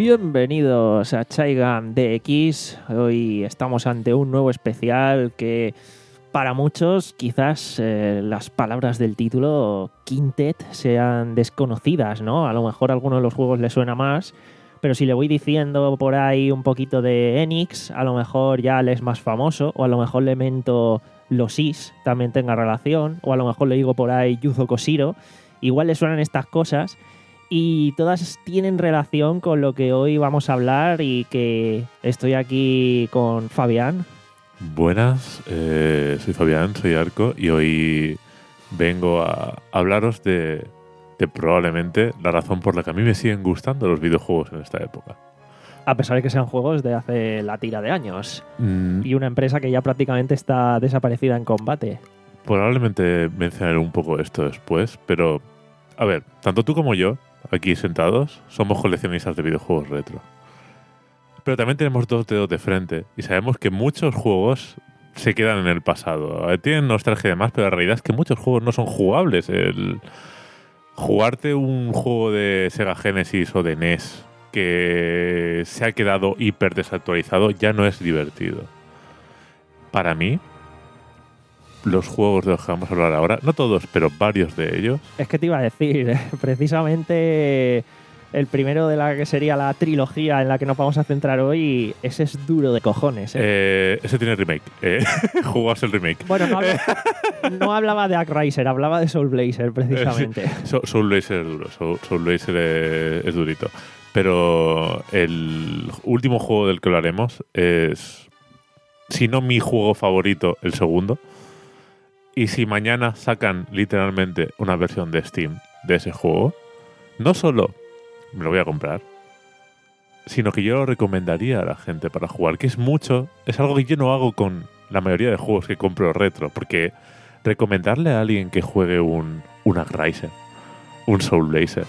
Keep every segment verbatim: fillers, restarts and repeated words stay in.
Bienvenidos a Chaigan D X. Hoy estamos ante un nuevo especial que para muchos quizás eh, las palabras del título Quintet sean desconocidas, ¿no? A lo mejor a alguno de los juegos le suena más, pero si le voy diciendo por ahí un poquito de Enix, a lo mejor ya le es más famoso, o a lo mejor le mento los Is también tenga relación, o a lo mejor le digo por ahí Yuzo Koshiro, igual le suenan estas cosas. Y todas tienen relación con lo que hoy vamos a hablar y que estoy aquí con Fabián. Buenas, eh, soy Fabián, soy Arco y hoy vengo a hablaros de, de probablemente la razón por la que a mí me siguen gustando los videojuegos en esta época. A pesar de que sean juegos de hace la tira de años Mm, y una empresa que ya prácticamente está desaparecida en combate. probablemente mencionaré un poco esto después, pero a ver, tanto tú como yo, aquí sentados, somos coleccionistas de videojuegos retro. Pero también tenemos dos dedos de frente y sabemos que muchos juegos se quedan en el pasado. Eh, Tienen nostalgia y demás, pero la realidad es que muchos juegos no son jugables. El jugarte un juego de Sega Genesis o de N E S que se ha quedado hiper desactualizado ya no es divertido. Para mí, los juegos de los que vamos a hablar ahora, no todos, pero varios de ellos, Es que te iba a decir, precisamente el primero de la que sería la trilogía en la que nos vamos a centrar hoy, ese es duro de cojones, ¿eh? eh, ese tiene remake. Eh, jugaos el remake. Bueno, no, habla- no hablaba de Actraiser, hablaba de Soul Blazer, precisamente. So- Soul Blazer es duro, Soul, Soul Blazer es, es durito. Pero el último juego del que hablaremos es, si no mi juego favorito, el segundo. Y si mañana sacan literalmente una versión de Steam de ese juego, no solo me lo voy a comprar, sino que yo lo recomendaría a la gente para jugar, que es mucho, es algo que yo no hago con la mayoría de juegos que compro retro, porque recomendarle a alguien que juegue un, un Actraiser, un Soul Blazer,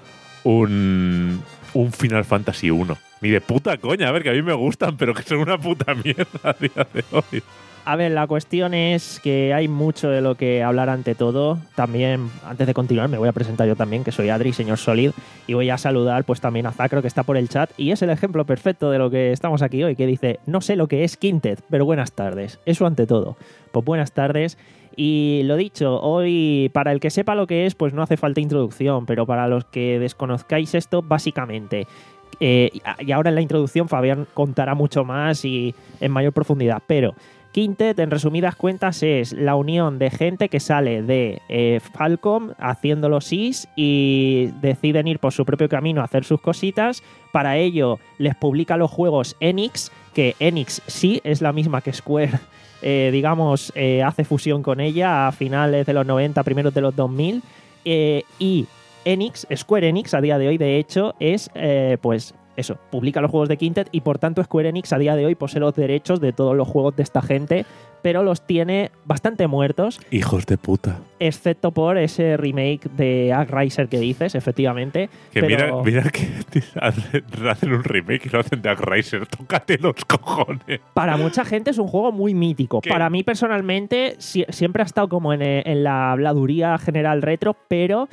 un, un Final Fantasy uno, ni de puta coña, a ver, que a mí me gustan, pero que son una puta mierda a día de hoy. A ver, la cuestión es que hay mucho de lo que hablar ante todo. También, antes de continuar, me voy a presentar yo también, que soy Adri, señor Solid, y voy a saludar pues también a Zacro, que está por el chat, y es el ejemplo perfecto de lo que estamos aquí hoy, que dice, no sé lo que es Quintet, pero buenas tardes. Eso ante todo. Pues buenas tardes. Y lo dicho, hoy, para el que sepa lo que es, pues no hace falta introducción, pero para los que desconozcáis esto, básicamente... Eh, y ahora en la introducción Fabián contará mucho más y en mayor profundidad, pero... Quintet, en resumidas cuentas, es la unión de gente que sale de eh, Falcom haciendo los Is y deciden ir por su propio camino a hacer sus cositas. Para ello, les publica los juegos Enix, que Enix sí es la misma que Square, eh, digamos, eh, hace fusión con ella a finales de los noventa, primeros de los dos mil. Eh, y Enix, Square Enix, a día de hoy, de hecho, es, eh, pues... Eso, publica los juegos de Quintet y por tanto Square Enix a día de hoy posee los derechos de todos los juegos de esta gente, pero los tiene bastante muertos, Hijos de puta. excepto por ese remake de Actraiser que dices, efectivamente. Que pero... mira, mira que hacen un remake y lo hacen de Actraiser. Tócate los cojones. Para mucha gente es un juego muy mítico. ¿Qué? Para mí personalmente si- siempre ha estado como en, eh, en la habladuría general retro, pero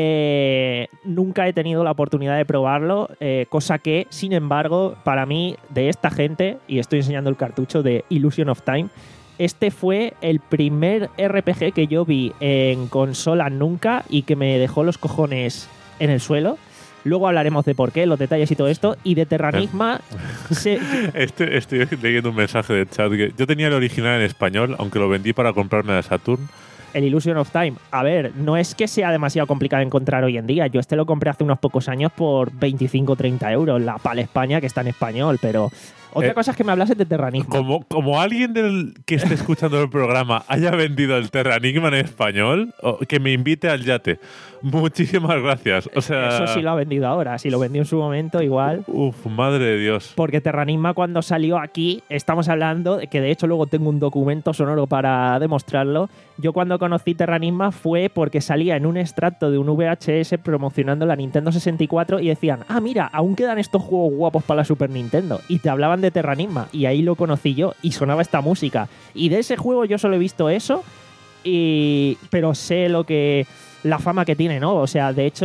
eh, nunca he tenido la oportunidad de probarlo, eh, cosa que, sin embargo, para mí, de esta gente, y estoy enseñando el cartucho de Illusion of Time, este fue el primer R P G que yo vi en consola nunca y que me dejó los cojones en el suelo. Luego hablaremos de por qué, los detalles y todo esto. Y de Terranigma... se- Este, estoy leyendo un mensaje de chat que yo tenía el original en español, aunque lo vendí para comprarme la Saturn. el Illusion of Time. A ver, no es que sea demasiado complicado de encontrar hoy en día. Yo este lo compré hace unos pocos años por veinticinco o treinta euros. La PAL España, que está en español, pero... Otra Eh, cosa es que me hablases de Terranigma. Como, como alguien del que esté escuchando el programa haya vendido el Terranigma en español, o que me invite al yate. Muchísimas gracias. O sea, Eso sí lo ha vendido ahora. Si lo vendió en su momento, igual... Uf, madre de Dios. Porque Terranigma cuando salió aquí, estamos hablando, de que de hecho luego tengo un documento sonoro para demostrarlo, yo cuando conocí Terranigma fue porque salía en un extracto de un V H S promocionando la Nintendo sesenta y cuatro y decían, ah, mira, aún quedan estos juegos guapos para la Super Nintendo. Y te hablaban de Terranigma y ahí lo conocí yo y sonaba esta música. Y de ese juego yo solo he visto eso, y pero sé lo que... la fama que tiene, ¿no? O sea, de hecho,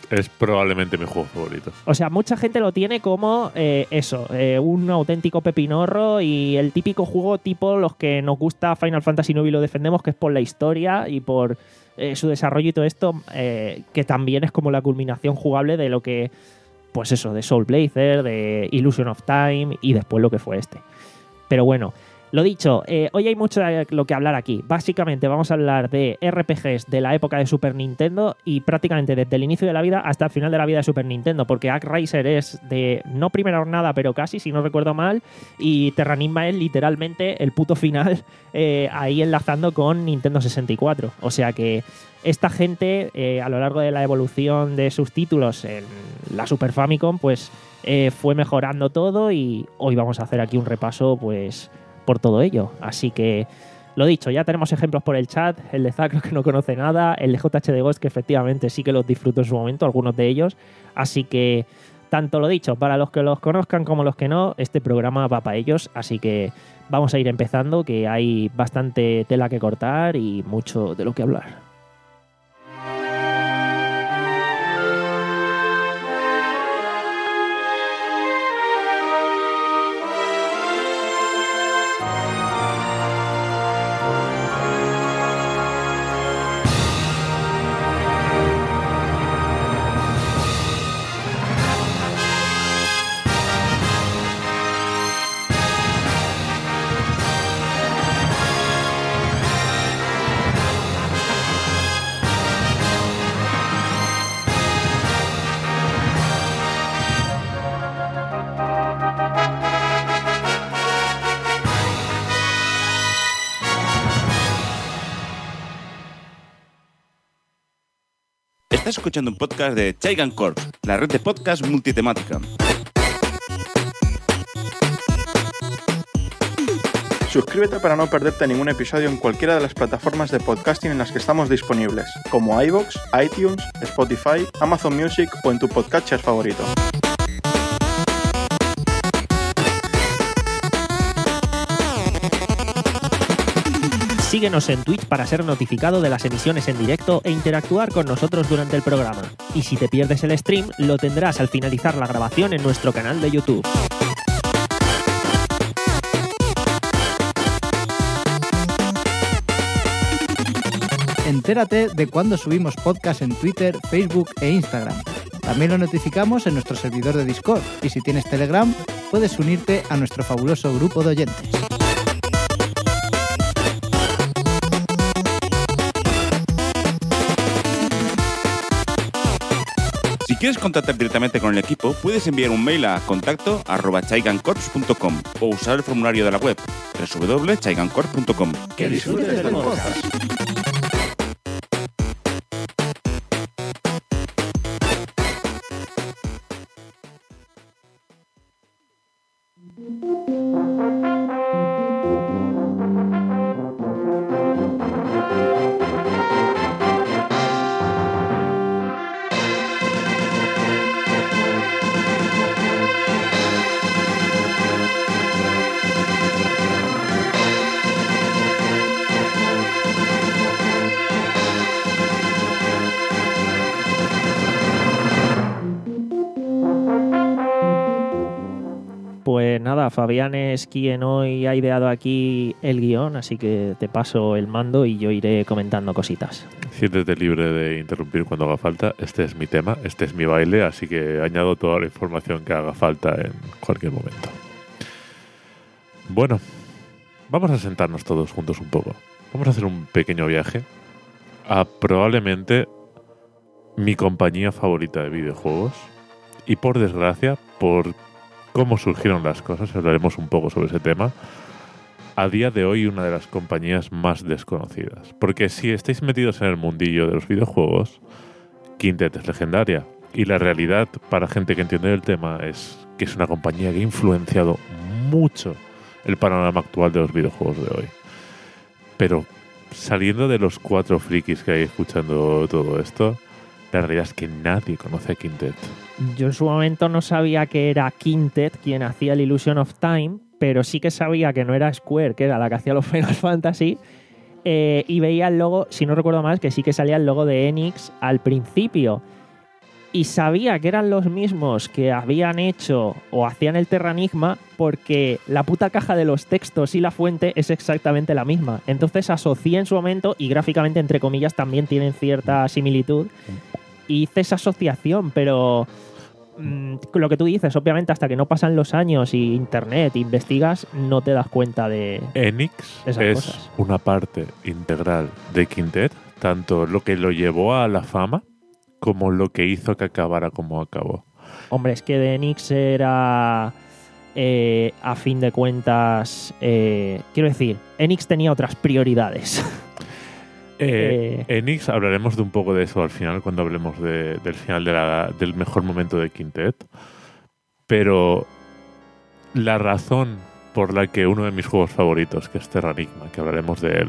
Es probablemente mi juego favorito. O sea, mucha gente lo tiene como eh, eso, eh, un auténtico pepinorro y el típico juego tipo los que nos gusta Final Fantasy nueve y lo defendemos, que es por la historia y por eh, su desarrollo y todo esto, eh, que también es como la culminación jugable de lo que, pues eso, de Soul Blazer, de Illusion of Time y después lo que fue este. Pero bueno, lo dicho, eh, hoy hay mucho de lo que hablar aquí. Básicamente vamos a hablar de R P Gs de la época de Super Nintendo y prácticamente desde el inicio de la vida hasta el final de la vida de Super Nintendo, porque ActRaiser es de no primera jornada, pero casi, si no recuerdo mal, y Terranigma es literalmente el puto final, eh, ahí enlazando con Nintendo sesenta y cuatro. O sea que esta gente, eh, a lo largo de la evolución de sus títulos en la Super Famicom, pues eh, fue mejorando todo y hoy vamos a hacer aquí un repaso, pues por todo ello. Así que, lo dicho, ya tenemos ejemplos por el chat. El de Zacro, que no conoce nada. El de J H D Ghost, que efectivamente sí que los disfruto en su momento, algunos de ellos. Así que, tanto lo dicho, para los que los conozcan como los que no, este programa va para ellos. Así que vamos a ir empezando, que hay bastante tela que cortar y mucho de lo que hablar. Estás escuchando un podcast de Chaigan Corps, la red de podcast multitemática. Suscríbete para no perderte ningún episodio en cualquiera de las plataformas de podcasting en las que estamos disponibles, como iVoox, iTunes, Spotify, Amazon Music o en tu podcatcher favorito. Síguenos en Twitch para ser notificado de las emisiones en directo e interactuar con nosotros durante el programa. Y si te pierdes el stream, lo tendrás al finalizar la grabación en nuestro canal de YouTube. Entérate de cuándo subimos podcast en Twitter, Facebook e Instagram. También lo notificamos en nuestro servidor de Discord. Y si tienes Telegram, puedes unirte a nuestro fabuloso grupo de oyentes. Si quieres contactar directamente con el equipo, puedes enviar un mail a contacto arroba chaigancorps punto com o usar el formulario de la web doble u doble u doble u punto chaigancorps punto com. ¡Que disfrutes del podcast! Pues nada, Fabián es quien hoy ha ideado aquí el guión, así que te paso el mando y yo iré comentando cositas. Siéntete libre de interrumpir cuando haga falta. Este es mi tema, este es mi baile, así que añado toda la información que haga falta en cualquier momento. Bueno, vamos a sentarnos todos juntos un poco. Vamos a hacer un pequeño viaje a probablemente mi compañía favorita de videojuegos y, por desgracia, por cómo surgieron las cosas, hablaremos un poco sobre ese tema, a día de hoy una de las compañías más desconocidas. Porque si estáis metidos en el mundillo de los videojuegos, Quintet es legendaria. Y la realidad, para gente que entiende el tema, es que es una compañía que ha influenciado mucho el panorama actual de los videojuegos de hoy. Pero saliendo de los cuatro frikis que hay escuchando todo esto, la realidad es que nadie conoce a Quintet. Yo en su momento no sabía que era Quintet quien hacía el Illusion of Time, pero sí que sabía que no era Square, que era la que hacía los Final Fantasy, eh, y veía el logo, si no recuerdo mal, que sí que salía el logo de Enix al principio. y sabía que eran los mismos que habían hecho o hacían el Terranigma porque la puta caja de los textos y la fuente es exactamente la misma. Entonces asocié en su momento, y gráficamente, entre comillas, también tienen cierta similitud, y hice esa asociación, pero mmm, lo que tú dices, obviamente, hasta que no pasan los años y internet, investigas, no te das cuenta de Enix esas es cosas. una parte integral de Quintet, tanto lo que lo llevó a la fama como lo que hizo que acabara como acabó. Hombre, es que de Enix era, eh, a fin de cuentas, eh, quiero decir, Enix tenía otras prioridades. Eh, Eh. Enix, hablaremos de un poco de eso al final, cuando hablemos de, del final de la, del mejor momento de Quintet. Pero la razón por la que uno de mis juegos favoritos, que es Terranigma, que hablaremos de él,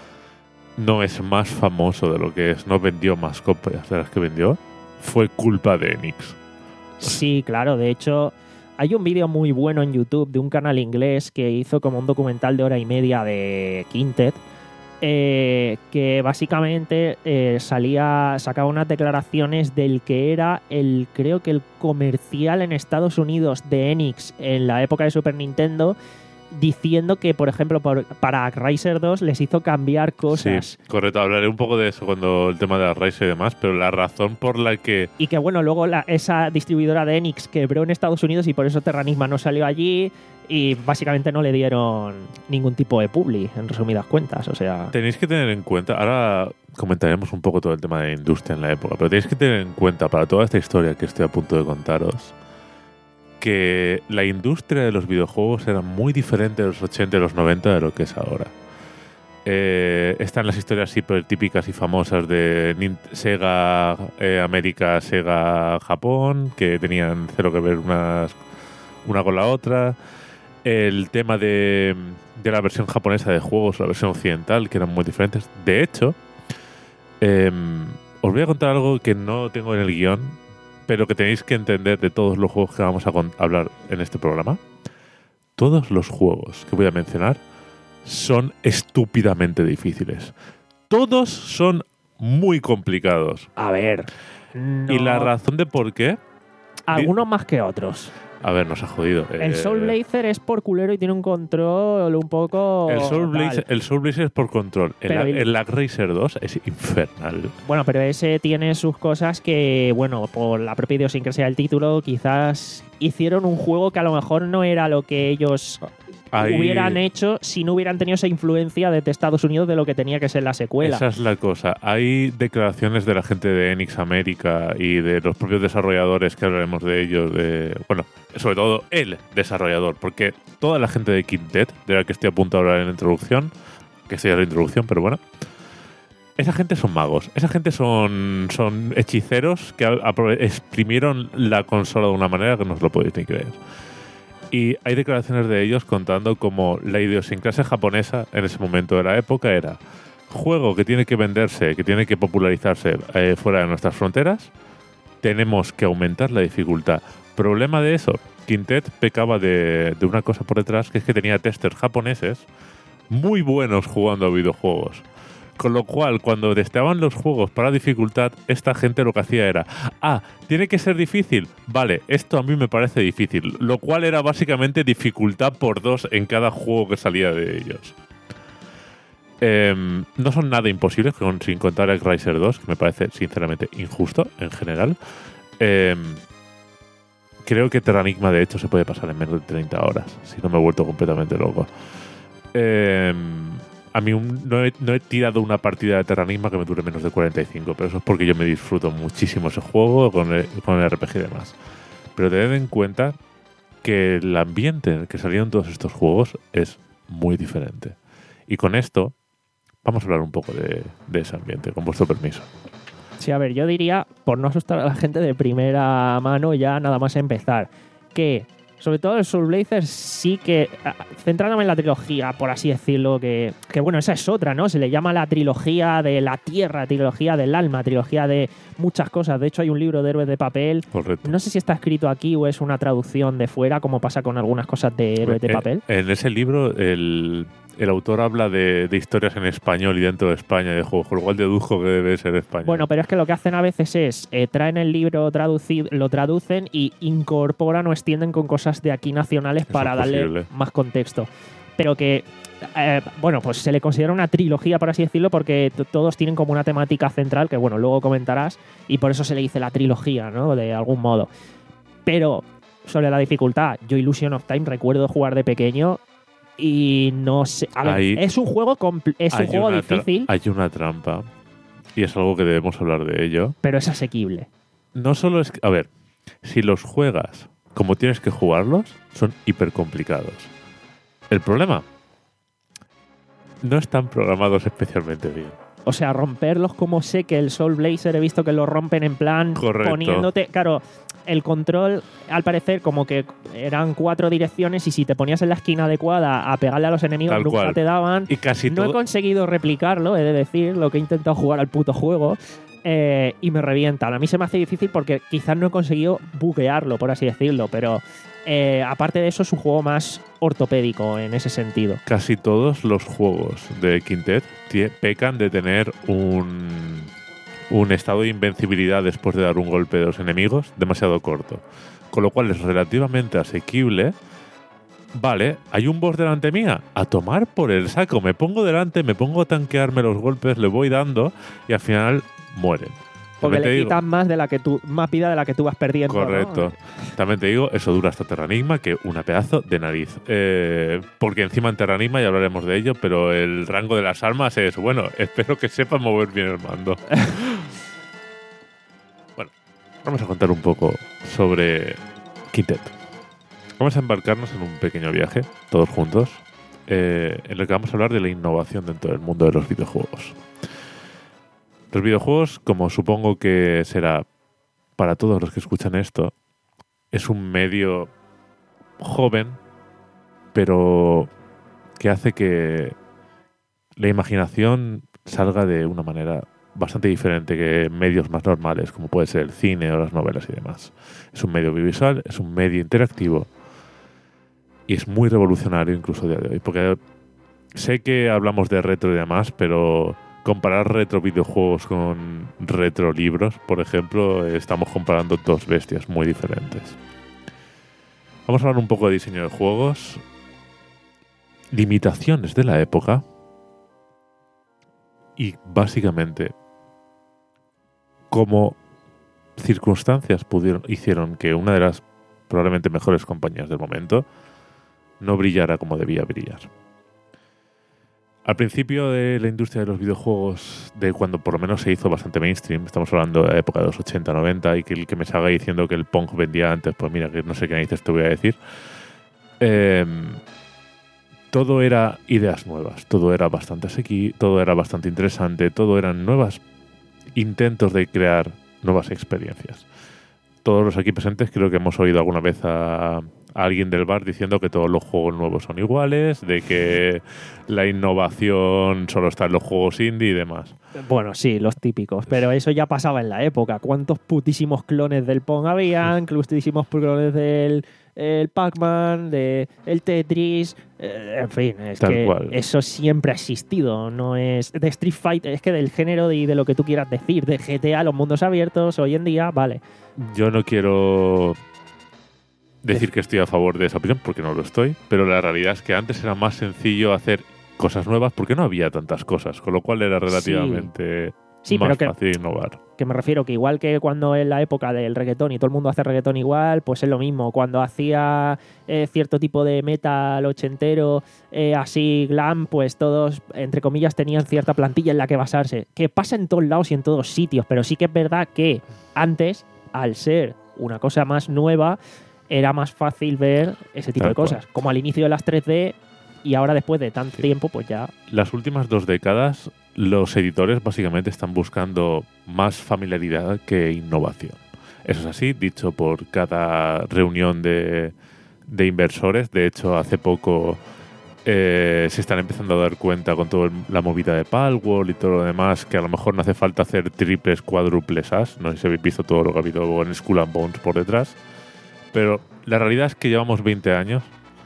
no es más famoso de lo que es, no vendió más copias de las que vendió, fue culpa de Enix. Sí, claro, de hecho, hay un vídeo muy bueno en YouTube de un canal inglés que hizo como un documental de hora y media de Quintet, eh, que básicamente eh, salía, sacaba unas declaraciones del que era el, creo que el comercial en Estados Unidos de Enix en la época de Super Nintendo, diciendo que, por ejemplo, por, para Riser dos les hizo cambiar cosas. Sí, correcto. Hablaré un poco de eso cuando el tema de la Rise y demás, pero la razón por la que... Y que, bueno, luego la, esa distribuidora de Enix quebró en Estados Unidos y por eso Terranigma no salió allí y básicamente no le dieron ningún tipo de publi, en resumidas cuentas. O sea... Tenéis que tener en cuenta, ahora comentaremos un poco todo el tema de industria en la época, pero tenéis que tener en cuenta para toda esta historia que estoy a punto de contaros, que la industria de los videojuegos era muy diferente de los ochenta y los noventa de lo que es ahora. Eh, están las historias hiper típicas y famosas de Nint- Sega eh, América, Sega Japón, que tenían cero que ver unas, una con la otra. El tema de, de la versión japonesa de juegos, la versión occidental, que eran muy diferentes. De hecho, eh, os voy a contar algo que no tengo en el guión, pero que tenéis que entender de todos los juegos que vamos a hablar en este programa. Todos los juegos que voy a mencionar son estúpidamente difíciles. Todos son muy complicados. A ver... No. Y la razón de por qué... Algunos más que otros. A ver, nos ha jodido. El Eh, Soul Blazer es por culero y tiene un control un poco... El Soul, tal. Blazer, el Soul Blazer es por control. El, Pero el- el Lag Racer dos es infernal. Bueno, pero ese tiene sus cosas que, bueno, por la propia idiosincrasia del título, quizás hicieron un juego que a lo mejor no era lo que ellos Ahí- hubieran hecho si no hubieran tenido esa influencia desde Estados Unidos de lo que tenía que ser la secuela. Esa es la cosa. Hay declaraciones de la gente de Enix América y de los propios desarrolladores, que hablaremos de ellos, de bueno, sobre todo el desarrollador, porque toda la gente de Quintet, de la que estoy a punto de hablar en la introducción, que estoy en la introducción, pero bueno, esa gente son magos, esa gente son, son hechiceros que apro- exprimieron la consola de una manera que no os lo podéis ni creer. Y hay declaraciones de ellos contando cómo la idiosincrasia japonesa en ese momento de la época era juego que tiene que venderse, que tiene que popularizarse eh, fuera de nuestras fronteras, tenemos que aumentar la dificultad. Problema de eso, Quintet pecaba de, de una cosa por detrás, que es que tenía testers japoneses muy buenos jugando a videojuegos. Con lo cual, cuando testeaban los juegos para dificultad, esta gente lo que hacía era, ah, tiene que ser difícil. Vale, esto a mí me parece difícil. Lo cual era básicamente dificultad por dos en cada juego que salía de ellos. Eh, no son nada imposibles, con, sin contar el Riser dos, que me parece sinceramente injusto en general. Eh, creo que Terranigma, de hecho, se puede pasar en menos de treinta horas, si no me he vuelto completamente loco. Eh... A mí un- no, he, no he tirado una partida de Terranigma que me dure menos de cuarenta y cinco, pero eso es porque yo me disfruto muchísimo ese juego con el, con el R P G y demás. Pero tened en cuenta que el ambiente en el que salieron todos estos juegos es muy diferente. Y con esto vamos a hablar un poco de, de ese ambiente, con vuestro permiso. Sí, a ver, yo diría, por no asustar a la gente de primera mano, ya nada más empezar, que sobre todo el Soul Blazer sí que, ah, centrándome en la trilogía, por así decirlo, que, que bueno, esa es otra, ¿no? Se le llama la trilogía de la tierra, trilogía del alma, trilogía de muchas cosas. De hecho, hay un libro de Héroes de Papel. Correcto. No sé si está escrito aquí o es una traducción de fuera, como pasa con algunas cosas de Héroes de En- Papel. En ese libro, el, el autor habla de, de historias en español y dentro de España de juegos, con lo cual deduzco que debe ser español. Bueno, pero es que lo que hacen a veces es eh, traen el libro traducido, lo traducen y incorporan o extienden con cosas de aquí nacionales Eso para es darle posible. más contexto. Pero que, eh, bueno, pues se le considera una trilogía, por así decirlo, porque t- todos tienen como una temática central, que bueno, luego comentarás, y por eso se le dice la trilogía, ¿no? De algún modo. Pero sobre la dificultad, yo Illusion of Time recuerdo jugar de pequeño y no sé. A ver, Ahí es un juego, compl- es un Hay juego una tra- difícil, Hay una trampa y es algo que debemos hablar de ello. pero es asequible. No solo es... que- A ver, si los juegas como tienes que jugarlos, son hiper complicados. El problema, no están programados especialmente bien. O sea, romperlos como sé que el Soul Blazer he visto que lo rompen en plan Correcto. poniéndote. Claro, el control, al parecer, como que eran cuatro direcciones y si te ponías en la esquina adecuada a pegarle a los enemigos, Tal nunca cual. te daban. Y casi No he todo... conseguido replicarlo, he de decir, lo que he intentado jugar al puto juego. eh, y me revientan. A mí se me hace difícil porque quizás no he conseguido buguearlo, por así decirlo, pero eh, aparte de eso es un juego más ortopédico en ese sentido. Casi todos los juegos de Quintet tie- pecan de tener un, un estado de invencibilidad después de dar un golpe de los enemigos demasiado corto. Con lo cual es relativamente asequible. Vale, hay un boss delante mía. A tomar por el saco. Me pongo delante, me pongo a tanquearme los golpes, le voy dando y al final mueren. Porque También te le digo- quitas más de la que tú, más vida de la que tú vas perdiendo. ¿no? Correcto. También te digo, eso dura hasta Terranigma, que una pedazo de nariz. Eh, porque encima en Terranigma, ya hablaremos de ello, pero el rango de las armas es, bueno, espero que sepan mover bien el mando. Bueno, vamos a contar un poco sobre Quintet. Vamos a embarcarnos en un pequeño viaje, todos juntos, eh, en el que vamos a hablar de la innovación dentro del mundo de los videojuegos. Los videojuegos, como supongo que será para todos los que escuchan esto, es un medio joven, pero que hace que la imaginación salga de una manera bastante diferente que medios más normales, como puede ser el cine o las novelas y demás. Es un medio audiovisual, es un medio interactivo y es muy revolucionario incluso a día de hoy, porque sé que hablamos de retro y demás, pero comparar retro videojuegos con retro libros, por ejemplo, estamos comparando dos bestias muy diferentes. Vamos a hablar un poco de diseño de juegos, limitaciones de la época y básicamente cómo circunstancias pudieron, hicieron que una de las probablemente mejores compañías del momento no brillara como debía brillar. Al principio de la industria de los videojuegos, de cuando por lo menos se hizo bastante mainstream, estamos hablando de la época de los ochenta, noventa, y que el que me salga diciendo que el punk vendía antes, pues mira, que no sé qué narices te voy a decir. Eh, todo era ideas nuevas, todo era bastante asequible, todo era bastante interesante, todo eran nuevos intentos de crear nuevas experiencias. Todos los aquí presentes creo que hemos oído alguna vez a, a alguien del bar diciendo que todos los juegos nuevos son iguales, de que la innovación solo está en los juegos indie y demás. Bueno, sí, los típicos, pero eso ya pasaba en la época. ¿Cuántos putísimos clones del Pong habían? Putísimos clones del el Pac-Man, de el Tetris, eh, en fin, es Tal que cual. eso siempre ha existido, no es de Street Fighter, es que del género y de lo que tú quieras decir, de G T A, los mundos abiertos, hoy en día, vale. Yo no quiero decir que estoy a favor de esa opinión porque no lo estoy, pero la realidad es que antes era más sencillo hacer cosas nuevas porque no había tantas cosas, con lo cual era relativamente Sí, más pero que, fácil innovar. que me refiero que igual que cuando en la época del reggaetón y todo el mundo hace reggaetón igual, pues es lo mismo. Cuando hacía eh, cierto tipo de metal ochentero, eh, así glam, pues todos, entre comillas, tenían cierta plantilla en la que basarse. Que pasa en todos lados y en todos sitios, pero sí que es verdad que antes, al ser una cosa más nueva, era más fácil ver ese tipo Tal de cosas. cual. Como al inicio de las tres D y ahora después de tanto Sí. tiempo, pues ya... Las últimas dos décadas, los editores básicamente están buscando más familiaridad que innovación. Eso es así, dicho por cada reunión de, de inversores. De hecho, hace poco eh, se están empezando a dar cuenta con toda la movida de Palworld y todo lo demás, que a lo mejor no hace falta hacer triples, cuádruples as. No sé si habéis visto todo lo que ha habido en Skull and Bones por detrás. Pero la realidad es que llevamos veinte años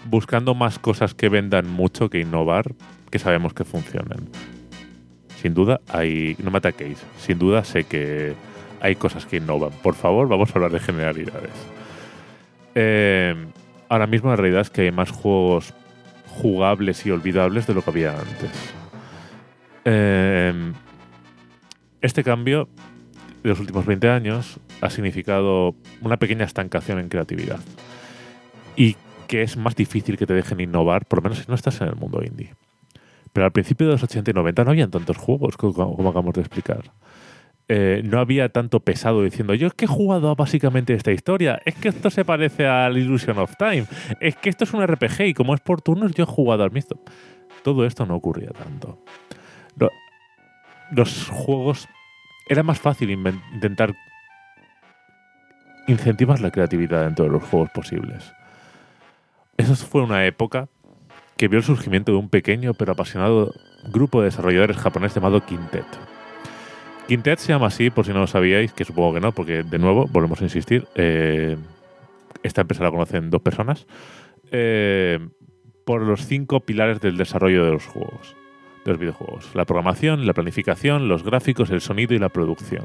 buscando más cosas que vendan mucho que innovar, que sabemos que funcionen. Sin duda, hay, no me ataquéis, sin duda sé que hay cosas que innovan. Por favor, vamos a hablar de generalidades. Eh, ahora mismo la realidad es que hay más juegos jugables y olvidables de lo que había antes. Eh, este cambio de los últimos veinte años ha significado una pequeña estancación en creatividad y que es más difícil que te dejen innovar, por lo menos si no estás en el mundo indie. Pero al principio de los ochenta y noventa no habían tantos juegos como, como acabamos de explicar. Eh, no había tanto pesado diciendo yo es que he jugado a básicamente esta historia, es que esto se parece al Illusion of Time, es que esto es un R P G y como es por turnos yo he jugado al mismo. Todo esto no ocurría tanto. Lo, los juegos... Era más fácil inven- intentar incentivar la creatividad dentro de los juegos posibles. Esa fue una época que vio el surgimiento de un pequeño pero apasionado grupo de desarrolladores japonés llamado Quintet. Quintet se llama así, por si no lo sabíais, que supongo que no, porque de nuevo, volvemos a insistir, eh, esta empresa la conocen dos personas, eh, por los cinco pilares del desarrollo de los juegos. De los videojuegos. La programación, la planificación, los gráficos, el sonido y la producción.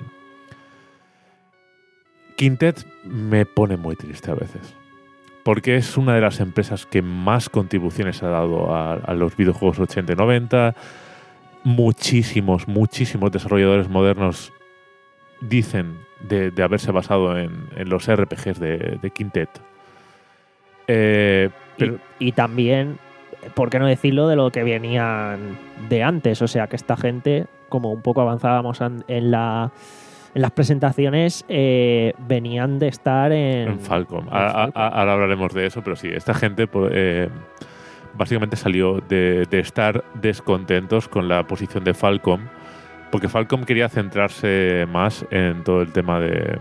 Quintet me pone muy triste a veces. Porque es una de las empresas que más contribuciones ha dado a, a los videojuegos ochenta y noventa. Muchísimos, muchísimos desarrolladores modernos dicen de, de haberse basado en, en los R P Gs de, de Quintet. Eh, pero, y, y también... ¿Por qué no decirlo de lo que venían de antes? O sea, que esta gente, como un poco avanzábamos en, la, en las presentaciones, eh, venían de estar en... En Falcom. En a, Falcom. A, a, ahora hablaremos de eso, pero sí, esta gente eh, básicamente salió de, de estar descontentos con la posición de Falcom, porque Falcom quería centrarse más en todo el tema de,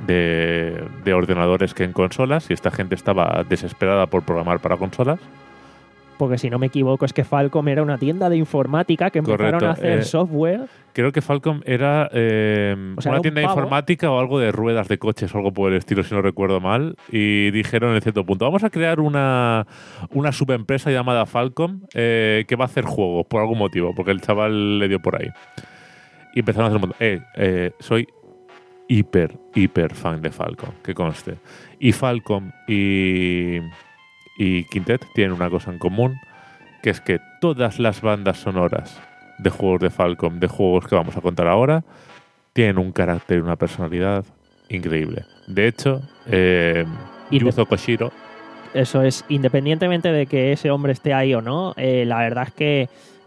de, de ordenadores que en consolas, y esta gente estaba desesperada por programar para consolas. Porque si no me equivoco es que Falcom era una tienda de informática que empezaron Correcto. a hacer eh, software. Creo que Falcom era eh, O sea, una era tienda de un pavo. informática o algo de ruedas de coches o algo por el estilo, si no recuerdo mal. Y dijeron en cierto punto, vamos a crear una, una subempresa llamada Falcom eh, que va a hacer juegos por algún motivo, porque el chaval le dio por ahí. Y empezaron a hacer un montón. Eh, eh, soy hiper, hiper fan de Falcom, que conste. Y Falcom y... y Quintet tienen una cosa en común, que es que todas las bandas sonoras de juegos de Falcom, de juegos que vamos a contar ahora, tienen un carácter y una personalidad increíble. De hecho, eh, Yuzo Koshiro... Eso es, independientemente de que ese hombre esté ahí o no, eh, la verdad es que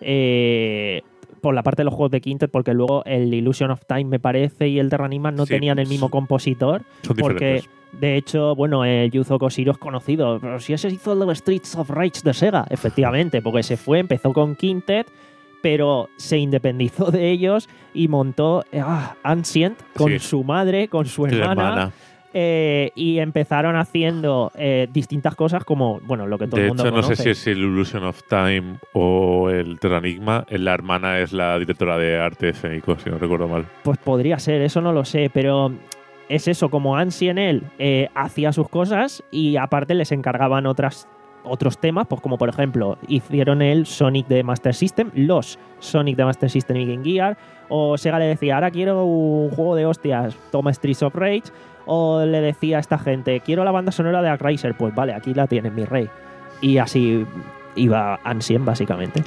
eh, por la parte de los juegos de Quintet, porque luego el Illusion of Time, me parece, y el Terranigma no Sí, tenían el mismo compositor, son porque... diferentes. De hecho, bueno, el Yuzo Koshiro es conocido, pero si ese hizo el de Streets of Rage de Sega, efectivamente, porque se fue, empezó con Quintet, pero se independizó de ellos y montó ah, Ancient con Sí. su madre, con su hermana, hermana. eh, y empezaron haciendo eh, distintas cosas como, bueno, lo que todo De el mundo hecho, no conoce. sé si es el Illusion of Time o el Terranigma. La hermana es la directora de arte escénico, si no recuerdo mal. Pues podría ser, eso no lo sé, pero es eso, como Ancient él eh, hacía sus cosas y aparte les encargaban otras otros temas, pues como por ejemplo hicieron el Sonic de Master System, los Sonic de Master System y Game Gear, o Sega le decía, ahora quiero un juego de hostias, toma Streets of Rage, o le decía a esta gente, quiero la banda sonora de Actraiser, pues vale, aquí la tienes, mi rey. Y así iba Ancient, básicamente.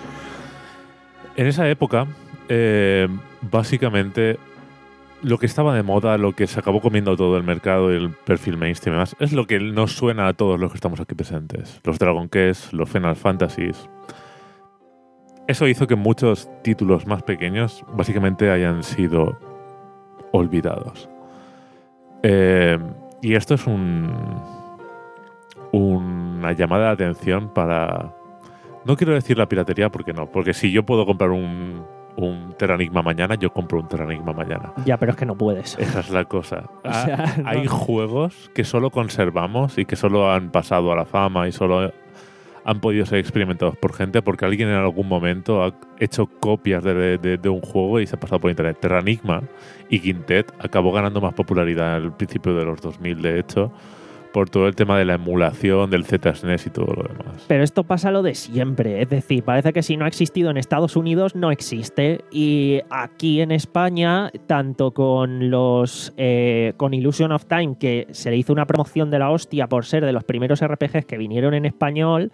En esa época, eh, básicamente, lo que estaba de moda, lo que se acabó comiendo todo el mercado y el perfil mainstream y demás, es lo que nos suena a todos los que estamos aquí presentes. Los Dragon Quest, los Final Fantasies. Eso hizo que muchos títulos más pequeños básicamente hayan sido olvidados. Eh, y esto es un, una llamada de atención para... No quiero decir la piratería porque no, porque si yo puedo comprar un... un Terranigma mañana, yo compro un Terranigma mañana. Ya, pero es que no puedes. Esa es la cosa. O sea, Ha- Hay no. juegos que solo conservamos y que solo han pasado a la fama y solo han podido ser experimentados por gente porque alguien en algún momento ha hecho copias de, de- de un juego y se ha pasado por internet. Terranigma y Quintet acabó ganando más popularidad al principio de los dos mil, de hecho, por todo el tema de la emulación del Z S N E S y todo lo demás. Pero esto pasa lo de siempre, es decir, parece que si no ha existido en Estados Unidos, no existe. Y aquí en España, tanto con los eh, con Illusion of Time, que se le hizo una promoción de la hostia por ser de los primeros R P Gs que vinieron en español,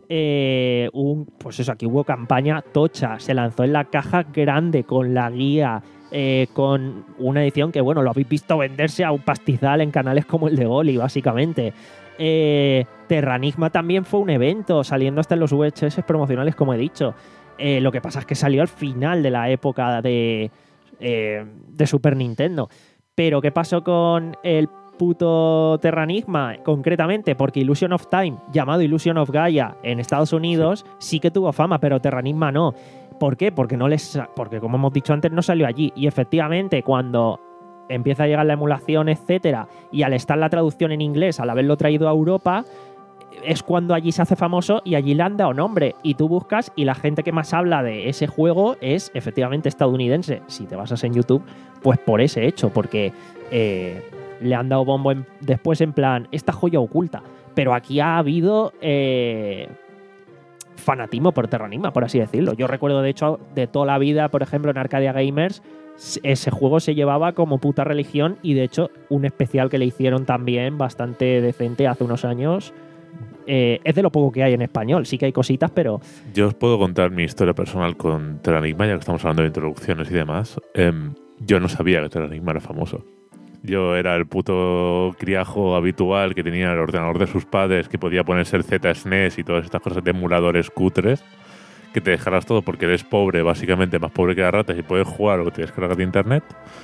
eh, un, pues eso, aquí hubo campaña tocha, se lanzó en la caja grande con la guía, eh, con una edición que, bueno, lo habéis visto venderse a un pastizal en canales como el de Goli, básicamente. Eh, Terranigma también fue un evento, saliendo hasta en los V H S promocionales, como he dicho. Eh, lo que pasa es que salió al final de la época de, eh, de Super Nintendo. Pero ¿qué pasó con el puto Terranigma? Concretamente, porque Illusion of Time, llamado Illusion of Gaia en Estados Unidos, sí, sí que tuvo fama, pero Terranigma no. ¿Por qué? Porque no les, porque como hemos dicho antes, no salió allí. Y efectivamente, cuando empieza a llegar la emulación, etcétera, y al estar la traducción en inglés, al haberlo traído a Europa, es cuando allí se hace famoso y allí le han dado nombre. Y tú buscas y la gente que más habla de ese juego es efectivamente estadounidense. Si te basas en YouTube, pues por ese hecho, porque eh, le han dado bombo en, después en plan, esta joya oculta. Pero aquí ha habido eh, fanatismo por Terranigma, por así decirlo. Yo recuerdo, de hecho, de toda la vida, por ejemplo, en Arcadia Gamers, ese juego se llevaba como puta religión, y de hecho un especial que le hicieron también bastante decente hace unos años. Eh, es de lo poco que hay en español, sí que hay cositas, pero... Yo os puedo contar mi historia personal con Terranigma, ya que estamos hablando de introducciones y demás. Eh, yo no sabía que Terranigma era famoso. Yo era el puto criajo habitual que tenía el ordenador de sus padres, que podía ponerse el Z S N E S y todas estas cosas de emuladores cutres, que te dejarás todo porque eres pobre, básicamente más pobre que las ratas, y puedes jugar lo que te descargas de internet.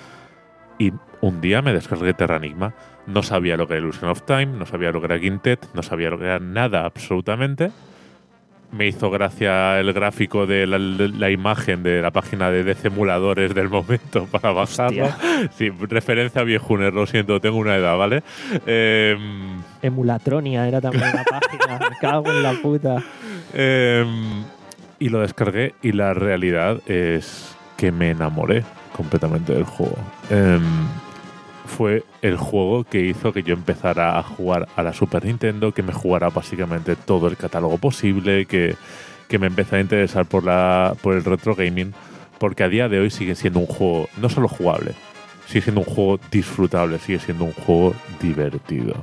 Y un día me descargué Terranigma. No sabía lo que era Illusion of Time, no sabía lo que era Quintet, no sabía lo que era nada absolutamente. Me hizo gracia el gráfico de la, la imagen de la página de Decemuladores del momento para bajarlo. Hostia. Sí, referencia a viejunes, lo siento, tengo una edad, ¿vale? Eh, Emulatronia era también la página, me cago en la puta. Eh, y lo descargué y la realidad es que me enamoré completamente del juego. Eh, fue el juego que hizo que yo empezara a jugar a la Super Nintendo, que me jugara básicamente todo el catálogo posible, que, que me empezara a interesar por, la, por el retro gaming, porque a día de hoy sigue siendo un juego no solo jugable, sigue siendo un juego disfrutable, sigue siendo un juego divertido.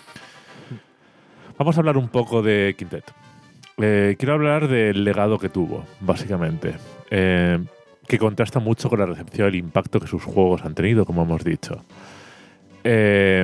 Vamos a hablar un poco de Quintet. Eh, quiero hablar del legado que tuvo, básicamente, eh, que contrasta mucho con la recepción y el impacto que sus juegos han tenido, como hemos dicho. Eh,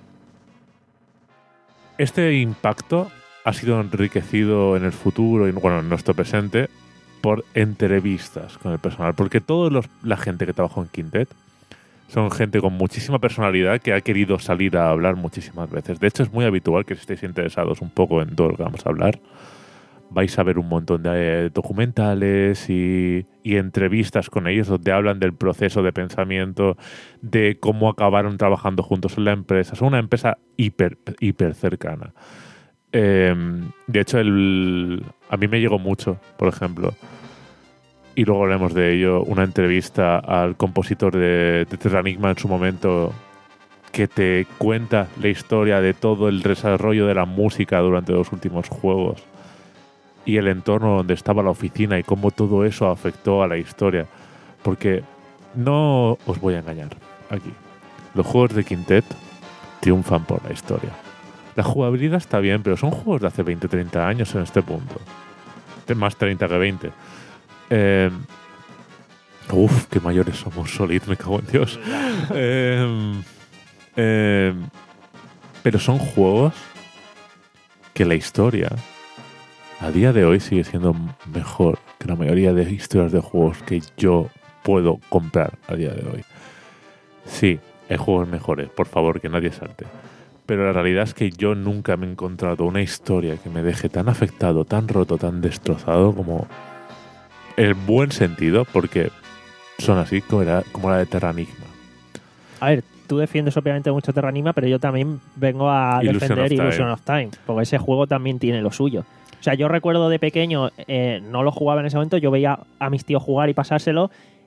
este impacto ha sido enriquecido en el futuro y, bueno, en nuestro presente, por entrevistas con el personal, porque toda la gente que trabajó en Quintet son gente con muchísima personalidad que ha querido salir a hablar muchísimas veces. De hecho, es muy habitual que si estéis interesados un poco en todo lo que vamos a hablar, vais a ver un montón de documentales y, y entrevistas con ellos donde hablan del proceso de pensamiento, de cómo acabaron trabajando juntos en la empresa. Son una empresa hiper, hiper cercana. Eh, de hecho, el, a mí me llegó mucho, por ejemplo, y luego hablemos de ello, una entrevista al compositor de, de Terranigma en su momento, que te cuenta la historia de todo el desarrollo de la música durante los últimos juegos y el entorno donde estaba la oficina y cómo todo eso afectó a la historia. Porque no os voy a engañar aquí. Los juegos de Quintet triunfan por la historia. La jugabilidad está bien, pero son juegos de hace veinte, treinta años en este punto. De más treinta que veinte. Eh, uf, qué mayores somos, Solid, me cago en Dios. eh, eh, pero son juegos que la historia a día de hoy sigue siendo mejor que la mayoría de historias de juegos que yo puedo comprar a día de hoy. Sí, hay juegos mejores, por favor, que nadie salte. Pero la realidad es que yo nunca me he encontrado una historia que me deje tan afectado, tan roto, tan destrozado como en buen sentido, porque son así como, era, como la de Terranigma. A ver, tú defiendes obviamente mucho Terranigma, pero yo también vengo a Illusion defender of Illusion of Time, porque ese juego también tiene lo suyo. O sea, yo recuerdo de pequeño, eh, no lo jugaba en ese momento, yo veía a mis tíos jugar y pasárselo,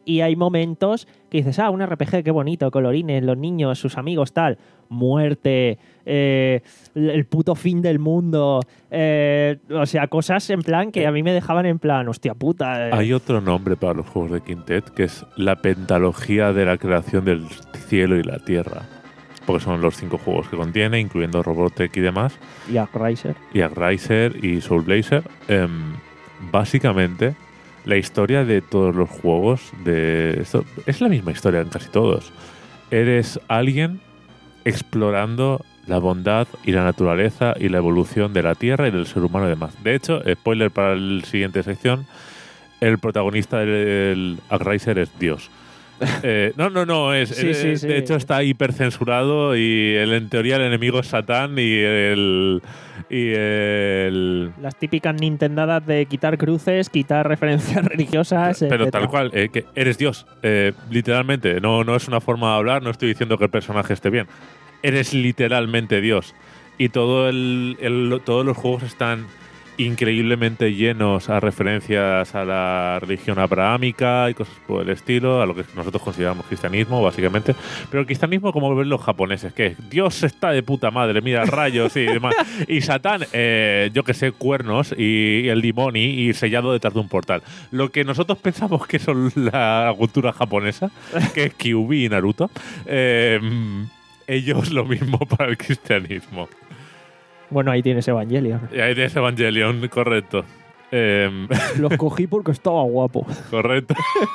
y hay momentos que dices, ah, un R P G, qué bonito, colorines, los niños, sus amigos, tal, muerte, eh, el puto fin del mundo, eh, o sea, cosas en plan que a mí me dejaban en plan, hostia puta. Eh. Hay otro nombre para los juegos de Quintet, que es la pentalogía de la creación del cielo y la tierra. Porque son los cinco juegos que contiene, incluyendo Robotech y demás. Y ArcRaiser. Y ArcRaiser y Soul Blazer. Eh, básicamente, la historia de todos los juegos de esto, es la misma historia en casi todos. Eres alguien explorando la bondad y la naturaleza y la evolución de la Tierra y del ser humano y demás. De hecho, spoiler para la siguiente sección, el protagonista del ArcRaiser es Dios. Eh, no, no, no, es, sí, es sí, sí. de hecho está hipercensurado y el, en teoría el enemigo es Satán y el, y el... Las típicas nintendadas de quitar cruces, quitar referencias religiosas, Pero etcétera. tal cual, eh, que eres Dios, eh, literalmente, no, no es una forma de hablar, no estoy diciendo que el personaje esté bien, eres literalmente Dios y todo el, el, todos los juegos están increíblemente llenos a referencias a la religión abrahámica y cosas por el estilo, a lo que nosotros consideramos cristianismo, básicamente. Pero el cristianismo, como ven los japoneses, que Dios está de puta madre, mira, rayos y demás. Y Satán, eh, yo que sé, cuernos y, y el dimoni y sellado detrás de un portal. Lo que nosotros pensamos que son la cultura japonesa, que es Kyuubi y Naruto, eh, ellos lo mismo para el cristianismo. Bueno, ahí tienes Evangelion. Y ahí tienes Evangelion, correcto. Eh, Los cogí porque estaba guapo. correcto.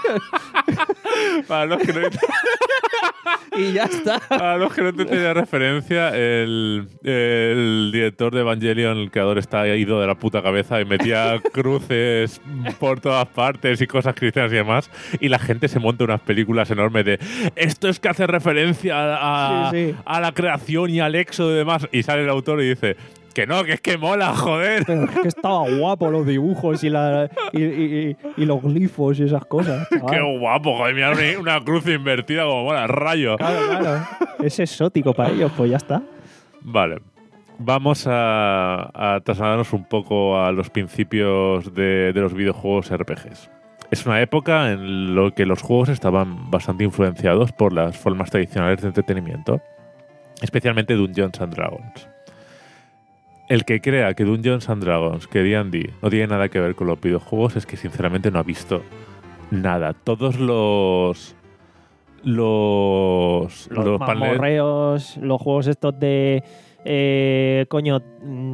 Para los que no, Y ya está. para los que no te tenía referencia, el, el director de Evangelion, el creador, está ido de la puta cabeza y metía cruces por todas partes y cosas cristianas y demás. Y la gente se monta unas películas enormes de esto es que hace referencia a, Sí, sí. a la creación y al éxodo y demás. Y sale el autor y dice que no, que es que mola, joder. Pero es que estaba guapo los dibujos y, la, y, y, y los glifos y esas cosas. chaval. Qué guapo, joder, mira una, una cruz invertida como mola, rayo. Claro, claro. Es exótico para ellos, pues ya está. Vale. Vamos a, a trasladarnos un poco a los principios de, de los videojuegos R P Gs. Es una época en la que los juegos estaban bastante influenciados por las formas tradicionales de entretenimiento, especialmente Dungeons and Dragons. El que crea que Dungeons and Dragons, que D and D, no tiene nada que ver con los videojuegos es que sinceramente no ha visto nada. Todos los... Los... Los, los paneles- mamorreos, los juegos estos de... Eh, coño... mm,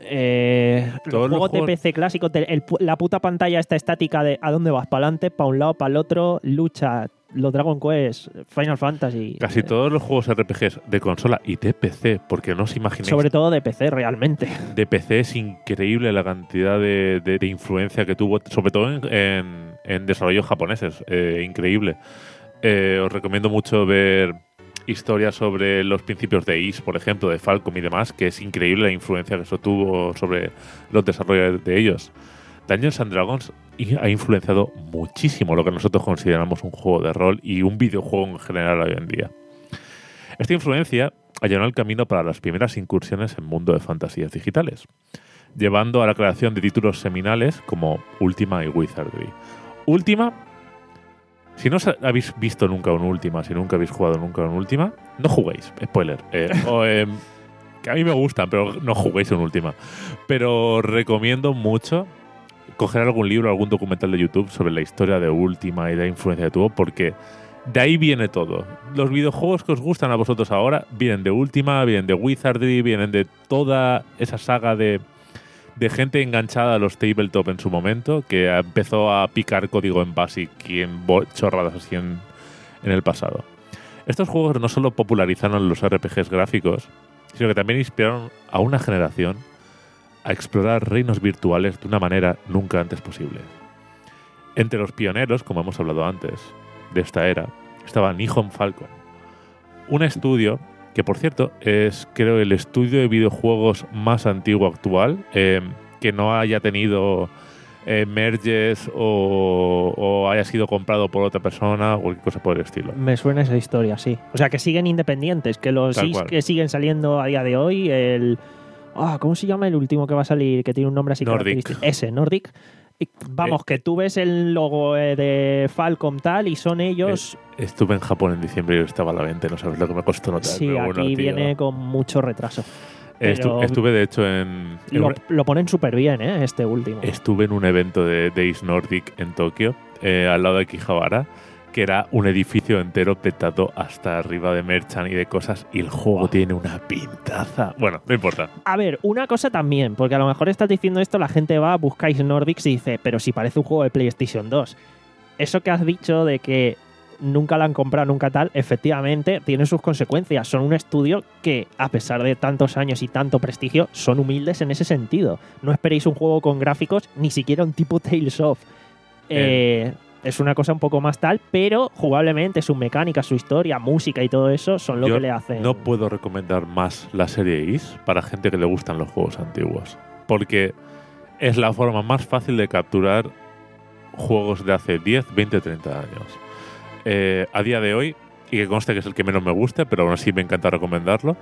Eh, los Todos los juegos de juegos- P C clásicos, de- el pu- la puta pantalla esta estática de a dónde vas, para adelante, para un lado, para el otro, lucha, los Dragon Quest, Final Fantasy. Casi eh, todos los juegos R P Gs de consola y de P C, porque no os imagináis. Sobre todo de P C, realmente. De P C es increíble la cantidad de, de- de influencia que tuvo, sobre todo en, en- en desarrollos japoneses. Eh, increíble. Eh, os recomiendo mucho ver historias sobre los principios de Is, por ejemplo, de Falcom y demás, que es increíble la influencia que eso tuvo sobre los desarrollos de ellos. Dungeons and Dragons i- ha influenciado muchísimo lo que nosotros consideramos un juego de rol y un videojuego en general hoy en día. Esta influencia allanó el camino para las primeras incursiones en el mundo de fantasías digitales, llevando a la creación de títulos seminales como Ultima y Wizardry. Ultima, si no os habéis visto nunca un Ultima, si nunca habéis jugado nunca un Ultima, no juguéis, spoiler. Eh, o, eh, que a mí me gustan, pero no juguéis un Ultima. Pero recomiendo mucho coger algún libro, algún documental de YouTube sobre la historia de Ultima y la influencia que tuvo, porque de ahí viene todo. Los videojuegos que os gustan a vosotros ahora vienen de Ultima, vienen de Wizardry, vienen de toda esa saga de, de gente enganchada a los tabletop en su momento, que empezó a picar código en BASIC y en bo- chorradas así en, en el pasado. Estos juegos no solo popularizaron los R P Gs gráficos, sino que también inspiraron a una generación a explorar reinos virtuales de una manera nunca antes posible. Entre los pioneros, como hemos hablado antes, de esta era, estaba Nihon Falcon, un estudio que, por cierto, es, creo, el estudio de videojuegos más antiguo actual, eh, que no haya tenido eh, merges o, o haya sido comprado por otra persona o cualquier cosa por el estilo. Me suena esa historia, sí. O sea, que siguen independientes, que los Tal I S cual. que siguen saliendo a día de hoy, el... Ah, ¿cómo se llama el último que va a salir? Que tiene un nombre así Nordic. característico. Ese, Nordic. Y, vamos, Eh, que tú ves el logo eh, de Falcom tal y son ellos... Eh, estuve en Japón en diciembre y estaba a la venta, no sabes lo que me costó notar. sí, pero aquí bueno, tío. viene con mucho retraso. Estu- pero- estuve, de hecho, en. en Lo, un- lo ponen súper bien, ¿eh? Este último. estuve en un evento de Days Nordic en Tokio, eh, al lado de Akihabara, que era un edificio entero petado hasta arriba de merchan y de cosas, y el juego Wow. tiene una pintaza. Bueno, no importa. A ver, una cosa también, porque a lo mejor estás diciendo esto, la gente va, buscáis Nordics y dice, pero si parece un juego de PlayStation dos. Eso que has dicho de que nunca la han comprado, nunca tal, efectivamente tiene sus consecuencias. Son un estudio que, a pesar de tantos años y tanto prestigio, son humildes en ese sentido. No esperéis un juego con gráficos, ni siquiera un tipo Tales of. Eh, es una cosa un poco más tal, pero jugablemente su mecánica, su historia, música y todo eso son lo Yo que le hacen. no puedo recomendar más la serie Is para gente que le gustan los juegos antiguos, porque es la forma más fácil de capturar juegos de hace diez, veinte, treinta años. Eh, a día de hoy, y que conste que es el que menos me gusta, pero aún así me encanta recomendarlo,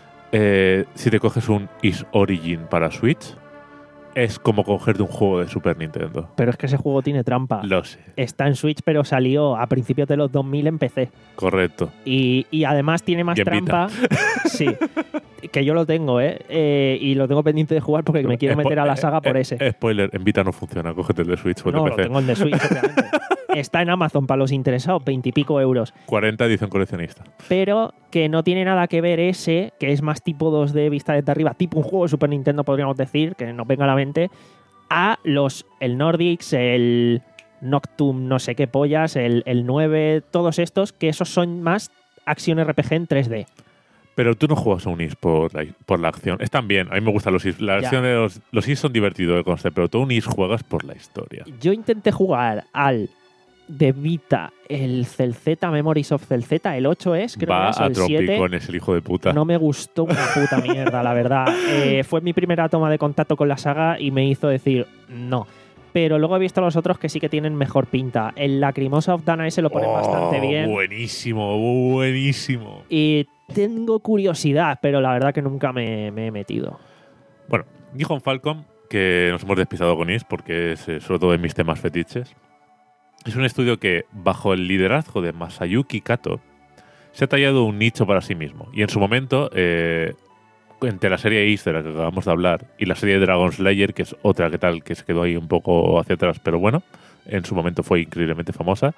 eh, si te coges un Is Origin para Switch, es como cogerte un juego de Super Nintendo. Pero es que ese juego tiene trampa. Lo sé, Está en Switch, pero salió a principios de los dos mil en P C. correcto. Y, y además tiene más Y en Vita. trampa. Sí. Que yo lo tengo, ¿eh? Eh, Y lo tengo pendiente de jugar porque me quiero Spo- meter a la eh, saga por eh, ese. eh, Spoiler, en Vita no funciona, cógete el de Switch o el No, de lo P C. tengo en de Switch, obviamente. Está en Amazon para los interesados, veintipico euros. cuarenta edición coleccionista. Pero que no tiene nada que ver ese, que es más tipo dos D, vista desde arriba, tipo un juego de Super Nintendo, podríamos decir, que nos venga a la mente, a los el Nordics, el Noctum, no sé qué pollas, el, el nueve, todos estos, que esos son más acción R P G en tres D. Pero tú no juegas a un Is por la, por la acción. Están bien, a mí me gustan los Is. La Ya. acción de los, los Is son divertidos de conste, pero tú un Is juegas por la historia. Yo intenté jugar al de Vita, el Celzeta, Memories of Celzeta, el ocho es, creo Va que es, o a el siete. trompicones el hijo de puta. No me gustó una puta mierda, la verdad. Eh, fue mi primera toma de contacto con la saga y me hizo decir no. Pero luego he visto los otros que sí que tienen mejor pinta. El Lacrimosa of Dana ese lo ponen Oh, bastante bien. Buenísimo, buenísimo. Y tengo curiosidad, pero la verdad que nunca me, me he metido. Bueno, Nihon Falcom, que nos hemos despistado con Is porque es eh, sobre todo de mis temas fetiches, es un estudio que, bajo el liderazgo de Masayuki Kato, se ha tallado un nicho para sí mismo. Y en su momento, eh, entre la serie Is, de la que acabamos de hablar, y la serie Dragon Slayer, que es otra que tal, que se quedó ahí un poco hacia atrás, pero bueno, en su momento fue increíblemente famosa.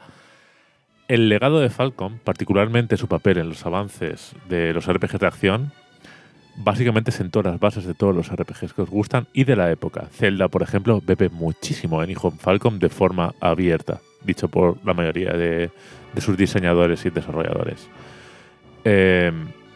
El legado de Falcom, particularmente su papel en los avances de los R P Gs de acción, básicamente sentó las bases de todos los R P Gs que os gustan y de la época. Zelda, por ejemplo, bebe muchísimo en Nihon Falcom de forma abierta, dicho por la mayoría de, de sus diseñadores y desarrolladores. Eh,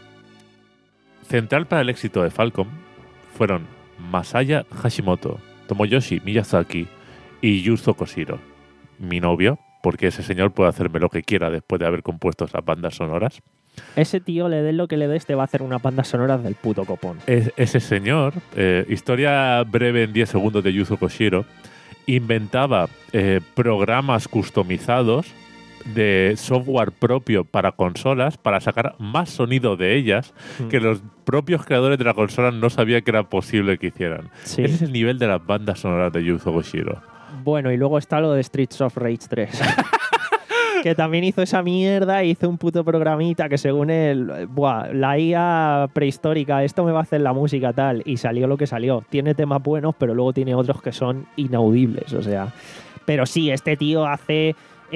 central para el éxito de Falcom fueron Masaya Hashimoto, Tomoyoshi Miyazaki y Yuzo Koshiro, mi novio, porque ese señor puede hacerme lo que quiera después de haber compuesto esas bandas sonoras. Ese tío, le des lo que le des, te va a hacer unas bandas sonoras del puto copón. Es- ese señor, eh, historia breve en diez segundos de Yuzo Koshiro, inventaba eh, programas customizados de software propio para consolas para sacar más sonido de ellas Mm. que los propios creadores de la consola no sabían que era posible que hicieran. Sí. Ese es el nivel de las bandas sonoras de Yuzo Koshiro. Bueno, y luego está lo de Streets of Rage tres. Que también hizo esa mierda e hizo un puto programita que según él, buah, la I A prehistórica, esto me va a hacer la música tal, y salió lo que salió. Tiene temas buenos, pero luego tiene otros que son inaudibles, o sea. Pero sí, este tío hace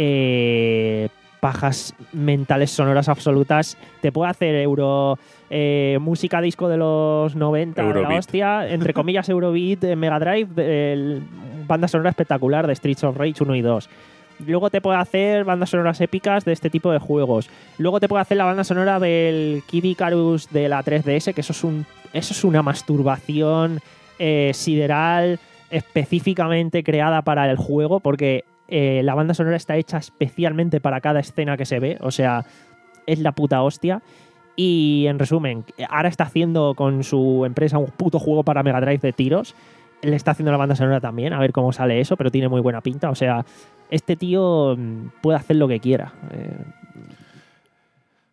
eh, pajas mentales sonoras absolutas. Te puede hacer euro eh, música disco de los noventa, de la Eurobeat. hostia, entre comillas Eurobeat, eh, Mega Drive, el- banda sonora espectacular de Streets of Rage uno y dos. Luego te puede hacer bandas sonoras épicas de este tipo de juegos. Luego te puede hacer la banda sonora del Kid Icarus de la tres D S, que eso es, un, eso es una masturbación eh, sideral específicamente creada para el juego, porque eh, la banda sonora está hecha especialmente para cada escena que se ve. O sea, es la puta hostia. Y en resumen, ahora está haciendo con su empresa un puto juego para Mega Drive de tiros. Le está haciendo la banda sonora también, a ver cómo sale eso, pero tiene muy buena pinta. O sea, este tío mm, puede hacer lo que quiera. Eh,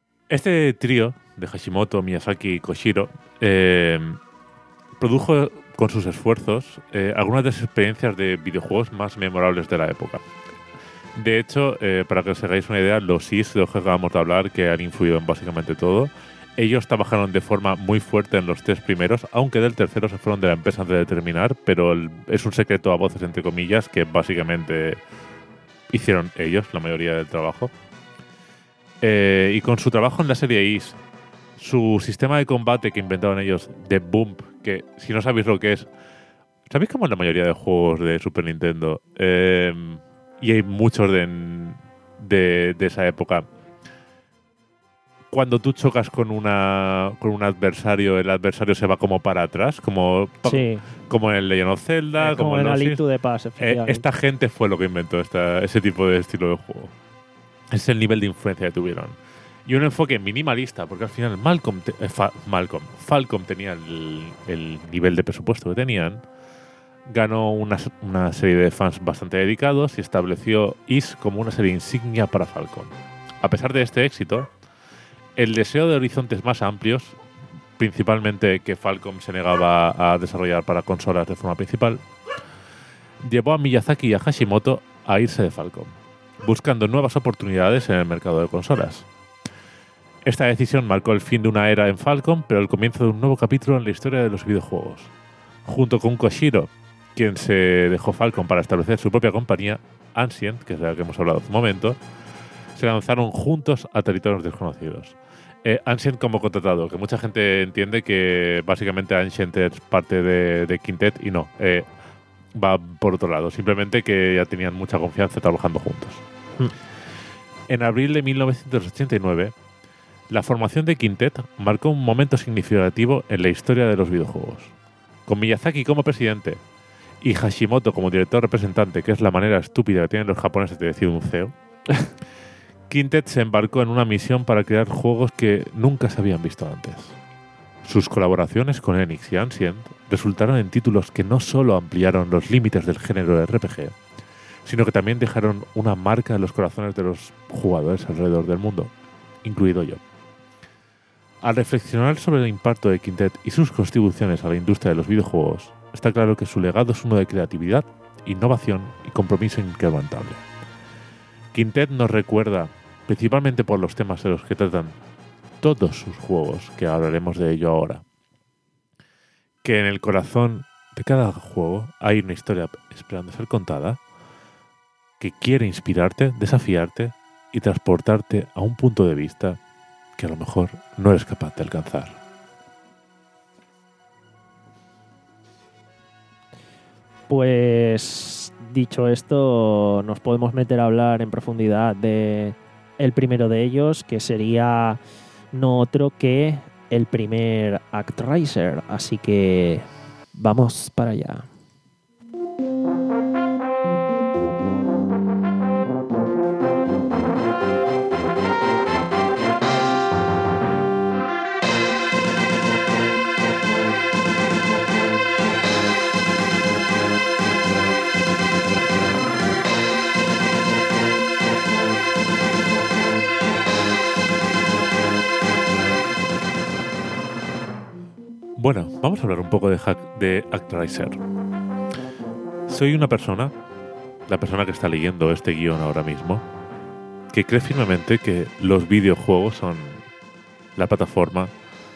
Este trío de Hashimoto, Miyazaki y Koshiro eh, produjo con sus esfuerzos, eh, algunas de las experiencias de videojuegos más memorables de la época. De hecho, eh, para que os hagáis una idea, los I S de los que acabamos de hablar, que han influido en básicamente todo, ellos trabajaron de forma muy fuerte en los tres primeros, aunque del tercero se fueron de la empresa antes de terminar, pero el, es un secreto a voces, entre comillas, que básicamente hicieron ellos la mayoría del trabajo. Eh, y con su trabajo en la serie I S, su sistema de combate que inventaron ellos, de Bump, que si no sabéis lo que es, ¿sabéis cómo es la mayoría de juegos de Super Nintendo? Eh, y hay muchos de, de, de esa época. Cuando tú chocas con una con un adversario, el adversario se va como para atrás, como, Sí. como en Legend of Zelda, Eh, como, como en los A Link Sims. to the Past, Eh, efectivamente. esta gente fue lo que inventó esta, ese tipo de estilo de juego. Es el nivel de influencia que tuvieron. Y un enfoque minimalista, porque al final Malcolm, te- eh, Fa- Malcolm Falcom tenía el, el nivel de presupuesto que tenían, ganó una, una serie de fans bastante dedicados y estableció I S como una serie insignia para Falcom. A pesar de este éxito, el deseo de horizontes más amplios, principalmente que Falcom se negaba a desarrollar para consolas de forma principal, llevó a Miyazaki y a Hashimoto a irse de Falcom, buscando nuevas oportunidades en el mercado de consolas. Esta decisión marcó el fin de una era en Falcom, pero el comienzo de un nuevo capítulo en la historia de los videojuegos. Junto con Koshiro, quien se dejó Falcom para establecer su propia compañía, Ancient, que es de la que hemos hablado hace un momento, se lanzaron juntos a territorios desconocidos. Eh, Ancient como contratado, que mucha gente entiende que básicamente Ancient es parte de, de Quintet y no, eh, va por otro lado, simplemente que ya tenían mucha confianza trabajando juntos. Hmm. En abril de mil novecientos ochenta y nueve, la formación de Quintet marcó un momento significativo en la historia de los videojuegos. Con Miyazaki como presidente y Hashimoto como director representante, que es la manera estúpida que tienen los japoneses de decir un C E O, Quintet se embarcó en una misión para crear juegos que nunca se habían visto antes. Sus colaboraciones con Enix y Ancient resultaron en títulos que no solo ampliaron los límites del género de R P G, sino que también dejaron una marca en los corazones de los jugadores alrededor del mundo, incluido yo. Al reflexionar sobre el impacto de Quintet y sus contribuciones a la industria de los videojuegos, está claro que su legado es uno de creatividad, innovación y compromiso inquebrantable. Quintet nos recuerda, principalmente por los temas de los que tratan todos sus juegos, que hablaremos de ello ahora, que en el corazón de cada juego hay una historia esperando ser contada, que quiere inspirarte, desafiarte y transportarte a un punto de vista que a lo mejor no eres capaz de alcanzar. Pues dicho esto, nos podemos meter a hablar en profundidad de el primero de ellos, que sería no otro que el primer Actraiser. Así que vamos para allá. Bueno, vamos a hablar un poco de, hack, de Actraiser. Soy una persona, la persona que está leyendo este guión ahora mismo, que cree firmemente que los videojuegos son la plataforma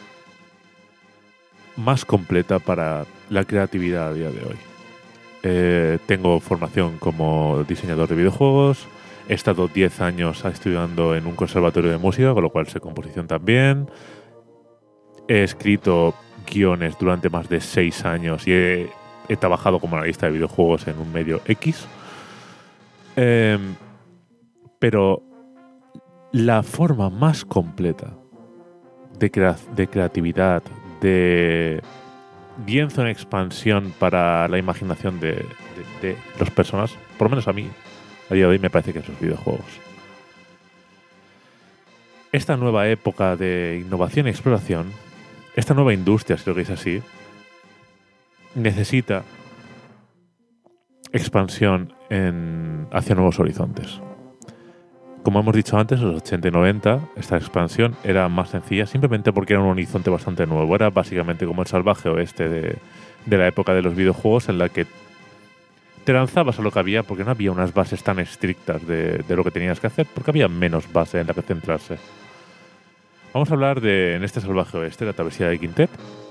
más completa para la creatividad a día de hoy. Eh, tengo formación como diseñador de videojuegos, he estado diez años estudiando en un conservatorio de música, con lo cual sé composición también. He escrito guiones durante más de seis años y he, he trabajado como analista de videojuegos en un medio X. Eh, pero la forma más completa de, crea- de creatividad, de lienzo en expansión para la imaginación de, de, de las personas, por lo menos a mí, a día de hoy me parece que son los videojuegos. Esta nueva época de innovación y exploración, esta nueva industria, si lo queréis así, necesita expansión en, hacia nuevos horizontes. como hemos dicho antes, los ochenta y noventa, esta expansión era más sencilla simplemente porque era un horizonte bastante nuevo. Era básicamente como el salvaje oeste de, de la época de los videojuegos, en la que te lanzabas a lo que había porque no había unas bases tan estrictas de, de lo que tenías que hacer, porque había menos base en la que centrarse. Vamos a hablar de, en este salvaje oeste, la travesía de Quintet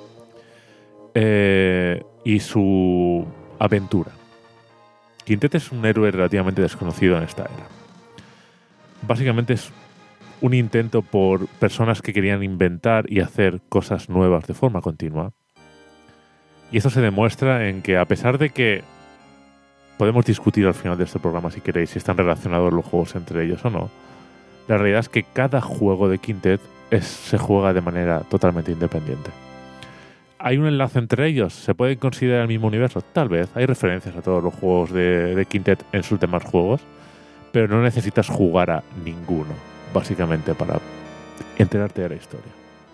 eh, y su aventura. Quintet es un héroe relativamente desconocido en esta era. Básicamente es un intento por personas que querían inventar y hacer cosas nuevas de forma continua. Y esto se demuestra en que, a pesar de que podemos discutir al final de este programa, si queréis, si están relacionados los juegos entre ellos o no, la realidad es que cada juego de Quintet es, se juega de manera totalmente independiente. ¿Hay un enlace entre ellos? ¿Se puede considerar el mismo universo? Tal vez. Hay referencias a todos los juegos de, de Quintet en sus demás juegos, pero no necesitas jugar a ninguno, básicamente, para enterarte de la historia.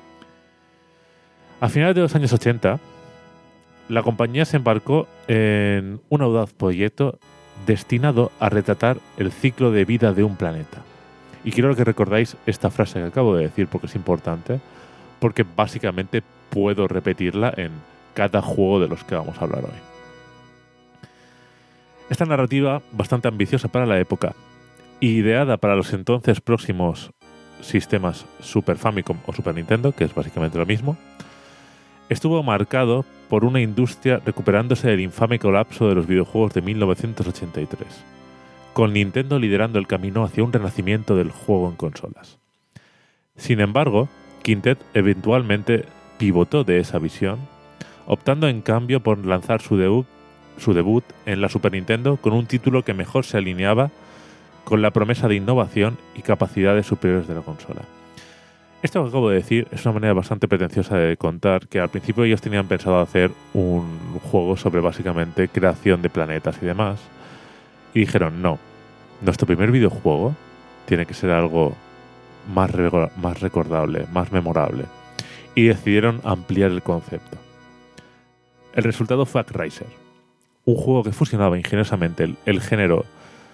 A finales de los años ochenta, la compañía se embarcó en un audaz proyecto destinado a retratar el ciclo de vida de un planeta. Y quiero que recordáis esta frase que acabo de decir porque es importante, porque básicamente puedo repetirla en cada juego de los que vamos a hablar hoy. Esta narrativa, bastante ambiciosa para la época, y ideada para los entonces próximos sistemas Super Famicom o Super Nintendo, que es básicamente lo mismo, estuvo marcado por una industria recuperándose del infame colapso de los videojuegos de mil novecientos ochenta y tres, con Nintendo liderando el camino hacia un renacimiento del juego en consolas. Sin embargo, Quintet eventualmente pivotó de esa visión, optando en cambio por lanzar su debut, su debut en la Super Nintendo con un título que mejor se alineaba con la promesa de innovación y capacidades superiores de la consola. Esto que acabo de decir es una manera bastante pretenciosa de contar que al principio ellos tenían pensado hacer un juego sobre básicamente creación de planetas y demás, y dijeron no, nuestro primer videojuego tiene que ser algo más, re- más recordable, más memorable, y decidieron ampliar el concepto. El resultado fue ActRaiser, un juego que fusionaba ingeniosamente el, el género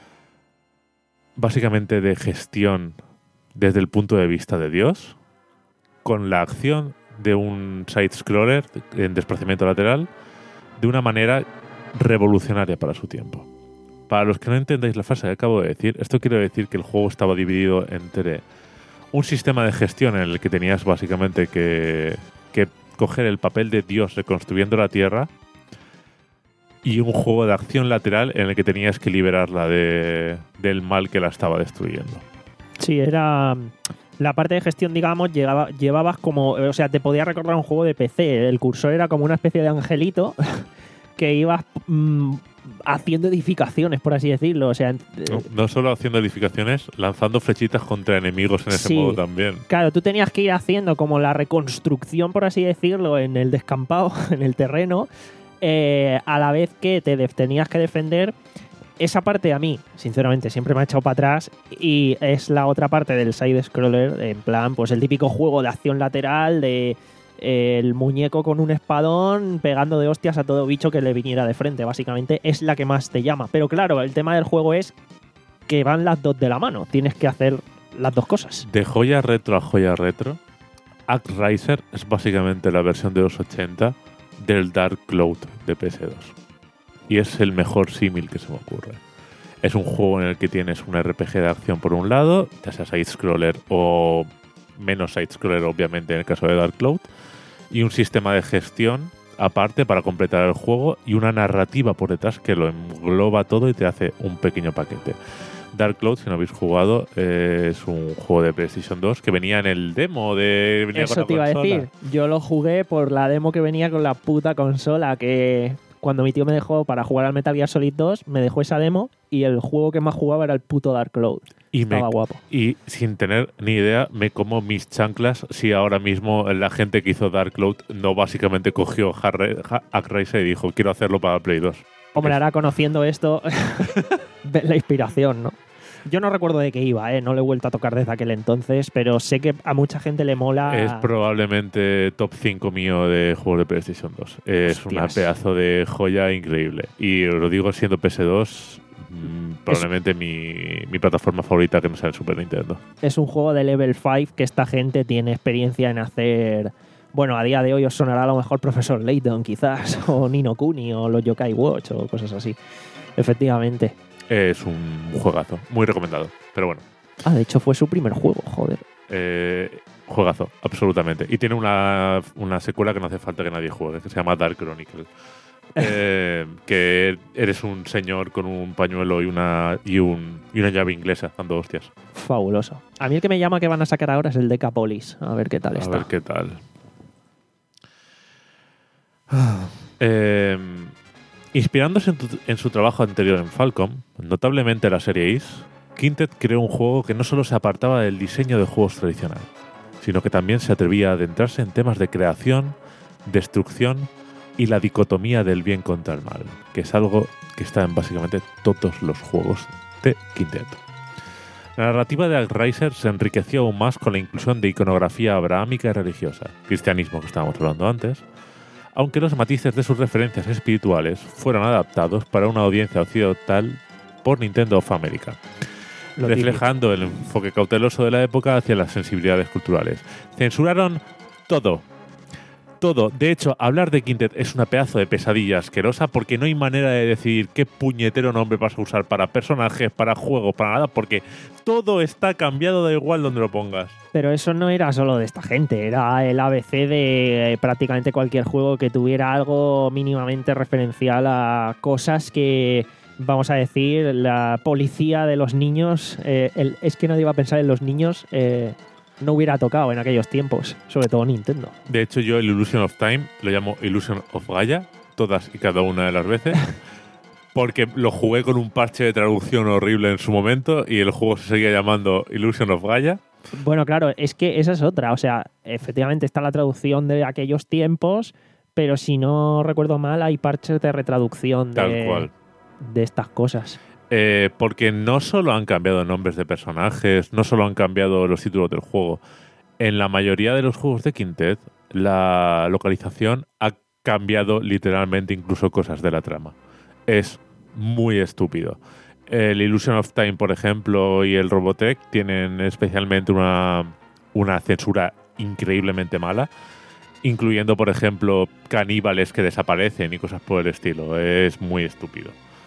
básicamente de gestión desde el punto de vista de Dios, con la acción de un side-scroller en desplazamiento lateral de una manera revolucionaria para su tiempo. Para los que no entendáis la frase que acabo de decir, esto quiere decir que el juego estaba dividido entre un sistema de gestión en el que tenías básicamente que, que coger el papel de Dios reconstruyendo la Tierra, y un juego de acción lateral en el que tenías que liberarla de, del mal que la estaba destruyendo. Sí, era... La parte de gestión, digamos, llegaba, llevabas como... O sea, te podía recordar un juego de P C. El cursor era como una especie de angelito que ibas mmm, haciendo edificaciones, por así decirlo. O sea, no, no solo haciendo edificaciones, lanzando flechitas contra enemigos en ese sí, modo también. Claro, tú tenías que ir haciendo como la reconstrucción, por así decirlo, en el descampado, en el terreno, eh, a la vez que te def- tenías que defender. Esa parte a mí, sinceramente, siempre me ha echado para atrás, y es la otra parte del side-scroller, en plan, pues el típico juego de acción lateral de eh, el muñeco con un espadón pegando de hostias a todo bicho que le viniera de frente. Básicamente es la que más te llama. Pero claro, el tema del juego es que van las dos de la mano. Tienes que hacer las dos cosas. De joya retro a joya retro, ActRaiser es básicamente la versión de los ochenta del Dark Cloud de P S dos. Y es el mejor símil que se me ocurre. Es un juego en el que tienes un R P G de acción por un lado, ya sea side-scroller o menos side-scroller, obviamente, en el caso de Dark Cloud, y un sistema de gestión aparte para completar el juego y una narrativa por detrás que lo engloba todo y te hace un pequeño paquete. Dark Cloud, si no habéis jugado, eh, es un juego de PlayStation dos que venía en el demo de... Venía Eso con la te iba a consola. decir. Yo lo jugué por la demo que venía con la puta consola, que cuando mi tío me dejó para jugar al Metal Gear Solid dos, me dejó esa demo y el juego que más jugaba era el puto Dark Cloud. Y Estaba me, guapo. Y sin tener ni idea, me como mis chanclas si ahora mismo la gente que hizo Dark Cloud no básicamente cogió ActRaiser y dijo, quiero hacerlo para Play dos. Hombre, ahora conociendo esto, la inspiración, ¿no? Yo no recuerdo de qué iba, ¿eh? No lo he vuelto a tocar desde aquel entonces, pero sé que a mucha gente le mola. Es probablemente top cinco mío de juegos de PlayStation dos. Es Hostias. una pedazo de joya increíble. Y os lo digo siendo P S dos, mmm, probablemente mi, mi plataforma favorita que no sea el Super Nintendo. Es un juego de level cinco que esta gente tiene experiencia en hacer. Bueno, a día de hoy os sonará a lo mejor Profesor Layton, quizás, o Ni no Kuni, o los Yokai Watch, o cosas así. Efectivamente. Es un juegazo, muy recomendado. Pero bueno. Ah, de hecho fue su primer juego, joder. Eh, juegazo, absolutamente. Y tiene una, una secuela que no hace falta que nadie juegue, que se llama Dark Chronicle. eh, que eres un señor con un pañuelo y una, y un, y una llave inglesa dando hostias. Fabuloso. A mí el que me llama que van a sacar ahora es el Decapolis. A ver qué tal A está. A ver qué tal. Eh, inspirándose en, tu, en su trabajo anterior en Falcom, notablemente la serie Is, Quintet creó un juego que no solo se apartaba del diseño de juegos tradicional, sino que también se atrevía a adentrarse en temas de creación, destrucción y la dicotomía del bien contra el mal, que es algo que está en básicamente todos los juegos de Quintet. La narrativa de ArcRaiser se enriqueció aún más con la inclusión de iconografía abrahámica y religiosa, cristianismo que estábamos hablando antes, aunque los matices de sus referencias espirituales fueron adaptados para una audiencia occidental por Nintendo of America, Lo reflejando típico. El enfoque cauteloso de la época hacia las sensibilidades culturales. Censuraron todo. Todo. De hecho, hablar de Quintet es una pedazo de pesadilla asquerosa porque no hay manera de decidir qué puñetero nombre vas a usar para personajes, para juegos, para nada, porque todo está cambiado, da igual donde lo pongas. Pero eso no era solo de esta gente, era el A B C de eh, prácticamente cualquier juego que tuviera algo mínimamente referencial a cosas que, vamos a decir, la policía de los niños, eh, el, es que nadie va a pensar en los niños, eh, no hubiera tocado en aquellos tiempos, sobre todo Nintendo. De hecho, yo el Illusion of Time lo llamo Illusion of Gaia, todas y cada una de las veces, porque lo jugué con un parche de traducción horrible en su momento y el juego se seguía llamando Illusion of Gaia. Bueno, claro, es que esa es otra. O sea, efectivamente está la traducción de aquellos tiempos, pero si no recuerdo mal, hay parches de retraducción Tal de, cual. de estas cosas. Eh, porque no solo han cambiado nombres de personajes, no solo han cambiado los títulos del juego. En la mayoría de los juegos de Quintet, la localización ha cambiado literalmente incluso cosas de la trama. Es muy estúpido. El Illusion of Time, por ejemplo, y el Robotech tienen especialmente una, una censura increíblemente mala, incluyendo, por ejemplo, caníbales que desaparecen y cosas por el estilo. Es muy estúpido.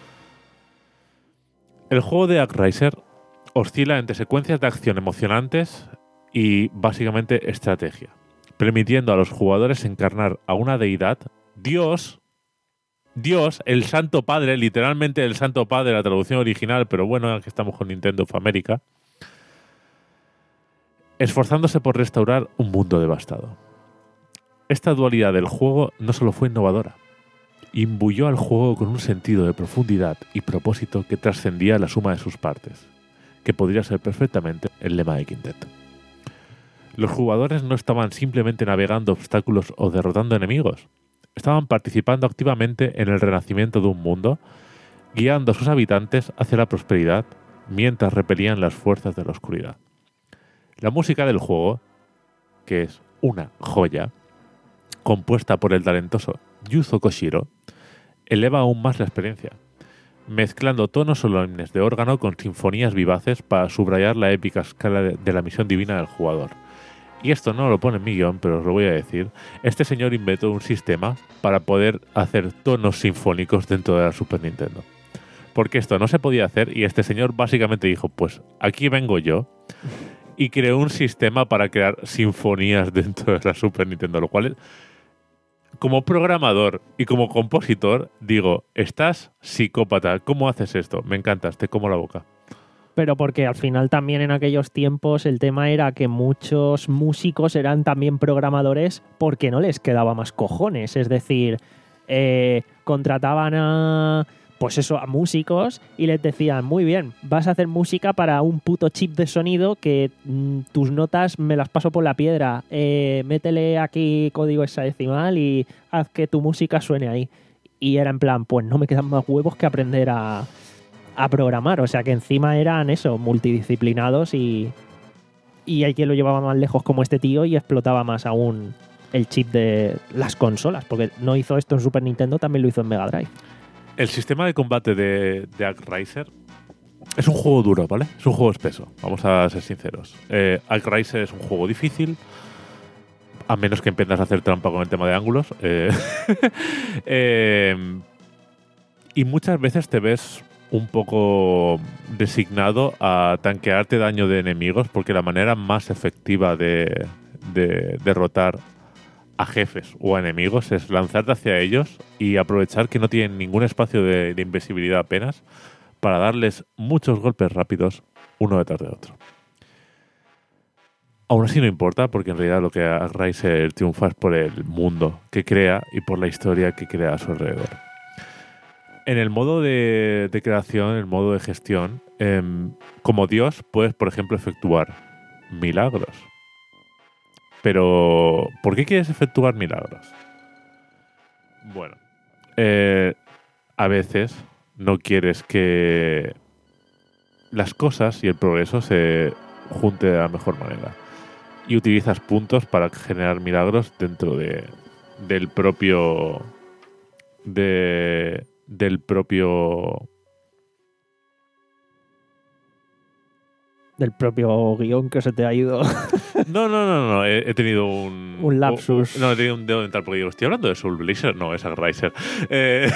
El juego de ArcRaiser oscila entre secuencias de acción emocionantes y básicamente estrategia, permitiendo a los jugadores encarnar a una deidad, Dios, Dios, el Santo Padre, literalmente el Santo Padre, la traducción original, pero bueno, aquí estamos con Nintendo of America, esforzándose por restaurar un mundo devastado. Esta dualidad del juego no solo fue innovadora, imbuyó al juego con un sentido de profundidad y propósito que trascendía la suma de sus partes, que podría ser perfectamente el lema de Quintet. Los jugadores no estaban simplemente navegando obstáculos o derrotando enemigos, estaban participando activamente en el renacimiento de un mundo, guiando a sus habitantes hacia la prosperidad mientras repelían las fuerzas de la oscuridad. La música del juego, que es una joya, compuesta por el talentoso Yuzo Koshiro, eleva aún más la experiencia, mezclando tonos solemnes de órgano con sinfonías vivaces para subrayar la épica escala de, de la misión divina del jugador. Y esto no lo pone en mi guión, pero os lo voy a decir. Este señor inventó un sistema para poder hacer tonos sinfónicos dentro de la Super Nintendo. Porque esto no se podía hacer y este señor básicamente dijo, pues aquí vengo yo, y creó un sistema para crear sinfonías dentro de la Super Nintendo, lo cual, como programador y como compositor, digo, estás psicópata, ¿cómo haces esto? Me encantas, te como la boca. Pero porque al final también en aquellos tiempos el tema era que muchos músicos eran también programadores porque no les quedaba más cojones. Es decir, eh, contrataban a, pues eso, a músicos y les decían, muy bien, vas a hacer música para un puto chip de sonido que mm, tus notas me las paso por la piedra. Eh, métele aquí código hexadecimal y haz que tu música suene ahí. Y era en plan, pues no me quedan más huevos que aprender a... a programar, o sea que encima eran eso, multidisciplinados y, y hay quien lo llevaba más lejos como este tío y explotaba más aún el chip de las consolas, porque no hizo esto en Super Nintendo, también lo hizo en Mega Drive. El sistema de combate de, de ArcRaiser es un juego duro, ¿vale? Es un juego espeso, vamos a ser sinceros. Eh, Arcriser es un juego difícil, a menos que empieces a hacer trampa con el tema de ángulos. Eh, eh, y muchas veces te ves un poco resignado a tanquearte daño de enemigos, porque la manera más efectiva de, de derrotar a jefes o a enemigos es lanzarte hacia ellos y aprovechar que no tienen ningún espacio de, de invisibilidad apenas para darles muchos golpes rápidos uno detrás de otro. Aún así no importa, porque en realidad lo que Arcriser triunfa es por el mundo que crea y por la historia que crea a su alrededor. En el modo de, de creación, en el modo de gestión, eh, como Dios puedes, por ejemplo, efectuar milagros. Pero, ¿por qué quieres efectuar milagros? Bueno, eh, a veces no quieres que las cosas y el progreso se junten de la mejor manera. Y utilizas puntos para generar milagros dentro de, del propio... De, del propio... Del propio guión que se te ha ido. No, no, no, no. He, he tenido un... Un lapsus. Un, no, he tenido un dedo dental porque digo, estoy hablando de Soul Blazer. No, es Arcriser. Eh,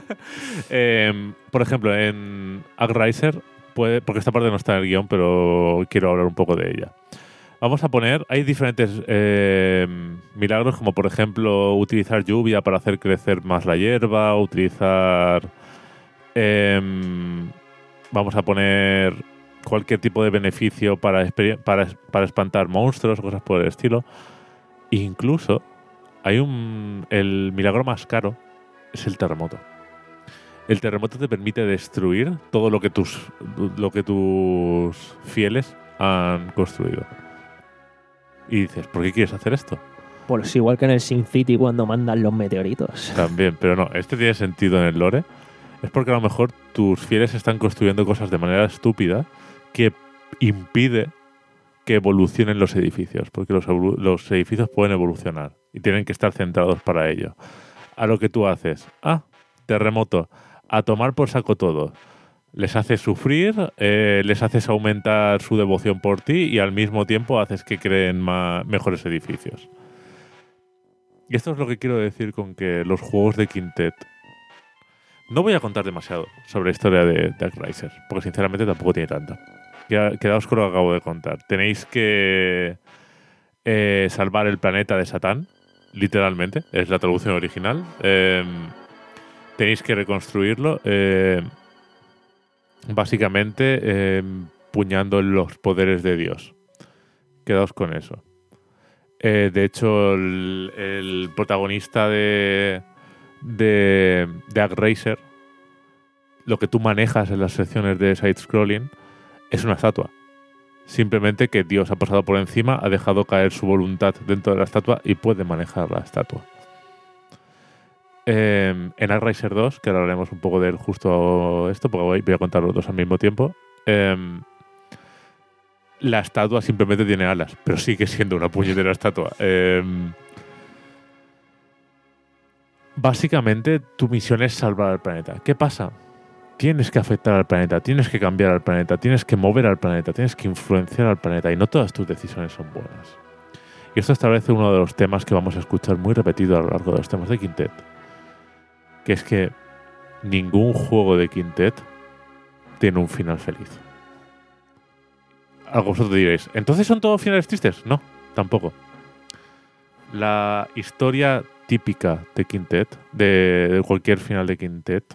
eh, por ejemplo, en Arcriser, puede, porque esta parte no está en el guión, pero quiero hablar un poco de ella. Vamos a poner, hay diferentes eh, milagros, como por ejemplo utilizar lluvia para hacer crecer más la hierba, utilizar... Eh, vamos a poner cualquier tipo de beneficio para, para, para espantar monstruos o cosas por el estilo. Incluso hay un... El milagro más caro es el terremoto. El terremoto te permite destruir todo lo que tus, lo que tus fieles han construido. Y dices, ¿por qué quieres hacer esto? Pues igual que en el SimCity cuando mandan los meteoritos. También, pero no, este tiene sentido en el lore. Es porque a lo mejor tus fieles están construyendo cosas de manera estúpida que impide que evolucionen los edificios, porque los, los edificios pueden evolucionar y tienen que estar centrados para ello. A lo que tú haces, ah, terremoto, a tomar por saco todo. Les haces sufrir, eh, les haces aumentar su devoción por ti y al mismo tiempo haces que creen más, mejores edificios. Y esto es lo que quiero decir con que los juegos de Quintet... No voy a contar demasiado sobre la historia de Arcriser, porque sinceramente tampoco tiene tanta. Quedaos con lo que acabo de contar. Tenéis que eh, salvar el planeta de Satán, literalmente, es la traducción original. Eh, tenéis que reconstruirlo... Eh, Básicamente, eh, puñando los poderes de Dios. Quedaos con eso. Eh, de hecho, el, el protagonista de, de, de Arcriser, lo que tú manejas en las secciones de side-scrolling, es una estatua. Simplemente que Dios ha pasado por encima, ha dejado caer su voluntad dentro de la estatua y puede manejar la estatua. Eh, en Arcriser dos, que ahora hablaremos un poco de él justo esto, porque voy, voy a contar los dos al mismo tiempo, eh, la estatua simplemente tiene alas, pero sigue siendo una puñetera estatua. Eh, básicamente, tu misión es salvar al planeta. ¿Qué pasa? Tienes que afectar al planeta, tienes que cambiar al planeta, tienes que mover al planeta, tienes que influenciar al planeta, y no todas tus decisiones son buenas. Y esto establece uno de los temas que vamos a escuchar muy repetido a lo largo de los temas de Quintet, que es que ningún juego de Quintet tiene un final feliz. A vosotros diréis, ¿entonces son todos finales tristes? No, tampoco. La historia típica de Quintet, de, de cualquier final de Quintet,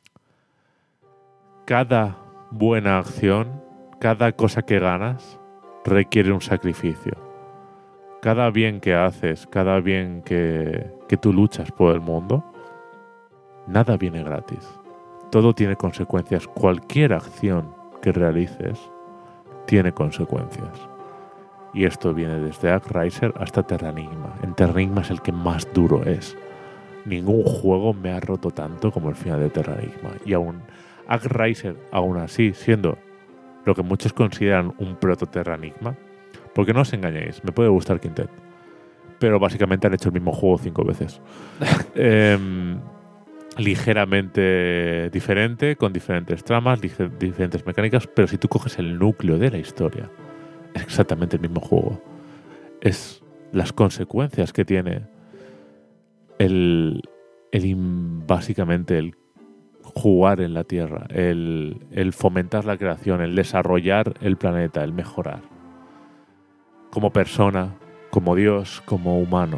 cada buena acción, cada cosa que ganas, requiere un sacrificio. Cada bien que haces, cada bien que, que tú luchas por el mundo, nada viene gratis. Todo tiene consecuencias. Cualquier acción que realices tiene consecuencias. Y esto viene desde Arcriser hasta Terranigma. En Terranigma es el que más duro es. Ningún juego me ha roto tanto como el final de Terranigma. Y aún Arcriser, aún así, siendo lo que muchos consideran un proto-Terranigma, porque no os engañéis, me puede gustar Quintet, pero básicamente han hecho el mismo juego cinco veces. eh, ligeramente diferente, con diferentes tramas, lige- diferentes mecánicas, pero si tú coges el núcleo de la historia, es exactamente el mismo juego. Es las consecuencias que tiene el, el in- básicamente el jugar en la Tierra, el, el fomentar la creación, el desarrollar el planeta, el mejorar. Como persona, como Dios, como humano.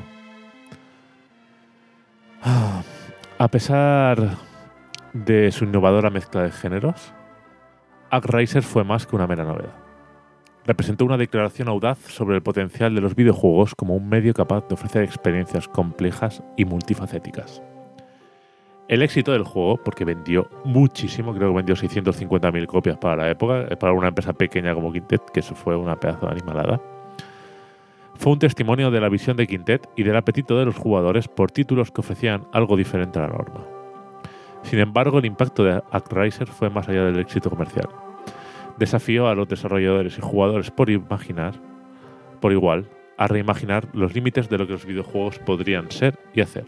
Ah, a pesar de su innovadora mezcla de géneros, ActRaiser fue más que una mera novedad. Representó una declaración audaz sobre el potencial de los videojuegos como un medio capaz de ofrecer experiencias complejas y multifacéticas. El éxito del juego, porque vendió muchísimo, creo que vendió seiscientas cincuenta mil copias para la época, para una empresa pequeña como Quintet, que eso fue una pedazo de animalada, fue un testimonio de la visión de Quintet y del apetito de los jugadores por títulos que ofrecían algo diferente a la norma. Sin embargo, el impacto de ActRaiser fue más allá del éxito comercial. Desafió a los desarrolladores y jugadores por imaginar, por igual, a reimaginar los límites de lo que los videojuegos podrían ser y hacer.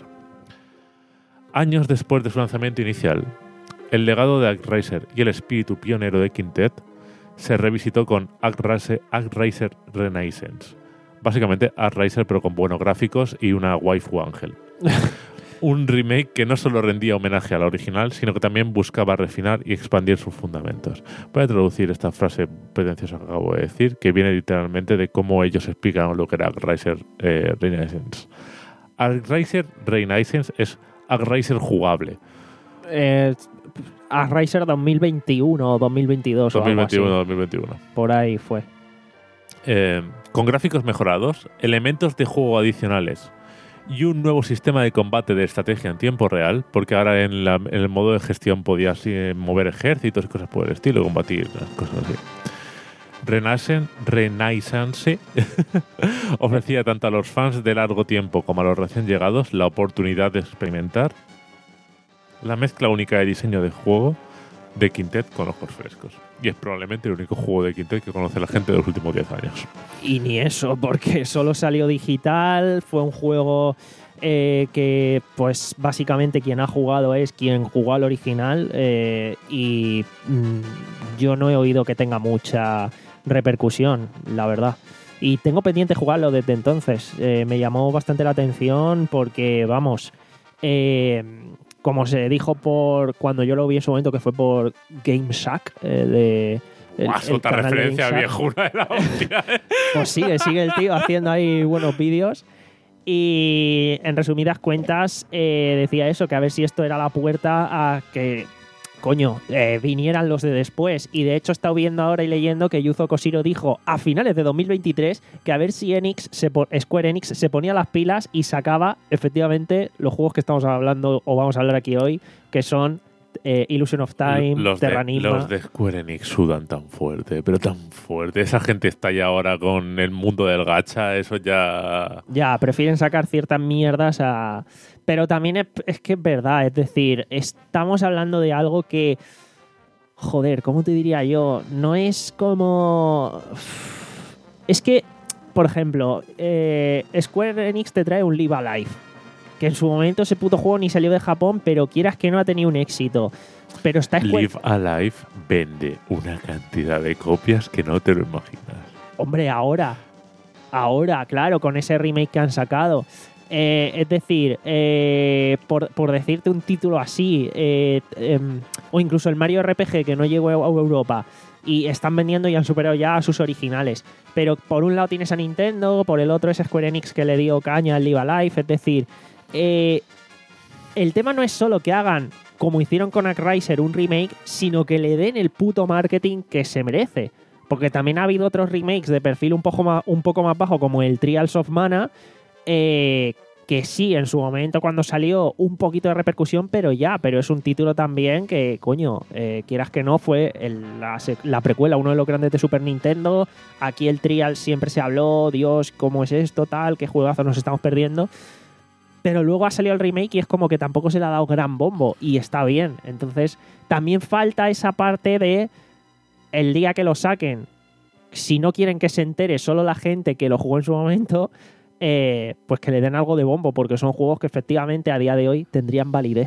Años después de su lanzamiento inicial, el legado de ActRaiser y el espíritu pionero de Quintet se revisitó con ActRaiser, ActRaiser Renaissance. Básicamente ActRaiser pero con buenos gráficos y una waifu ángel. Un remake que no solo rendía homenaje a la original, sino que también buscaba refinar y expandir sus fundamentos. Voy a traducir esta frase pretenciosa que acabo de decir, que viene literalmente de cómo ellos explican lo que era ActRaiser eh, Renaissance. ActRaiser Renaissance es ActRaiser jugable. Eh, ActRaiser dos mil veintiuno o dos mil veintidós dos mil veintiuno, o algo dos mil veintiuno. así. Por ahí fue. Eh, con gráficos mejorados, elementos de juego adicionales y un nuevo sistema de combate de estrategia en tiempo real, porque ahora en, la, en el modo de gestión podías eh, mover ejércitos y cosas por el estilo, combatir, cosas así. Renaissance, Renaissance ofrecía tanto a los fans de largo tiempo como a los recién llegados la oportunidad de experimentar la mezcla única de diseño de juego de Quintet con ojos frescos. Y es probablemente el único juego de Quintet que conoce la gente de los últimos diez años. Y ni eso, porque solo salió digital, fue un juego eh, que pues básicamente quien ha jugado es quien jugó al original eh, y mm, yo no he oído que tenga mucha repercusión, la verdad. Y tengo pendiente jugarlo desde entonces. Eh, me llamó bastante la atención porque, vamos, eh, como se dijo por cuando yo lo vi en su momento, que fue por GameShack, eh, de... El, Guau, el otra canal de referencia GameShack. viejuna de la hostia. ¿eh? Pues sigue, sigue el tío haciendo ahí buenos vídeos. Y en resumidas cuentas, eh, decía eso, que a ver si esto era la puerta a que, coño, eh, vinieran los de después. Y de hecho he estado viendo ahora y leyendo que Yuzo Koshiro dijo a finales de dos mil veintitrés que a ver si Enix se po- Square Enix se ponía las pilas y sacaba efectivamente los juegos que estamos hablando o vamos a hablar aquí hoy, que son eh, Illusion of Time, los, de, Terranigma. los de Square Enix sudan tan fuerte, pero tan fuerte. Esa gente está ya ahora con el mundo del gacha, eso ya... Ya, prefieren sacar ciertas mierdas a... Pero también es, es que es verdad, es decir, estamos hablando de algo que... Joder, ¿cómo te diría yo? No es como... Es que, por ejemplo, eh, Square Enix te trae un Live Alive, que en su momento ese puto juego ni salió de Japón, pero quieras que no ha tenido un éxito. Pero está Square... Live Alive vende una cantidad de copias que no te lo imaginas. Hombre, ahora. Ahora, claro, con ese remake que han sacado. Eh, es decir, eh, por, por decirte un título así, eh, eh, o incluso el Mario R P G que no llegó a Europa y están vendiendo y han superado ya a sus originales. Pero por un lado tienes a Nintendo, por el otro es Square Enix que le dio caña al Live Alive. Es decir, eh, el tema no es solo que hagan, como hicieron con ActRaiser, un remake, sino que le den el puto marketing que se merece. Porque también ha habido otros remakes de perfil un poco más, un poco más bajo, como el Trials of Mana, eh, que sí, en su momento cuando salió un poquito de repercusión, pero ya, pero es un título también que, coño, eh, quieras que no, fue el, la, la precuela, uno de los grandes de Super Nintendo. Aquí el Trials siempre se habló, Dios, ¿cómo es esto? Tal, qué juegazo nos estamos perdiendo. Pero luego ha salido el remake y es como que tampoco se le ha dado gran bombo y está bien. Entonces, también falta esa parte de el día que lo saquen, si no quieren que se entere solo la gente que lo jugó en su momento, eh, pues que le den algo de bombo, porque son juegos que efectivamente a día de hoy tendrían validez.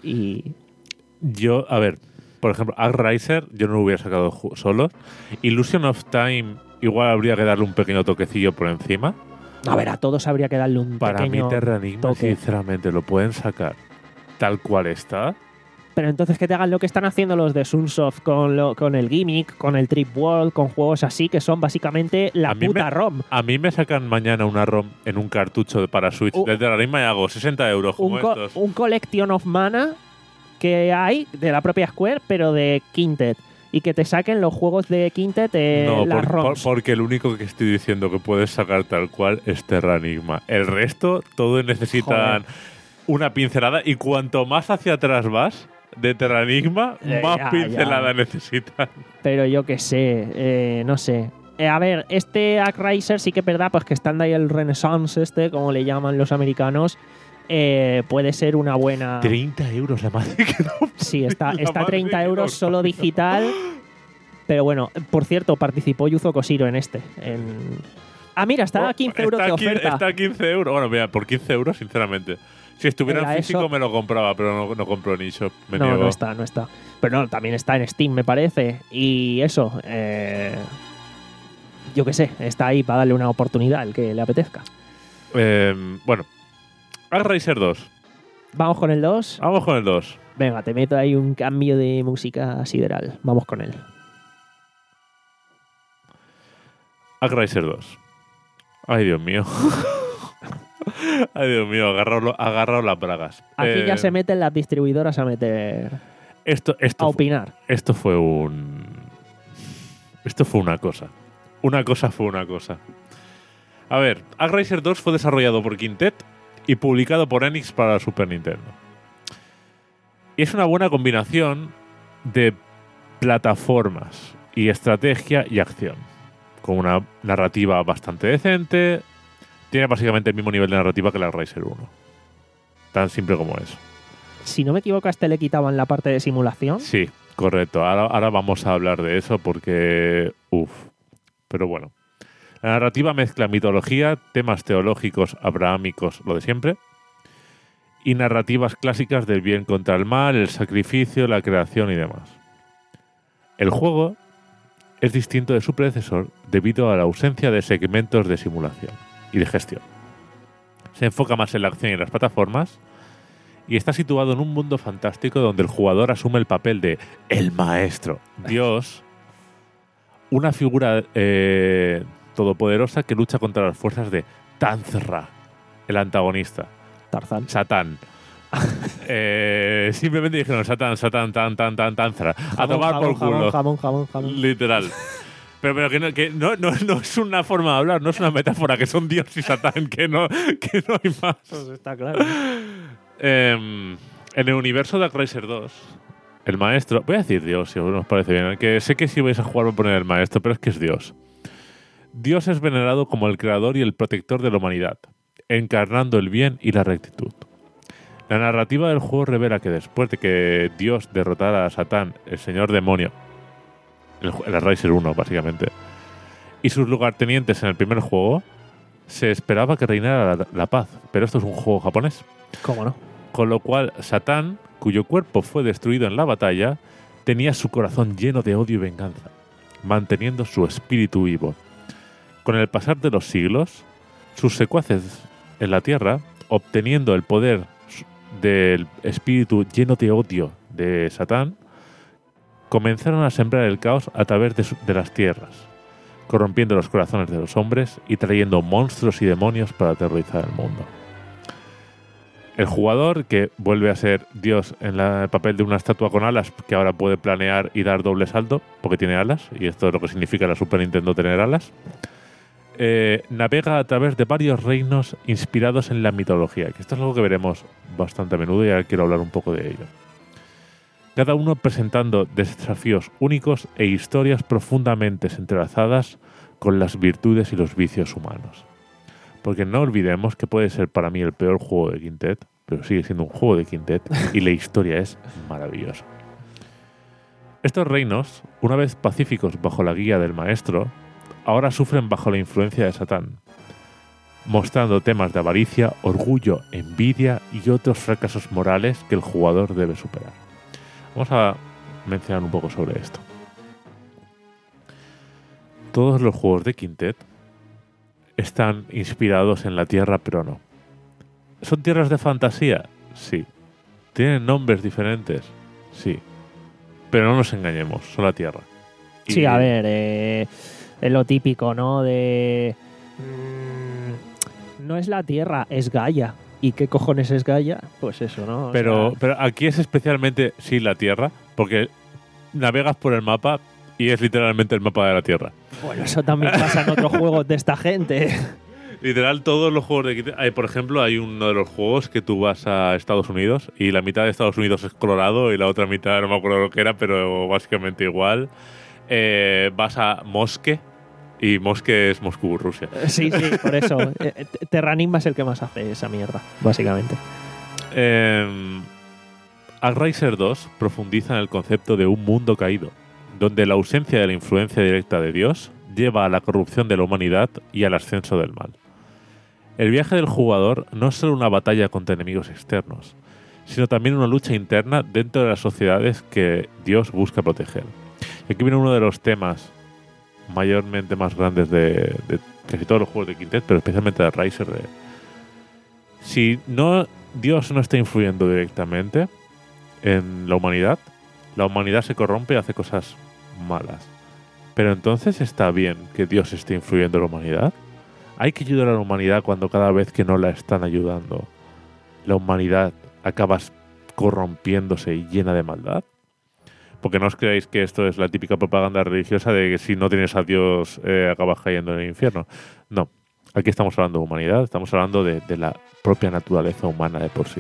y... Yo, a ver, por ejemplo, ArcRaiser yo no lo hubiera sacado ju- solo. Illusion of Time igual habría que darle un pequeño toquecillo por encima. A ver, a todos habría que darle un Para pequeño mí Terra Enigma, toque. sinceramente, lo pueden sacar tal cual está. Pero entonces que te hagan lo que están haciendo los de Sunsoft con, lo, con el Gimmick, con el Trip World, con juegos así que son básicamente la A mí puta me- ROM. A mí me sacan mañana una ROM en un cartucho de- para Switch Uh, del Terra Enigma y hago sesenta euros como Un, co- estos. un Collection of Mana que hay de la propia Square, pero de Quintet. Y que te saquen los juegos de Quintet, eh, No, las por- por- ROMs. porque el único que estoy diciendo que puedes sacar tal cual es Terra Enigma. El resto, todos necesitan Joder. una pincelada y cuanto más hacia atrás vas de Terra Enigma, Eh, más ya, pincelada ya. necesitan. Pero yo qué sé, eh, no sé. Eh, a ver, este ArcRaiser sí que es verdad, pues que está ahí el Renaissance este, como le llaman los americanos, eh, puede ser una buena... treinta euros la madre que no. Sí, está, La está a madre treinta que euros nos solo parió. digital. Pero bueno, por cierto, participó Yuzo Koshiro en este. en- Ah, mira, está a quince euros Está de a quince oferta. Está a quince euros. Bueno, mira, por quince euros, sinceramente. Si estuviera En la en físico eShop. me lo compraba, pero no, no compro en eShop. Me No, niego. no está, no está. Pero no, también está en Steam, me parece. Y eso, eh, yo qué sé, está ahí para darle una oportunidad al que le apetezca. Eh, bueno, ArcRaiser dos. Vamos con el dos. Vamos con el dos. Venga, te meto ahí un cambio de música sideral. Vamos con él. ArcRaiser dos. Ay, Dios mío. Ay, Dios mío, agarrado, agarrado las bragas. Aquí Eh, ya se meten las distribuidoras a meter. Esto, esto, a fu- opinar. esto fue un. Esto fue una cosa. Una cosa fue una cosa. A ver, ArcRaiser dos fue desarrollado por Quintet y publicado por Enix para Super Nintendo. Y es una buena combinación de plataformas y estrategia y acción. Con una narrativa bastante decente. Tiene básicamente el mismo nivel de narrativa que la ArcRaiser uno. Tan simple como eso. Si no me equivoco, a este le quitaban la parte de simulación. Sí, correcto. Ahora, ahora vamos a hablar de eso porque... Uf. Pero bueno. La narrativa mezcla mitología, temas teológicos abrahámicos, lo de siempre, y narrativas clásicas del bien contra el mal, el sacrificio, la creación y demás. El juego es distinto de su predecesor debido a la ausencia de segmentos de simulación y de gestión. Se enfoca más en la acción y en las plataformas y está situado en un mundo fantástico donde el jugador asume el papel de el maestro, Dios, una figura eh, todopoderosa que lucha contra las fuerzas de Tanzra, el antagonista, Tarzán. Satán. Eh, simplemente dijeron Satán, Satán, tan, tan, tan, Tanzra. A Jamón, tomar jamón, por culo. Jamón, jamón, jamón. Literal. Pero, pero que, no, que no, no, no es una forma de hablar, no es una metáfora, que son Dios y Satán, que no, que no hay más. Eso está claro. Eh, en el universo de ArcRaiser dos, el maestro... Voy a decir Dios, si os parece bien. Que sé que si vais a jugar voy a poner el maestro, pero es que es Dios. Dios es venerado como el creador y el protector de la humanidad, encarnando el bien y la rectitud. La narrativa del juego revela que después de que Dios derrotara a Satán, el señor demonio, el, ju- el ArcRaiser uno básicamente, y sus lugartenientes en el primer juego, se esperaba que reinara la, la paz, pero esto es un juego japonés. ¿Cómo no? Con lo cual, Satán, cuyo cuerpo fue destruido en la batalla, tenía su corazón lleno de odio y venganza, manteniendo su espíritu vivo. Con el pasar de los siglos, sus secuaces en la Tierra, obteniendo el poder del espíritu lleno de odio de Satán, comenzaron a sembrar el caos a través de, su- de las tierras, corrompiendo los corazones de los hombres y trayendo monstruos y demonios para aterrorizar el mundo. El jugador, que vuelve a ser Dios en la- el papel de una estatua con alas, que ahora puede planear y dar doble salto, porque tiene alas, y esto es lo que significa la Super Nintendo tener alas, eh, navega a través de varios reinos inspirados en la mitología, que esto es algo que veremos bastante a menudo y ahora quiero hablar un poco de ello. Cada uno presentando desafíos únicos e historias profundamente entrelazadas con las virtudes y los vicios humanos. Porque no olvidemos que puede ser para mí el peor juego de Quintet, pero sigue siendo un juego de Quintet y la historia es maravillosa. Estos reinos, una vez pacíficos bajo la guía del maestro, ahora sufren bajo la influencia de Satán. mostrando temas de avaricia, orgullo, envidia y otros fracasos morales que el jugador debe superar. Vamos a mencionar un poco sobre esto. Todos los juegos de Quintet están inspirados en la Tierra, pero no. ¿Son tierras de fantasía? Sí. ¿Tienen nombres diferentes? Sí. Pero no nos engañemos, son la Tierra. Y Sí, a ver, eh, es lo típico, ¿no? De... mmm, no es la Tierra, es Gaia. ¿Y qué cojones es Gaia? Pues eso, ¿no? O Pero, sea, pero aquí es especialmente, sí, la Tierra, porque navegas por el mapa y es literalmente el mapa de la Tierra. bueno, eso también pasa en otros juegos de esta gente. Literal, todos los juegos de Quintet. Hay, por ejemplo, hay uno de los juegos que tú vas a Estados Unidos y la mitad de Estados Unidos es Colorado y la otra mitad no me acuerdo lo que era, pero básicamente igual. Eh, vas a Mosque y Mosque es Moscú, Rusia. Sí, sí, por eso. Eh, Terranigma es el que más hace esa mierda, básicamente. Eh, ArcRaiser dos profundiza en el concepto de un mundo caído, donde la ausencia de la influencia directa de Dios lleva a la corrupción de la humanidad y al ascenso del mal. El viaje del jugador no es solo una batalla contra enemigos externos, sino también una lucha interna dentro de las sociedades que Dios busca proteger. Y aquí viene uno de los temas mayormente más grandes de, de casi todos los juegos de Quintet, pero especialmente de ArcRaiser. De, si no, Dios no está influyendo directamente en la humanidad, la humanidad se corrompe y hace cosas malas. Pero entonces está bien que Dios esté influyendo en la humanidad. Hay que ayudar a la humanidad cuando cada vez que no la están ayudando, la humanidad acaba corrompiéndose y llena de maldad. Porque no os creáis que esto es la típica propaganda religiosa de que si no tienes a Dios eh, acabas cayendo en el infierno. No, aquí estamos hablando de humanidad, estamos hablando de, de la propia naturaleza humana de por sí.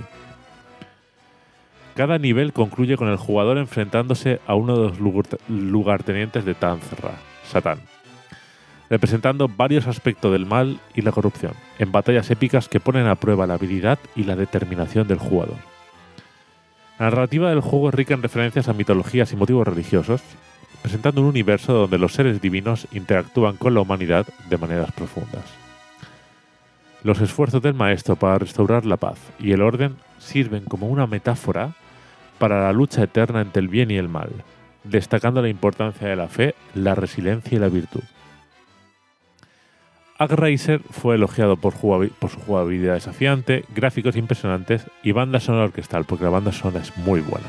Cada nivel concluye con el jugador enfrentándose a uno de los lugar- lugartenientes de Tanzra, Satán, representando varios aspectos del mal y la corrupción, en batallas épicas que ponen a prueba la habilidad y la determinación del jugador. La narrativa del juego es rica en referencias a mitologías y motivos religiosos, presentando un universo donde los seres divinos interactúan con la humanidad de maneras profundas. Los esfuerzos del maestro para restaurar la paz y el orden sirven como una metáfora para la lucha eterna entre el bien y el mal, destacando la importancia de la fe, la resiliencia y la virtud. ArcRaiser fue elogiado por, jugabil- por su jugabilidad desafiante, gráficos impresionantes y banda sonora orquestal, porque la banda sonora es muy buena,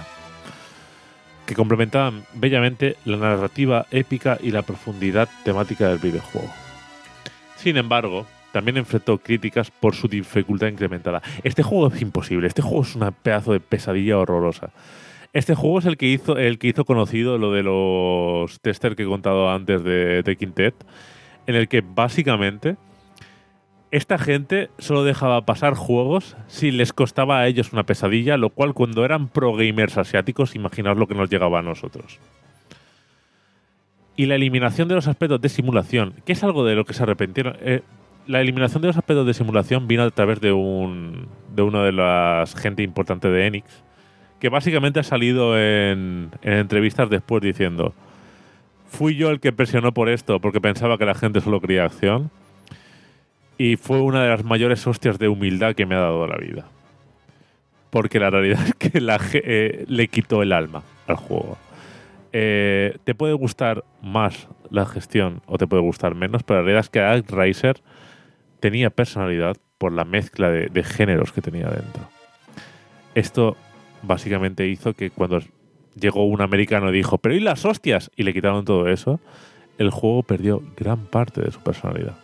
que complementaban bellamente la narrativa épica y la profundidad temática del videojuego. Sin embargo, también enfrentó críticas por su dificultad incrementada. Este juego es imposible, este juego es una pedazo de pesadilla horrorosa. Este juego es el que hizo, el que hizo conocido lo de los testers que he contado antes de, de Quintet, en el que básicamente esta gente solo dejaba pasar juegos si les costaba a ellos una pesadilla, lo cual cuando eran pro gamers asiáticos, imaginad lo que nos llegaba a nosotros. Y la eliminación de los aspectos de simulación, que es algo de lo que se arrepintieron. Eh, la eliminación de los aspectos de simulación vino a través de un de una de las gente importante de Enix, que básicamente ha salido en, en entrevistas después diciendo: fui yo el que presionó por esto porque pensaba que la gente solo quería acción y fue una de las mayores hostias de humildad que me ha dado la vida. Porque la realidad es que la, eh, le quitó el alma al juego. Eh, te puede gustar más la gestión o te puede gustar menos, pero la realidad es que ArcRaiser tenía personalidad por la mezcla de, de géneros que tenía dentro. Esto básicamente hizo que cuando llegó un americano y dijo, pero ¿y las hostias? Y le quitaron todo eso, el juego perdió gran parte de su personalidad.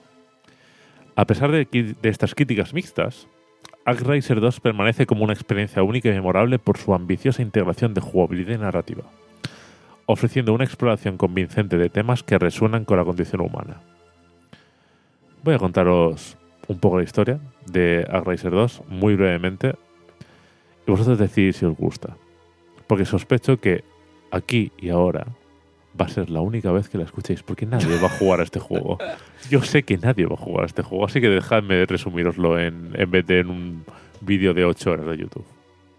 A pesar de, de estas críticas mixtas, ArcRaiser dos permanece como una experiencia única y memorable por su ambiciosa integración de jugabilidad y narrativa, ofreciendo una exploración convincente de temas que resuenan con la condición humana. Voy a contaros un poco la historia de ArcRaiser dos, muy brevemente, y vosotros decidís si os gusta. Porque sospecho que aquí y ahora va a ser la única vez que la escuchéis, porque nadie va a jugar a este juego. Yo sé que nadie va a jugar a este juego, así que dejadme resumíroslo en, en vez de en un vídeo de ocho horas de YouTube.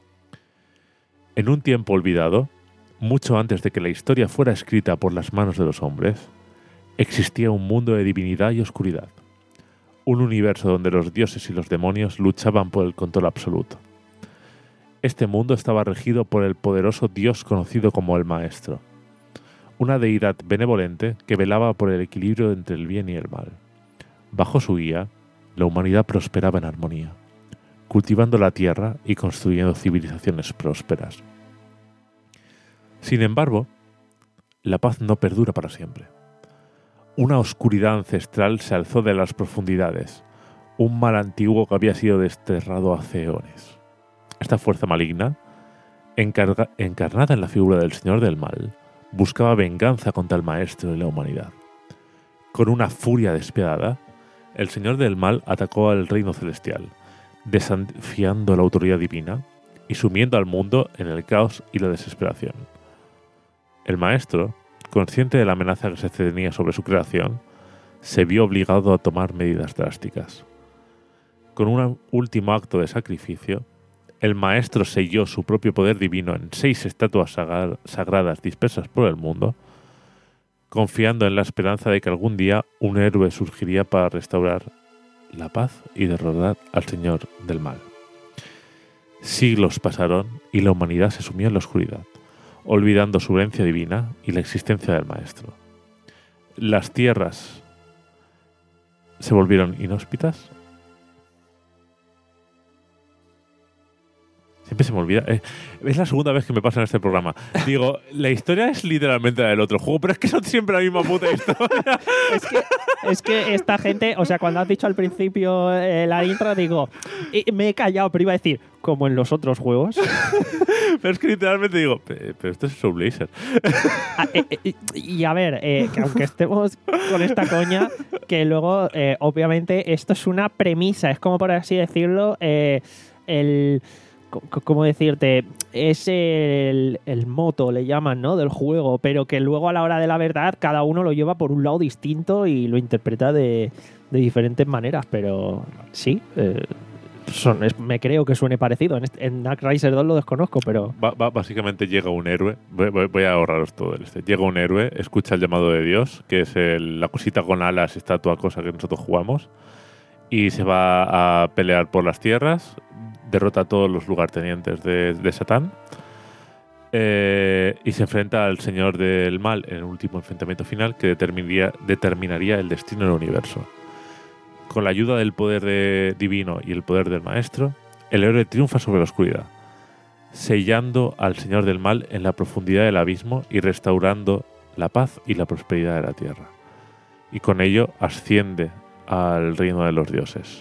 En un tiempo olvidado, mucho antes de que la historia fuera escrita por las manos de los hombres, existía un mundo de divinidad y oscuridad. un universo donde los dioses y los demonios luchaban por el control absoluto. Este mundo estaba regido por el poderoso dios conocido como el Maestro, una deidad benevolente que velaba por el equilibrio entre el bien y el mal. Bajo su guía, la humanidad prosperaba en armonía, cultivando la tierra y construyendo civilizaciones prósperas. Sin embargo, la paz no perdura para siempre. Una oscuridad ancestral se alzó de las profundidades, un mal antiguo que había sido desterrado hace eones. Esta fuerza maligna, encarga, encarnada en la figura del Señor del Mal, buscaba venganza contra el Maestro y la humanidad. Con una furia despiadada, el Señor del Mal atacó al reino celestial, desafiando la autoridad divina y sumiendo al mundo en el caos y la desesperación. El Maestro, consciente de la amenaza que se tenía sobre su creación, se vio obligado a tomar medidas drásticas. Con un último acto de sacrificio, el Maestro selló su propio poder divino en seis estatuas sagra- sagradas dispersas por el mundo, confiando en la esperanza de que algún día un héroe surgiría para restaurar la paz y derrotar al Señor del Mal. Siglos pasaron y la humanidad se sumió en la oscuridad, olvidando su herencia divina y la existencia del Maestro. Las tierras se volvieron inhóspitas. Siempre se me olvida. Eh, es la segunda vez que me pasa en este programa. Digo, la historia es literalmente la del otro juego, pero es que son siempre la misma puta historia. es, que, es que esta gente, o sea, cuando has dicho al principio eh, la intro, digo, y me he callado, pero iba a decir, como en los otros juegos. Pero es que literalmente digo, pero esto es Soul Blazer. Ah, eh, eh, y a ver, eh, que aunque estemos con esta coña, que luego, eh, obviamente, esto es una premisa, es como por así decirlo, eh, el... ¿Cómo decirte? Es el, el moto, le llaman, ¿no? Del juego, pero que luego a la hora de la verdad cada uno lo lleva por un lado distinto y lo interpreta de, de diferentes maneras, pero sí, eh, son, es, me creo que suene parecido. En, este, en Dark Riser dos lo desconozco, pero... Va, va, básicamente llega un héroe, voy, voy a ahorraros todo el este. Llega un héroe, escucha el llamado de Dios, que es el, la cosita con alas, estatua, cosa que nosotros jugamos, y se va a pelear por las tierras, derrota a todos los lugartenientes de, de Satán eh, y se enfrenta al Señor del Mal en el último enfrentamiento final que determinaría, determinaría el destino del universo. Con la ayuda del poder de, divino y el poder del Maestro, el héroe triunfa sobre la oscuridad, sellando al Señor del Mal en la profundidad del abismo y restaurando la paz y la prosperidad de la tierra. Y con ello asciende al reino de los dioses.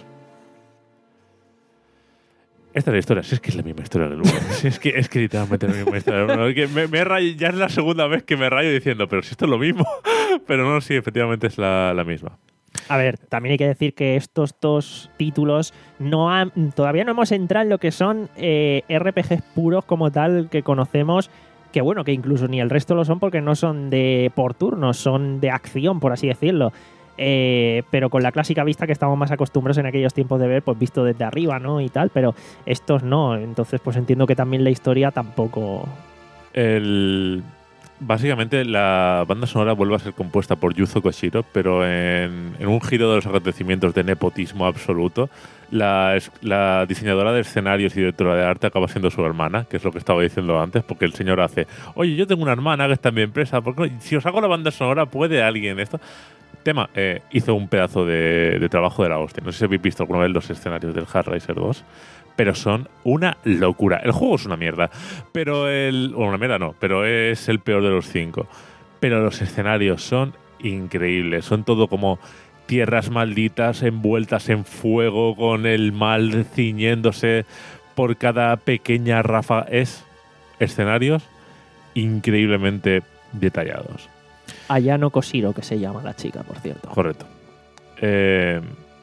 Esta es la historia. Si es que es la misma historia del uno. Si es que es que literalmente es la misma historia del uno. Es que me, me rayo, ya es la segunda vez que me rayo diciendo, pero si esto es lo mismo. Pero no, sí, efectivamente es la, la misma. A ver, también hay que decir que estos dos títulos no han, todavía no hemos entrado en lo que son eh, R P Gs puros como tal que conocemos, que bueno, que incluso ni el resto lo son porque no son de por turnos, son de acción, por así decirlo. Eh, pero con la clásica vista que estamos más acostumbrados en aquellos tiempos de ver, pues visto desde arriba, ¿no? Y tal, pero estos no. Entonces, pues entiendo que también la historia tampoco... El... Básicamente, la banda sonora vuelve a ser compuesta por Yuzo Koshiro, pero en, en un giro de los acontecimientos de nepotismo absoluto, la, la diseñadora de escenarios y directora de arte acaba siendo su hermana, que es lo que estaba diciendo antes, porque el señor hace, oye, yo tengo una hermana que está en mi empresa, ¿por qué no? Si os hago la banda sonora, ¿puede alguien esto? Tema, eh, hizo un pedazo de, de trabajo de la hostia. No sé si habéis visto alguna vez los escenarios del Hard Riser dos, pero son una locura. El juego es una mierda, pero el... Bueno, una mierda no, pero es el peor de los cinco. Pero los escenarios son increíbles. Son todo como tierras malditas envueltas en fuego, con el mal ciñéndose por cada pequeña ráfaga. Es escenarios increíblemente detallados. Ayano Koshiro, que se llama la chica, por cierto. Correcto. Eh,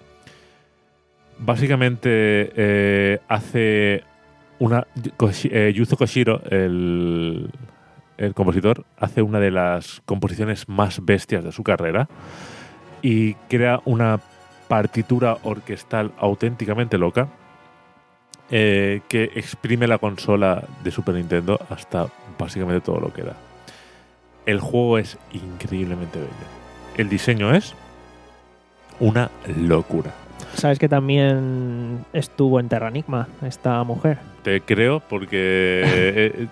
básicamente eh, hace una... Eh, Yuzo Koshiro, el, el compositor, hace una de las composiciones más bestias de su carrera y crea una partitura orquestal auténticamente loca eh, que exprime la consola de Super Nintendo hasta básicamente todo lo que da. El juego es increíblemente bello. El diseño es una locura. ¿Sabes que también estuvo en Terranigma esta mujer? Te creo porque eh,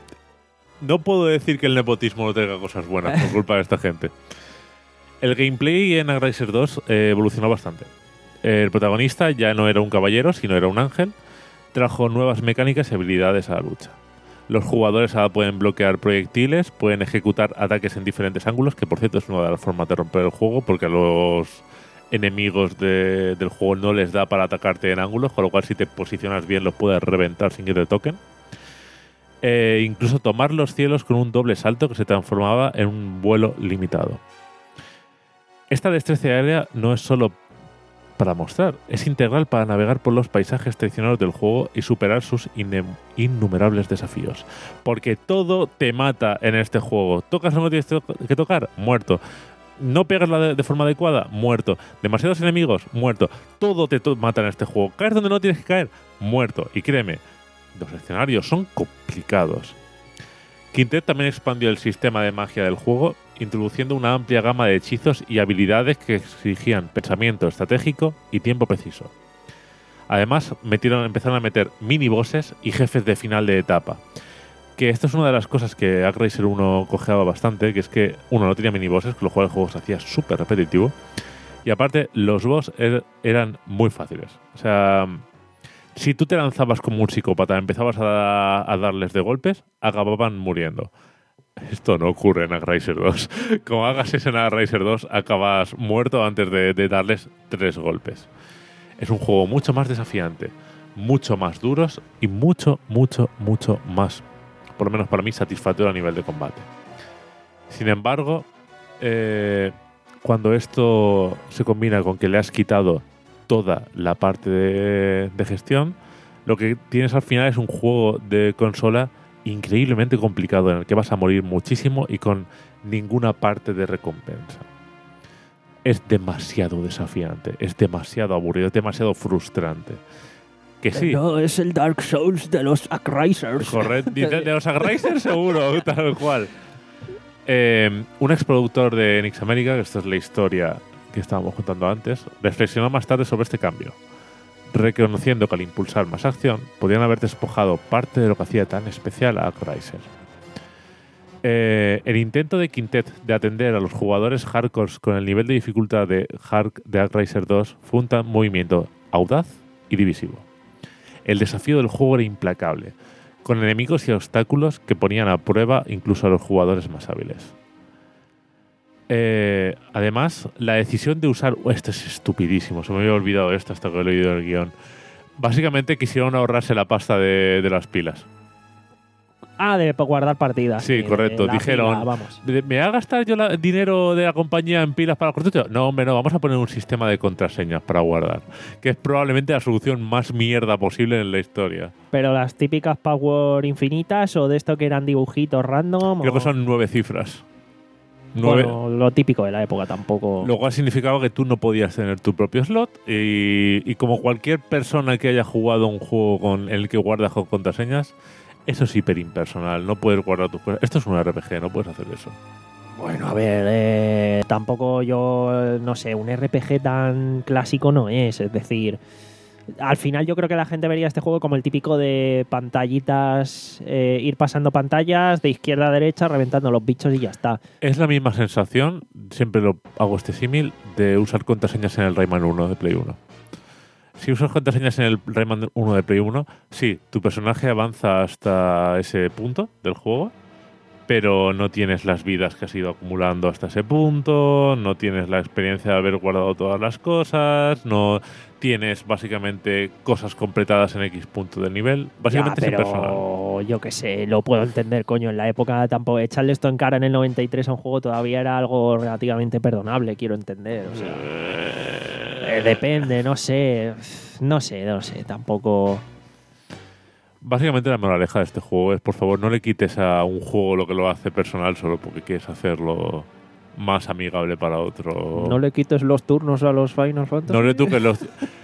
no puedo decir que el nepotismo no tenga cosas buenas por culpa de esta gente. El gameplay en ArcRiser dos eh, evolucionó bastante. El protagonista ya no era un caballero, sino era un ángel. Trajo nuevas mecánicas y habilidades a la lucha. Los jugadores ahora pueden bloquear proyectiles, pueden ejecutar ataques en diferentes ángulos, que por cierto es una de las formas de romper el juego, porque a los enemigos de, del juego no les da para atacarte en ángulos, con lo cual si te posicionas bien los puedes reventar sin que te toquen. Eh, incluso tomar los cielos con un doble salto que se transformaba en un vuelo limitado. Esta destreza aérea no es solo para mostrar, es integral para navegar por los paisajes tradicionales del juego y superar sus innumerables desafíos. Porque todo te mata en este juego. Tocas lo que tienes que tocar, muerto. No pegas la de, de forma adecuada, muerto. Demasiados enemigos, muerto. Todo te to- mata en este juego. Caes donde no tienes que caer, muerto. Y créeme, los escenarios son complicados. Quintet también expandió el sistema de magia del juego, introduciendo una amplia gama de hechizos y habilidades que exigían pensamiento estratégico y tiempo preciso. Además, metieron, empezaron a meter mini-bosses y jefes de final de etapa. Que esto es una de las cosas que ArcRiser uno cojeaba bastante, que es que uno no tenía mini-bosses, que lo cual el juego se hacía súper repetitivo. Y aparte, los boss er, eran muy fáciles. O sea, si tú te lanzabas como un psicópata, empezabas a, a darles de golpes, acababan muriendo. Esto no ocurre en ArcRiser dos. Como hagas eso en ArcRiser dos, acabas muerto antes de, de darles tres golpes. Es un juego mucho más desafiante, mucho más duros y mucho, mucho, mucho más, por lo menos para mí, satisfactorio a nivel de combate. Sin embargo, eh, cuando esto se combina con que le has quitado toda la parte de, de gestión, lo que tienes al final es un juego de consola increíblemente complicado en el que vas a morir muchísimo y con ninguna parte de recompensa. Es demasiado desafiante, es demasiado aburrido, es demasiado frustrante. Que sí. No, es el Dark Souls de los ArcRisers. Correcto, de, de los ArcRisers seguro, tal cual. Eh, un exproductor de Nix America, que esto es la historia que estábamos contando antes, reflexionó más tarde sobre este cambio, reconociendo que al impulsar más acción podían haber despojado parte de lo que hacía tan especial a ArcRiser. Eh, el intento de Quintet de atender a los jugadores hardcore con el nivel de dificultad de, Hard, de ArcRiser dos fue un movimiento audaz y divisivo. El desafío del juego era implacable, con enemigos y obstáculos que ponían a prueba incluso a los jugadores más hábiles. Eh, además, la decisión de usar... Oh, esto es estupidísimo, se me había olvidado esto hasta que he leído el guión. Básicamente quisieron ahorrarse la pasta de, de las pilas. Ah, de guardar partidas. Sí, de, correcto. de la Dijeron, pila, vamos. ¿me voy a gastar yo el dinero de la compañía en pilas para el cortito? No, hombre, no. Vamos a poner un sistema de contraseñas para guardar, que es probablemente la solución más mierda posible en la historia. Pero las típicas Power infinitas o de esto que eran dibujitos random. Creo o... que son nueve cifras. Nueve, Bueno, lo típico de la época tampoco. Lo cual significaba que tú no podías tener tu propio slot y, y como cualquier persona que haya jugado un juego con el que guardas con contraseñas, eso es hiper impersonal, no puedes guardar tus cosas. Esto es un R P G, no puedes hacer eso. Bueno, a ver, eh, tampoco yo, no sé, un R P G tan clásico no es, es decir, al final yo creo que la gente vería este juego como el típico de pantallitas, eh, ir pasando pantallas de izquierda a derecha, reventando los bichos y ya está. Es la misma sensación, siempre lo hago este símil, de usar contraseñas en el Rayman uno de Play uno. Si usas contraseñas en el Rayman uno de Play uno, sí, tu personaje avanza hasta ese punto del juego, pero no tienes las vidas que has ido acumulando hasta ese punto, no tienes la experiencia de haber guardado todas las cosas, no tienes básicamente cosas completadas en X punto del nivel. Básicamente ya, es impersonal. pero yo qué sé, lo puedo entender, coño. En la época tampoco echarle esto en cara en el noventa y tres a un juego todavía era algo relativamente perdonable, quiero entender. O sea, eh, depende, no sé, no sé, no sé, tampoco. Básicamente la moraleja de este juego es, por favor, no le quites a un juego lo que lo hace personal solo porque quieres hacerlo más amigable para otro. No le quites los turnos a los Final Fantasy. No le toques los...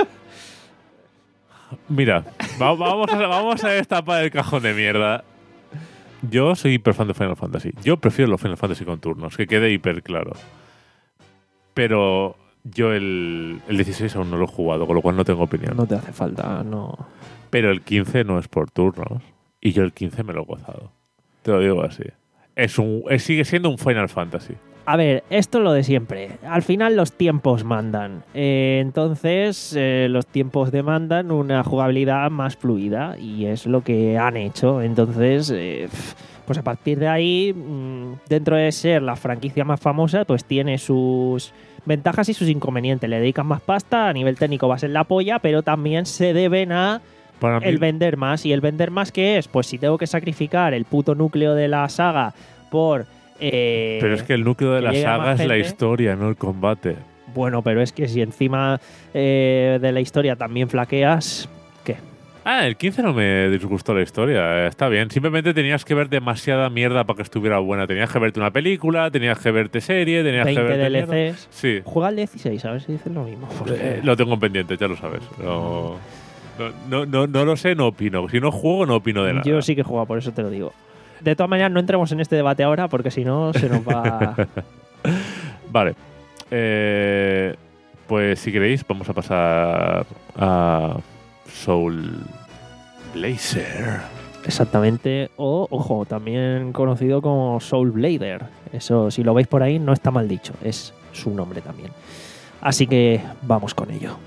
Mira, va- vamos a, vamos a destapar el cajón de mierda. Yo soy hiper fan de Final Fantasy. Yo prefiero los Final Fantasy con turnos, que quede hiper claro. Pero Yo el, el dieciséis aún no lo he jugado, con lo cual no tengo opinión. No te hace falta, no. Pero el quince no es por turnos. Y yo el quince me lo he gozado. Te lo digo así. Es un, es, sigue siendo un Final Fantasy. A ver, esto es lo de siempre. Al final los tiempos mandan. Eh, entonces, eh, los tiempos demandan una jugabilidad más fluida y es lo que han hecho. Entonces, eh, pues a partir de ahí, dentro de ser la franquicia más famosa, pues tiene sus ventajas y sus inconvenientes. Le dedican más pasta, a nivel técnico va a ser la polla, pero también se deben a Para mí, el vender más. ¿Y el vender más qué es? Pues si tengo que sacrificar el puto núcleo de la saga por... Eh, pero es que el núcleo de que la llegue saga más es la gente. historia, no el combate. Bueno, pero es que si encima eh, de la historia también flaqueas, ¿qué? Ah, el quince no me disgustó la historia, está bien. Simplemente tenías que ver demasiada mierda para que estuviera buena. Tenías que verte una película, tenías que verte serie, tenías que veinte verte... D L mierda. Cs. Sí, Juega al dieciséis, a ver si dicen lo mismo. porque- eh, lo tengo pendiente, ya lo sabes. No, no, no, no, no lo sé, no opino. Si no juego, no opino de nada. Yo sí que juego, por eso te lo digo. De todas maneras, no entremos en este debate ahora porque si no se nos va... Vale. Eh, pues si queréis, vamos a pasar a Soul Blazer. Exactamente. O, ojo, también conocido como Soul Blader. Eso, si lo veis por ahí, no está mal dicho. Es su nombre también. Así que vamos con ello.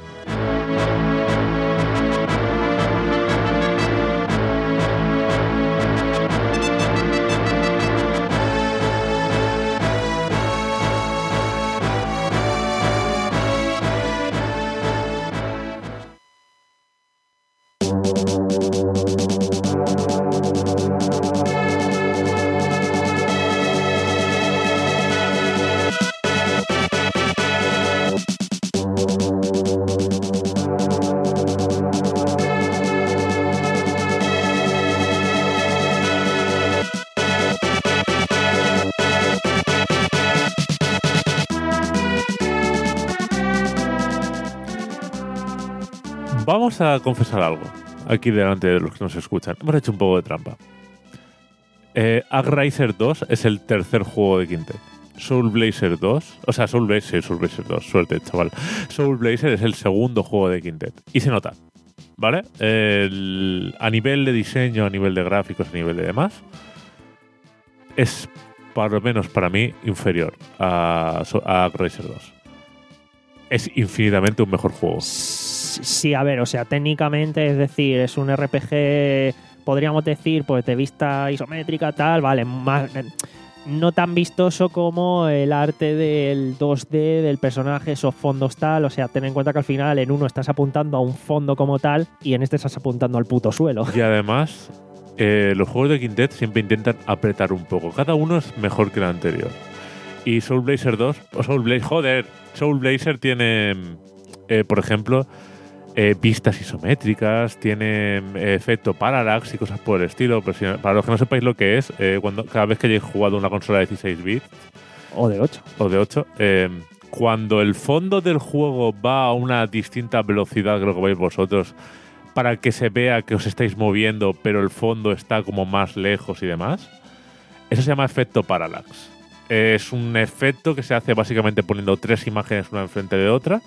Vamos a confesar algo aquí delante de los que nos escuchan. Hemos hecho un poco de trampa. Eh, AgRaiser dos es el tercer juego de Quintet. Soul Blazer dos, o sea, Soul Blazer, Soul Blazer dos, suerte, chaval. Soul Blazer es el segundo juego de Quintet. Y se nota, ¿vale? El, a nivel de diseño, a nivel de gráficos, a nivel de demás, es, por lo menos para mí, inferior a, a AgRaiser dos. Es infinitamente un mejor juego. Sí, a ver, o sea, técnicamente, es decir, es un R P G, podríamos decir, pues de vista isométrica, tal, vale, más, no tan vistoso como el arte del dos D, del personaje, esos fondos tal, o sea, ten en cuenta que al final en uno estás apuntando a un fondo como tal y en este estás apuntando al puto suelo. Y además, eh, los juegos de Quintet siempre intentan apretar un poco. Cada uno es mejor que el anterior. Y Soul Blazer dos, o Soul Blazer, joder, Soul Blazer tiene, eh, por ejemplo, eh, vistas isométricas, tiene eh, efecto parallax y cosas por el estilo. Pero si, para los que no sepáis lo que es, eh, cuando cada vez que hayáis jugado una consola de dieciséis bits O de ocho. o de ocho, eh, cuando el fondo del juego va a una distinta velocidad que lo que vais vosotros, para que se vea que os estáis moviendo, pero el fondo está como más lejos y demás, eso se llama efecto parallax. Es un efecto que se hace básicamente poniendo tres imágenes una enfrente de otra,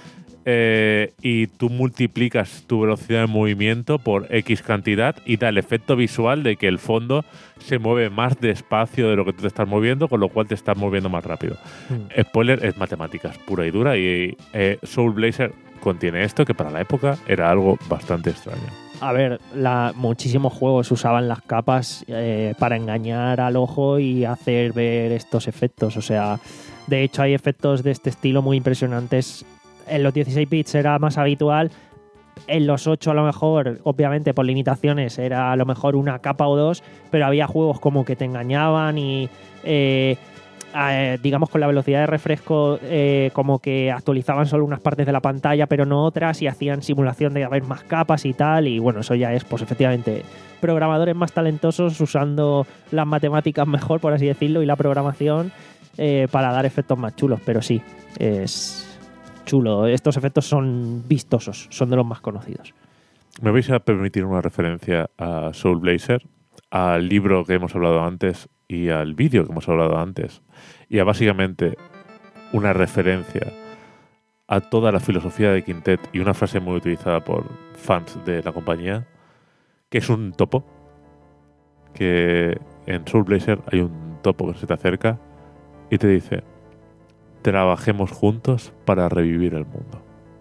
eh, y tú multiplicas tu velocidad de movimiento por X cantidad y da el efecto visual de que el fondo se mueve más despacio de lo que tú te estás moviendo, con lo cual te estás moviendo más rápido. Mm. Spoiler, es matemáticas pura y dura, y eh, Soul Blazer contiene esto, que para la época era algo bastante extraño. A ver, la, muchísimos juegos usaban las capas eh, para engañar al ojo y hacer ver estos efectos. O sea, de hecho hay efectos de este estilo muy impresionantes. En los dieciséis bits era más habitual. En los ocho a lo mejor, obviamente por limitaciones, era a lo mejor una capa o dos, pero había juegos como que te engañaban y... Eh, Eh, digamos con la velocidad de refresco eh, como que actualizaban solo unas partes de la pantalla pero no otras y hacían simulación de haber más capas y tal, y bueno, eso ya es pues efectivamente programadores más talentosos usando las matemáticas mejor, por así decirlo, y la programación eh, para dar efectos más chulos, pero sí, es chulo. Estos efectos son vistosos, son de los más conocidos. Me vais a permitir una referencia a Soul Blazer, al libro que hemos hablado antes y al vídeo que hemos hablado antes, y a básicamente una referencia a toda la filosofía de Quintet y una frase muy utilizada por fans de la compañía, que es un topo, que en Soul Blazer hay un topo que se te acerca y te dice: trabajemos juntos para revivir el mundo.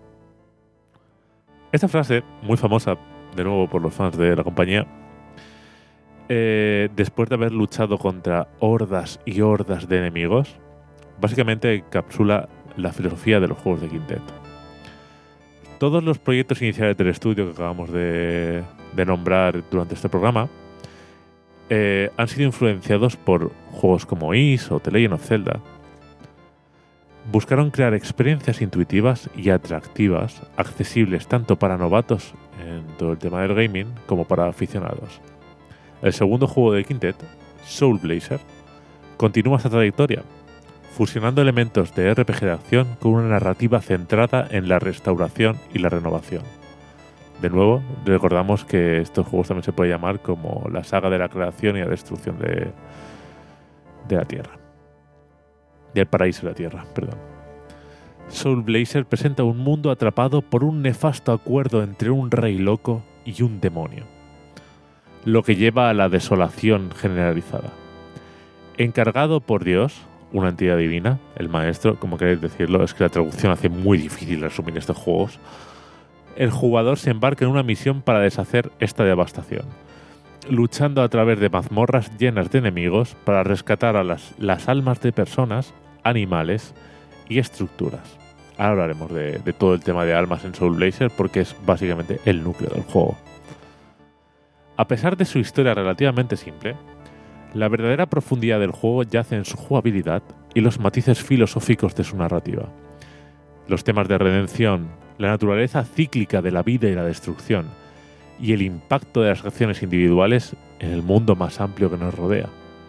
Esta frase, muy famosa de nuevo por los fans de la compañía, eh, después de haber luchado contra hordas y hordas de enemigos, básicamente encapsula la filosofía de los juegos de Quintet. Todos los proyectos iniciales del estudio que acabamos de, de nombrar durante este programa eh, han sido influenciados por juegos como Ys o The Legend of Zelda. Buscaron crear experiencias intuitivas y atractivas, accesibles tanto para novatos en todo el tema del gaming como para aficionados. El segundo juego de Quintet, Soul Blazer, continúa esta trayectoria, fusionando elementos de R P G de acción con una narrativa centrada en la restauración y la renovación. De nuevo, recordamos que estos juegos también se puede llamar como la saga de la creación y la destrucción de, de la Tierra. Del paraíso de la Tierra, perdón. Soul Blazer presenta un mundo atrapado por un nefasto acuerdo entre un rey loco y un demonio, lo que lleva a la desolación generalizada. Encargado por Dios, una entidad divina, el maestro, como queréis decirlo, es que la traducción hace muy difícil resumir estos juegos, el jugador se embarca en una misión para deshacer esta devastación, luchando a través de mazmorras llenas de enemigos para rescatar a las, las almas de personas, animales y estructuras. Ahora hablaremos de, de todo el tema de almas en Soul Blazer porque es básicamente el núcleo del juego. A pesar de su historia relativamente simple, la verdadera profundidad del juego yace en su jugabilidad y los matices filosóficos de su narrativa. Los temas de redención, la naturaleza cíclica de la vida y la destrucción, y el impacto de las acciones individuales en el mundo más amplio que nos rodea.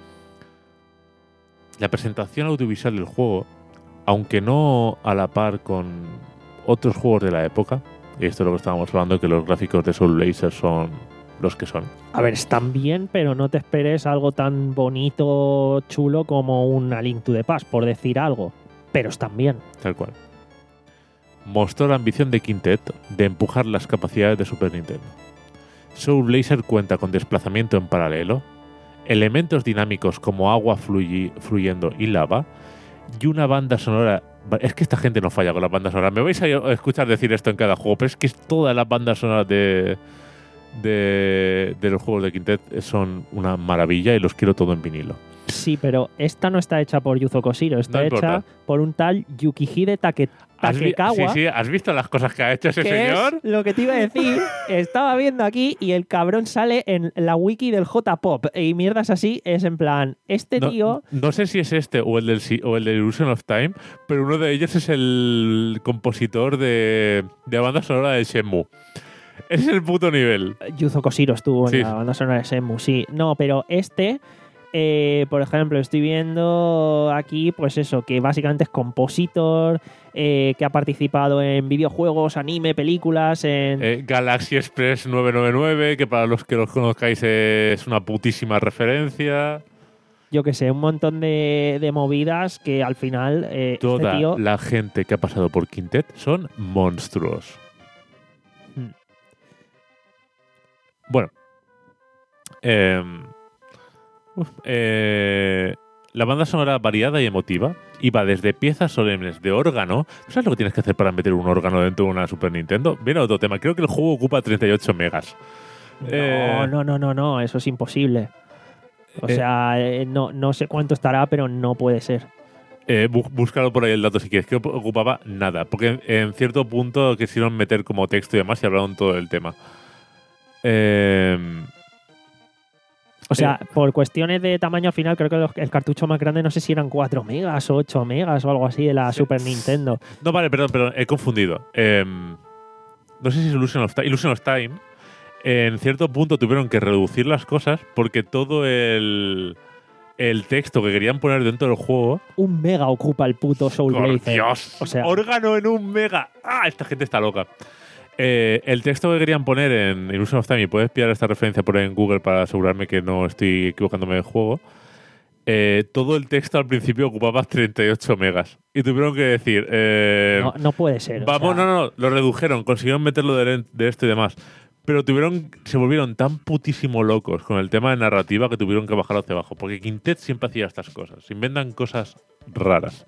La presentación audiovisual del juego, aunque no a la par con otros juegos de la época, y esto es lo que estábamos hablando, que los gráficos de Soul Blazer son los que son. A ver, están bien, pero no te esperes algo tan bonito, chulo como un A Link to the Past, por decir algo. Pero están bien. Tal cual. Mostró la ambición de Quintet de empujar las capacidades de Super Nintendo. Soul Blazer cuenta con desplazamiento en paralelo, elementos dinámicos como agua fluyi, fluyendo y lava, y una banda sonora. Es que esta gente no falla con las bandas sonoras. Me vais a escuchar decir esto en cada juego, pero es que todas las bandas sonoras de, de, de los juegos de Quintet son una maravilla y los quiero todo en vinilo. Sí, pero esta no está hecha por Yuzo Koshiro, está No hecha importa. por un tal Yukihide Take, ¿Has vi- Takekawa. Sí, sí, ¿has visto las cosas que ha hecho ese que señor? es lo que te iba a decir. Estaba viendo aquí y el cabrón sale en la wiki del J-Pop y mierdas así. Es en plan, este No, tío. no sé si es este o el del si- o el de Illusion of Time, pero uno de ellos es el compositor de, de la banda sonora de Shenmue. Ese es el puto nivel. Yuzo Koshiro estuvo Sí. en la banda sonora de Shenmue, sí. No, pero este, eh, por ejemplo, estoy viendo aquí, pues eso, que básicamente es compositor, eh, que ha participado en videojuegos, anime, películas, en... Eh, Galaxy Express nueve nueve nueve, que para los que los conozcáis es una putísima referencia. yo qué sé, un montón de, de movidas que al final eh, Toda este tío... la gente que ha pasado por Quintet son monstruos. Hmm. Bueno. Eh, uf, eh, la banda sonora variada y emotiva iba desde piezas solemnes de órgano. ¿Sabes lo que tienes que hacer para meter un órgano dentro de una Super Nintendo? Viene otro tema. Creo que el juego ocupa treinta y ocho megas. No, Eh, no, no, no, no, eso es imposible. O Eh, sea, eh, no, no sé cuánto estará, pero no puede ser. Eh, bú- búscalo por ahí el dato si quieres, que ocupaba nada, porque en, en cierto punto quisieron meter como texto y demás y hablaron todo del tema. Eh, O sea, por cuestiones de tamaño al final, creo que los- el cartucho más grande no sé si eran cuatro megas o ocho megas o algo así de la Sí. Super Nintendo. no, vale, perdón, perdón, he confundido. Eh, no sé si es Illusion of Time. Illusion of Time, en cierto punto tuvieron que reducir las cosas porque todo el, el texto que querían poner dentro del juego. Un mega ocupa el puto Soul ¡Por Blazer. Dios! O sea, ¡Órgano en un mega! ¡Ah! Esta gente está loca. Eh, el texto que querían poner en Illusion of Time, y puedes pillar esta referencia por ahí en Google para asegurarme que no estoy equivocándome del juego, eh, todo el texto al principio ocupaba treinta y ocho megas. Y tuvieron que decir... Eh, No, no puede ser. o vamos, sea, no, no, lo redujeron, consiguieron meterlo de, de esto y demás. Pero tuvieron, se volvieron tan putísimo locos con el tema de narrativa que tuvieron que bajarlo hacia abajo. Porque Quintet siempre hacía estas cosas. Se inventan cosas raras.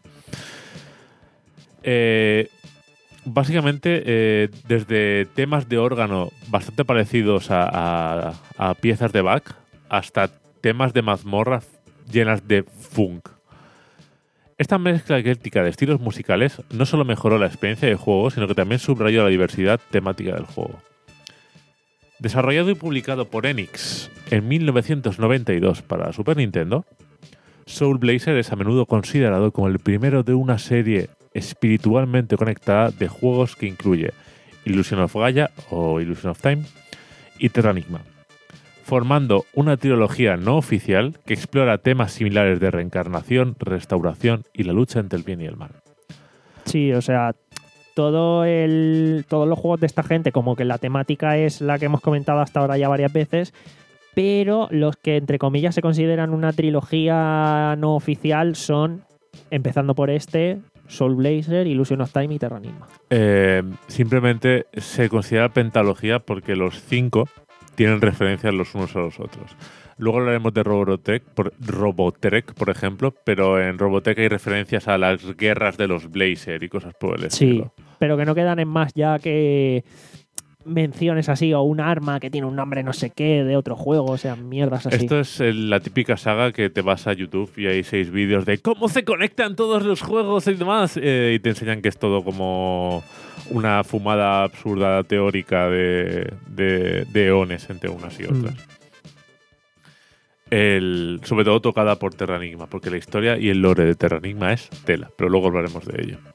Eh, básicamente, eh, desde temas de órgano bastante parecidos a, a, a piezas de Bach hasta temas de mazmorras llenas de funk. Esta mezcla ecléctica de estilos musicales no solo mejoró la experiencia de juego, sino que también subrayó la diversidad temática del juego. Desarrollado y publicado por Enix en mil novecientos noventa y dos para Super Nintendo, Soul Blazer es a menudo considerado como el primero de una serie espiritualmente conectada de juegos que incluye Illusion of Gaia o Illusion of Time y Terranigma, formando una trilogía no oficial que explora temas similares de reencarnación, restauración y la lucha entre el bien y el mal. Sí, o sea, todo el, todos los juegos de esta gente, como que la temática es la que hemos comentado hasta ahora ya varias veces, pero los que, entre comillas, se consideran una trilogía no oficial son, empezando por este, Soul Blazer, Illusion of Time y Terranigma. Eh, simplemente se considera pentalogía porque los cinco tienen referencias los unos a los otros. Luego hablaremos de Robotech, por, Robotech, por ejemplo, pero en Robotech hay referencias a las guerras de los Blazer y cosas por el Sí, estilo. pero que no quedan en más ya que menciones así, o un arma que tiene un nombre no sé qué de otro juego, o sea, mierdas así. Esto es el- la típica saga que te vas a YouTube y hay seis vídeos de cómo se conectan todos los juegos y demás, eh, y te enseñan que es todo como una fumada absurda teórica de, de, de eones entre unas y otras. Mm. El, sobre todo tocada por Terranigma, porque la historia y el lore de Terranigma es tela, pero luego hablaremos de ello.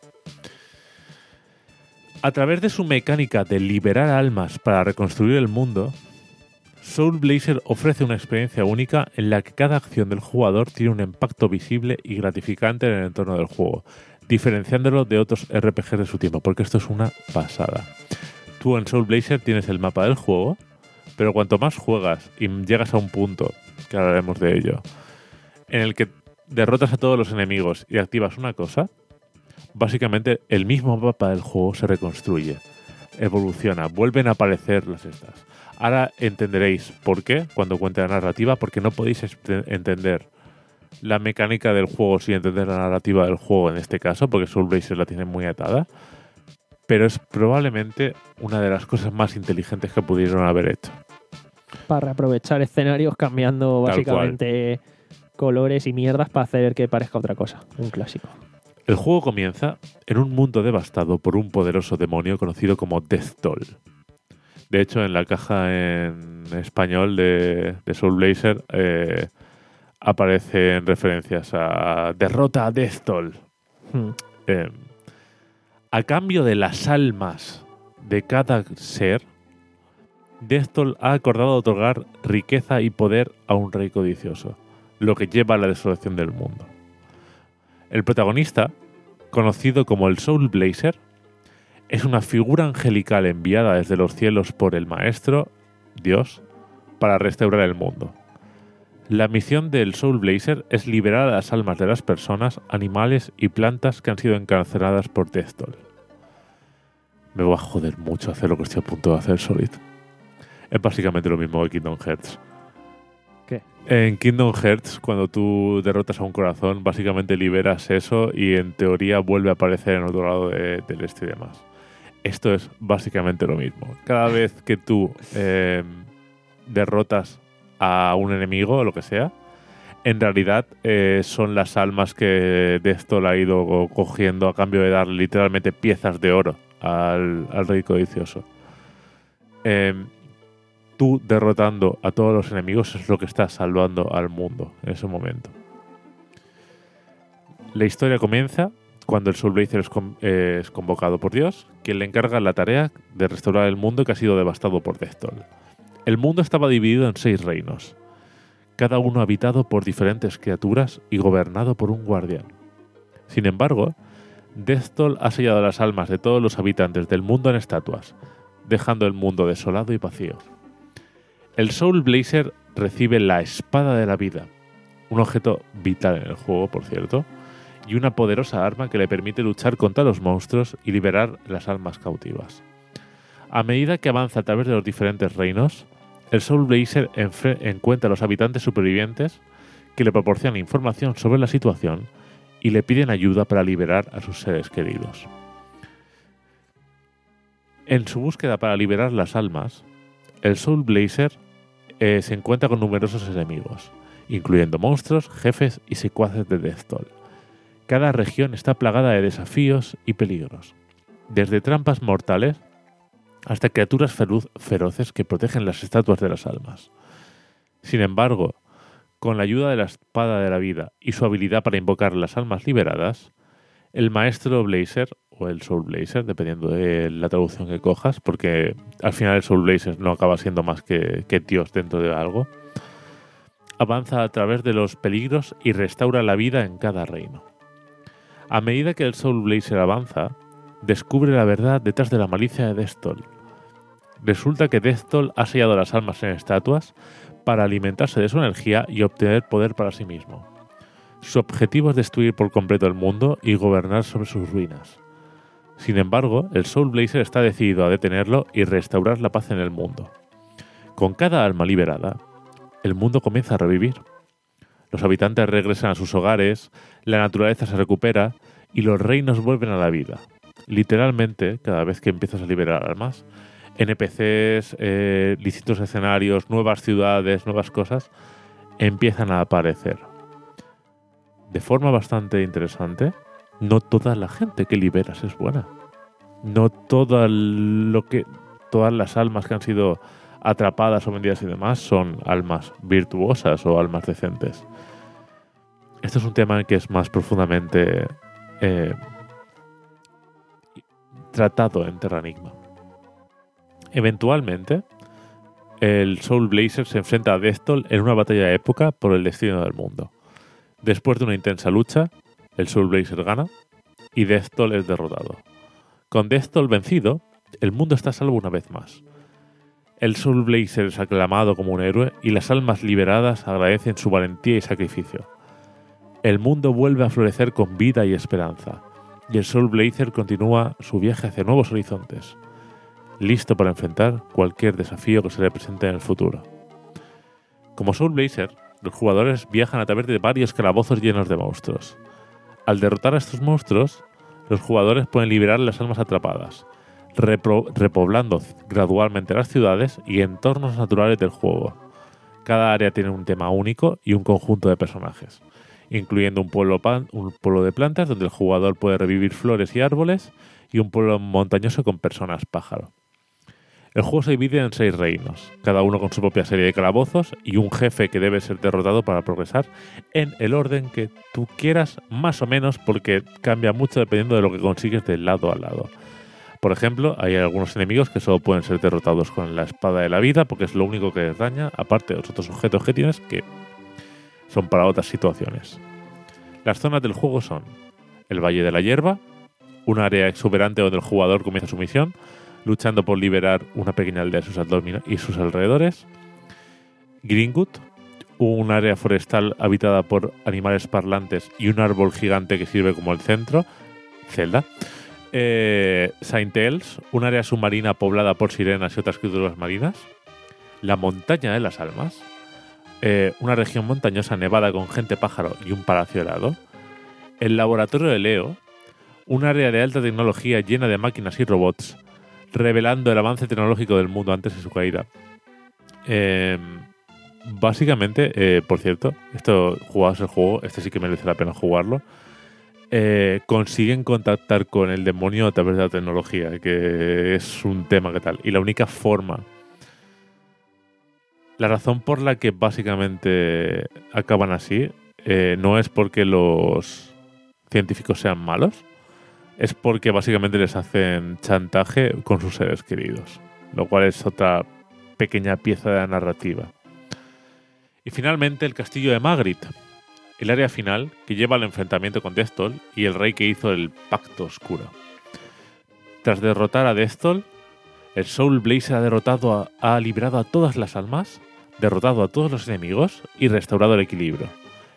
A través de su mecánica de liberar almas para reconstruir el mundo, Soul Blazer ofrece una experiencia única en la que cada acción del jugador tiene un impacto visible y gratificante en el entorno del juego, diferenciándolo de otros R P Gs de su tiempo, porque esto es una pasada. Tú en Soul Blazer tienes el mapa del juego, pero cuanto más juegas y llegas a un punto, que hablaremos de ello, en el que derrotas a todos los enemigos y activas una cosa, básicamente el mismo mapa del juego se reconstruye, evoluciona, vuelven a aparecer las estas. Ahora entenderéis por qué cuando cuente la narrativa, porque no podéis entender la mecánica del juego sin entender la narrativa del juego en este caso, porque Soul Blazer la tiene muy atada, pero es probablemente una de las cosas más inteligentes que pudieron haber hecho. Para reaprovechar escenarios cambiando Tal básicamente colores y mierdas para hacer que parezca otra cosa. Un clásico. El juego comienza en un mundo devastado por un poderoso demonio conocido como Death Toll. De hecho, en la caja en español de, de Soul Blazer eh, aparecen referencias a derrota a Death Toll. Hmm. Eh, a cambio de las almas de cada ser, Death Toll ha acordado otorgar riqueza y poder a un rey codicioso, lo que lleva a la desolación del mundo. El protagonista, conocido como el Soul Blazer, es una figura angelical enviada desde los cielos por el Maestro, Dios, para restaurar el mundo. La misión del Soul Blazer es liberar a las almas de las personas, animales y plantas que han sido encarceladas por Death Toll. Me va a joder mucho hacer lo que estoy a punto de hacer, Solid. Es básicamente lo mismo que Kingdom Hearts. ¿Qué? En Kingdom Hearts, cuando tú derrotas a un corazón, básicamente liberas eso y en teoría vuelve a aparecer en otro lado de, del este y demás. Esto es básicamente lo mismo. Cada vez que tú eh, derrotas a un enemigo o lo que sea, en realidad eh, son las almas que Death Toll ha ido cogiendo a cambio de dar literalmente piezas de oro al, al rey codicioso. Eh, tú derrotando a todos los enemigos es lo que está salvando al mundo en ese momento. La historia comienza cuando el Soul Blazer es, con, eh, es convocado por Dios, quien le encarga la tarea de restaurar el mundo que ha sido devastado por Death Toll. El mundo estaba dividido en seis reinos, cada uno habitado por diferentes criaturas y gobernado por un guardián. Sin embargo, Death Toll ha sellado las almas de todos los habitantes del mundo en estatuas, dejando el mundo desolado y vacío. El Soul Blazer recibe la espada de la vida, un objeto vital en el juego, por cierto, y una poderosa arma que le permite luchar contra los monstruos y liberar las almas cautivas. A medida que avanza a través de los diferentes reinos, el Soul Blazer encuentra a los habitantes supervivientes que le proporcionan información sobre la situación y le piden ayuda para liberar a sus seres queridos. En su búsqueda para liberar las almas, el Soul Blazer eh, se encuentra con numerosos enemigos, incluyendo monstruos, jefes y secuaces de Deathtoll. Cada región está plagada de desafíos y peligros, desde trampas mortales hasta criaturas feroz, feroces que protegen las estatuas de las almas. Sin embargo, con la ayuda de la espada de la vida y su habilidad para invocar las almas liberadas, el maestro Blazer, o el Soul Blazer, dependiendo de la traducción que cojas, porque al final el Soul Blazer no acaba siendo más que, que Dios dentro de algo, avanza a través de los peligros y restaura la vida en cada reino. A medida que el Soul Blazer avanza, descubre la verdad detrás de la malicia de Deathtoll. Resulta que Deathtoll ha sellado las almas en estatuas para alimentarse de su energía y obtener poder para sí mismo. Su objetivo es destruir por completo el mundo y gobernar sobre sus ruinas. Sin embargo, el Soul Blazer está decidido a detenerlo y restaurar la paz en el mundo. Con cada alma liberada, el mundo comienza a revivir. Los habitantes regresan a sus hogares, la naturaleza se recupera y los reinos vuelven a la vida. Literalmente, cada vez que empiezas a liberar almas, N P Cs, eh, distintos escenarios, nuevas ciudades, nuevas cosas, empiezan a aparecer. De forma bastante interesante, no toda la gente que liberas es buena. No toda lo que, todas las almas que han sido atrapadas o vendidas y demás son almas virtuosas o almas decentes. Esto es un tema que es más profundamente eh, tratado en Terranigma. Eventualmente, el Soul Blazer se enfrenta a Deathtoll en una batalla de época por el destino del mundo. Después de una intensa lucha, el Soul Blazer gana y Deathtoll es derrotado. Con Deathtoll vencido, el mundo está a salvo una vez más. El Soul Blazer es aclamado como un héroe y las almas liberadas agradecen su valentía y sacrificio. El mundo vuelve a florecer con vida y esperanza, y el Soul Blazer continúa su viaje hacia nuevos horizontes, listo para enfrentar cualquier desafío que se le presente en el futuro. Como Soul Blazer, los jugadores viajan a través de varios calabozos llenos de monstruos. Al derrotar a estos monstruos, los jugadores pueden liberar las almas atrapadas, repro- repoblando gradualmente las ciudades y entornos naturales del juego. Cada área tiene un tema único y un conjunto de personajes, incluyendo un pueblo, pan- un pueblo de plantas donde el jugador puede revivir flores y árboles y un pueblo montañoso con personas pájaro. El juego se divide en seis reinos, cada uno con su propia serie de calabozos y un jefe que debe ser derrotado para progresar en el orden que tú quieras, más o menos, porque cambia mucho dependiendo de lo que consigues de lado a lado. Por ejemplo, hay algunos enemigos que solo pueden ser derrotados con la espada de la vida, porque es lo único que les daña, aparte de los otros objetos que tienes, que son para otras situaciones. Las zonas del juego son el Valle de la Hierba, un área exuberante donde el jugador comienza su misión, luchando por liberar una pequeña aldea y sus alrededores. Greenwood, un área forestal habitada por animales parlantes y un árbol gigante que sirve como el centro. Zelda. Eh, Saint Els, un área submarina poblada por sirenas y otras criaturas marinas. La Montaña de las Almas, eh, una región montañosa nevada con gente pájaro y un palacio helado. El Laboratorio de Leo, un área de alta tecnología llena de máquinas y robots, revelando el avance tecnológico del mundo antes de su caída. Eh, básicamente, eh, por cierto, esto, jugados el juego, este sí que merece la pena jugarlo, eh, consiguen contactar con el demonio a través de la tecnología, que es un tema que tal. Y la única forma, la razón por la que básicamente acaban así, eh, no es porque los científicos sean malos, es porque básicamente les hacen chantaje con sus seres queridos, lo cual es otra pequeña pieza de la narrativa. Y finalmente el castillo de Magritte, el área final que lleva al enfrentamiento con Deathtoll y el rey que hizo el Pacto Oscuro. Tras derrotar a Deathtoll, el Soul Blazer ha derrotado a, ha liberado a todas las almas, derrotado a todos los enemigos y restaurado el equilibrio.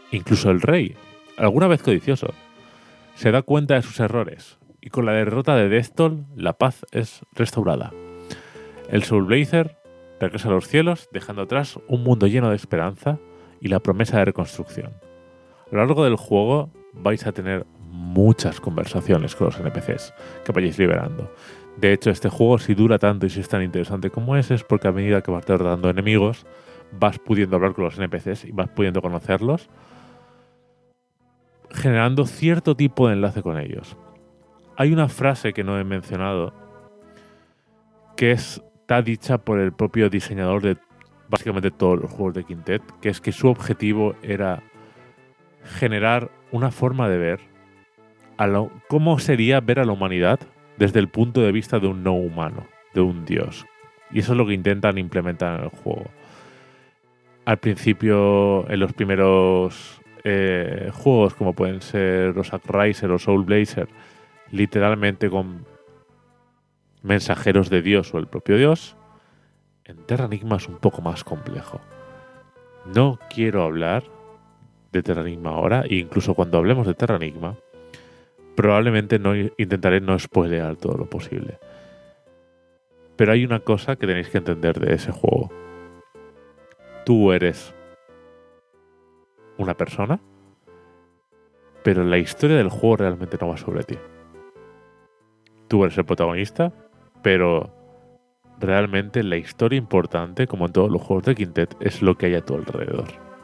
Incluso el rey, alguna vez codicioso, se da cuenta de sus errores, y con la derrota de Deathtoll, la paz es restaurada. El Soul Blazer regresa a los cielos, dejando atrás un mundo lleno de esperanza y la promesa de reconstrucción. A lo largo del juego vais a tener muchas conversaciones con los N P Cs que vayáis liberando. De hecho, este juego, si dura tanto y si es tan interesante como es, es porque a medida que vas derrotando enemigos, vas pudiendo hablar con los N P Cs y vas pudiendo conocerlos, generando cierto tipo de enlace con ellos. Hay una frase que no he mencionado que es, está dicha por el propio diseñador de básicamente todos los juegos de Quintet, que es que su objetivo era generar una forma de ver a lo, cómo sería ver a la humanidad desde el punto de vista de un no humano, de un dios. Y eso es lo que intentan implementar en el juego. Al principio, en los primeros eh, juegos, como pueden ser los Riser o Soul Blazer, literalmente con mensajeros de Dios o el propio Dios. En Terranigma es un poco más complejo. No quiero hablar de Terranigma ahora, e incluso cuando hablemos de Terranigma, probablemente no intentaré no spoilear todo lo posible. Pero hay una cosa que tenéis que entender de ese juego. Tú eres una persona, pero la historia del juego realmente no va sobre ti. Tú eres el protagonista, pero realmente la historia importante, como en todos los juegos de Quintet, es lo que hay a tu alrededor.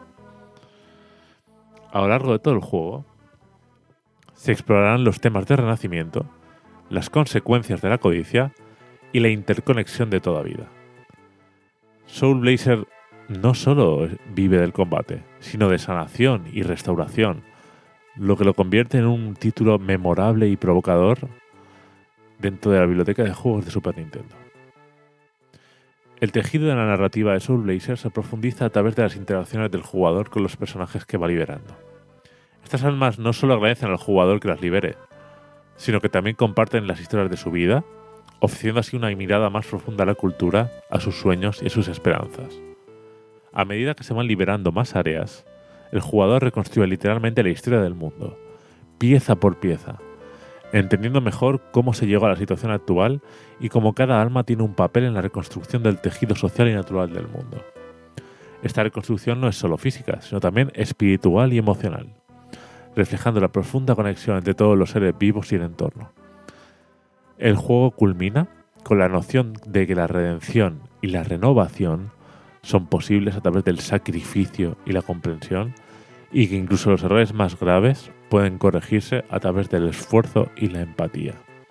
A lo largo de todo el juego se explorarán los temas de renacimiento, las consecuencias de la codicia y la interconexión de toda vida. Soul Blazer no solo vive del combate, sino de sanación y restauración, lo que lo convierte en un título memorable y provocador dentro de la biblioteca de juegos de Super Nintendo. El tejido de la narrativa de Soul Blazer se profundiza a través de las interacciones del jugador con los personajes que va liberando. Estas almas no solo agradecen al jugador que las libere, sino que también comparten las historias de su vida, ofreciendo así una mirada más profunda a la cultura, a sus sueños y a sus esperanzas. A medida que se van liberando más áreas, el jugador reconstruye literalmente la historia del mundo, pieza por pieza, entendiendo mejor cómo se llegó a la situación actual y cómo cada alma tiene un papel en la reconstrucción del tejido social y natural del mundo. Esta reconstrucción no es solo física, sino también espiritual y emocional, reflejando la profunda conexión entre todos los seres vivos y el entorno. El juego culmina con la noción de que la redención y la renovación son posibles a través del sacrificio y la comprensión, y que incluso los errores más graves pueden corregirse a través del esfuerzo y la empatía.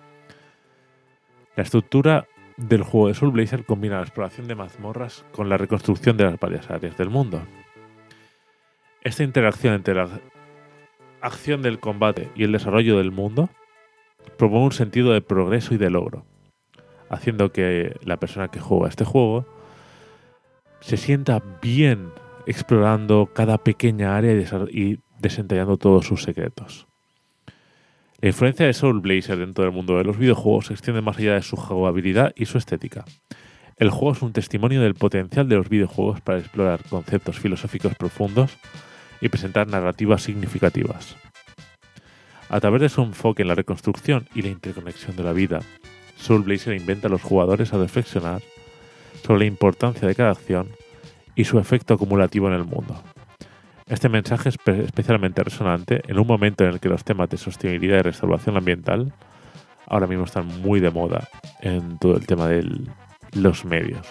La estructura del juego de Soul Blazer combina la exploración de mazmorras con la reconstrucción de las varias áreas del mundo. Esta interacción entre la acción del combate y el desarrollo del mundo promueve un sentido de progreso y de logro, haciendo que la persona que juega este juego se sienta bien explorando cada pequeña área y desentallando todos sus secretos. La influencia de Soul Blazer dentro del mundo de los videojuegos se extiende más allá de su jugabilidad y su estética. El juego es un testimonio del potencial de los videojuegos para explorar conceptos filosóficos profundos y presentar narrativas significativas. A través de su enfoque en la reconstrucción y la interconexión de la vida, Soul Blazer invita a los jugadores a reflexionar sobre la importancia de cada acción y su efecto acumulativo en el mundo. Este mensaje es especialmente resonante en un momento en el que los temas de sostenibilidad y restauración ambiental ahora mismo están muy de moda en todo el tema de los medios.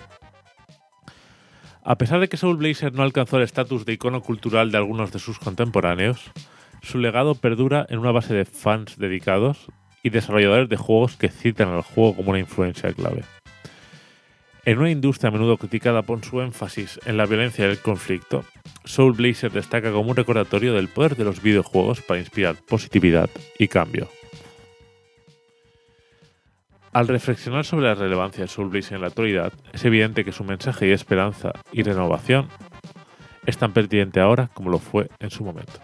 A pesar de que Soul Blazer no alcanzó el estatus de icono cultural de algunos de sus contemporáneos, su legado perdura en una base de fans dedicados y desarrolladores de juegos que citan al juego como una influencia clave. En una industria a menudo criticada por su énfasis en la violencia y el conflicto, Soul Blazer destaca como un recordatorio del poder de los videojuegos para inspirar positividad y cambio. Al reflexionar sobre la relevancia de Soul Blazer en la actualidad, es evidente que su mensaje de esperanza y renovación es tan pertinente ahora como lo fue en su momento.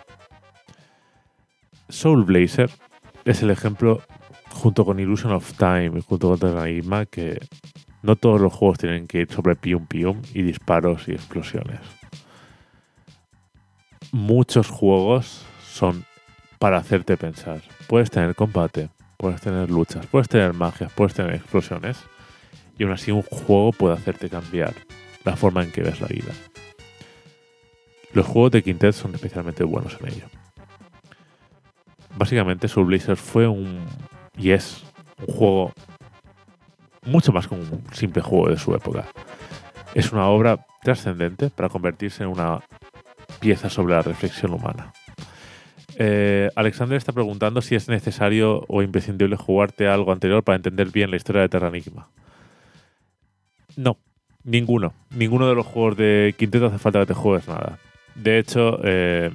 Soul Blazer es el ejemplo, junto con Illusion of Time y junto con Terranigma, que no todos los juegos tienen que ir sobre pium pium y disparos y explosiones. muchos juegos son para hacerte pensar. Puedes tener combate, puedes tener luchas, puedes tener magias, puedes tener explosiones, y aún así un juego puede hacerte cambiar la forma en que ves la vida. Los juegos de Quintet son especialmente buenos en ello. Básicamente Soul Blazer fue un y es un juego mucho más que un simple juego de su época. Es una obra trascendente para convertirse en una pieza sobre la reflexión humana. Eh, Alexander está preguntando si es necesario o imprescindible jugarte algo anterior para entender bien la historia de Terranigma. No, ninguno. Ninguno de los juegos de Quinteto hace falta que te juegues nada. De hecho, eh,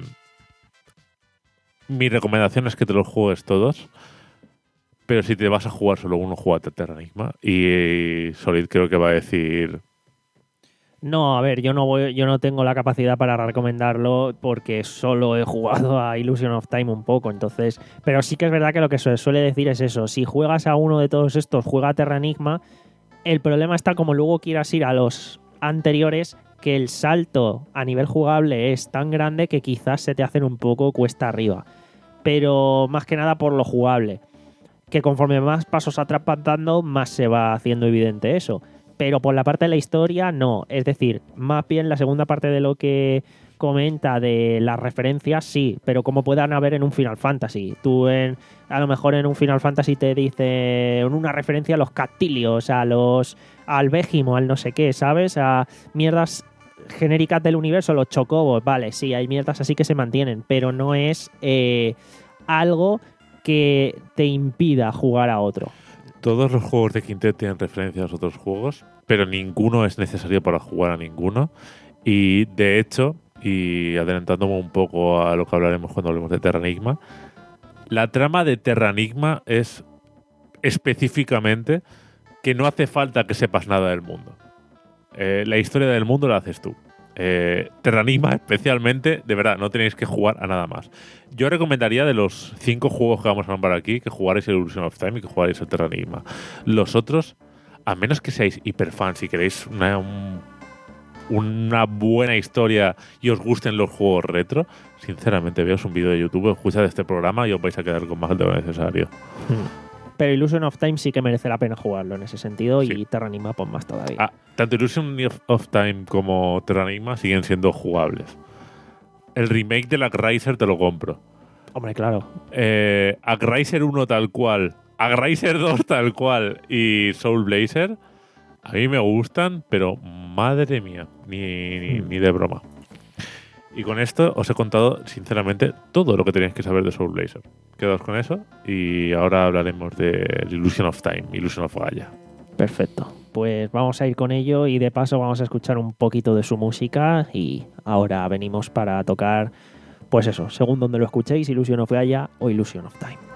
mi recomendación es que te los juegues todos, pero si te vas a jugar solo uno, júgate Terranigma. Y Solid creo que va a decir... No, a ver, yo no voy, yo no tengo la capacidad para recomendarlo porque solo he jugado a Illusion of Time un poco, entonces, pero sí que es verdad que lo que se suele decir es eso, si juegas a uno de todos estos, juega a Terranigma, el problema está como luego quieras ir a los anteriores, que el salto a nivel jugable es tan grande que quizás se te hacen un poco cuesta arriba, pero más que nada por lo jugable, que conforme más pasos atrás vas dando, más se va haciendo evidente eso. Pero por la parte de la historia, no. Es decir, más bien la segunda parte de lo que comenta de las referencias, sí, pero como puedan haber en un Final Fantasy. Tú en, a lo mejor en un Final Fantasy te dice una referencia a los Cactilios, a los al Végimo, al no sé qué, ¿sabes? A mierdas genéricas del universo, los Chocobos, vale, sí, hay mierdas así que se mantienen, pero no es eh, algo que te impida jugar a otro. Todos los juegos de Quintet tienen referencias a otros juegos, pero ninguno es necesario para jugar a ninguno. Y de hecho, y adelantándome un poco a lo que hablaremos cuando hablemos de Terranigma, la trama de Terranigma es específicamente que no hace falta que sepas nada del mundo. Eh, la historia del mundo la haces tú. Eh, Terranigma especialmente, de verdad, no tenéis que jugar a nada más. Yo recomendaría de los cinco juegos que vamos a nombrar aquí que jugarais el Illusion of Time y que jugarais el Terranigma. Los otros, a menos que seáis hiperfans y queréis una, un, una buena historia y os gusten los juegos retro, sinceramente veos un vídeo de YouTube, escuchad este programa y os vais a quedar con más de lo necesario. Hmm. Pero Illusion of Time sí que merece la pena jugarlo en ese sentido, sí. Y Terranigma pues más todavía. Ah, tanto Illusion of Time como Terranigma siguen siendo jugables. El remake de Ackraiser te lo compro. Hombre, claro. Eh, Ackraiser uno tal cual, Ackraiser dos tal cual y Soul Blazer a mí me gustan, pero madre mía, ni, ni, mm. ni de broma. Y con esto os he contado, sinceramente, todo lo que tenéis que saber de Soul Blazer. Quedaos con eso y ahora hablaremos de Illusion of Time, Illusion of Gaia. Perfecto. Pues vamos a ir con ello y de paso vamos a escuchar un poquito de su música y ahora venimos para tocar, pues eso, según donde lo escuchéis, Illusion of Gaia o Illusion of Time.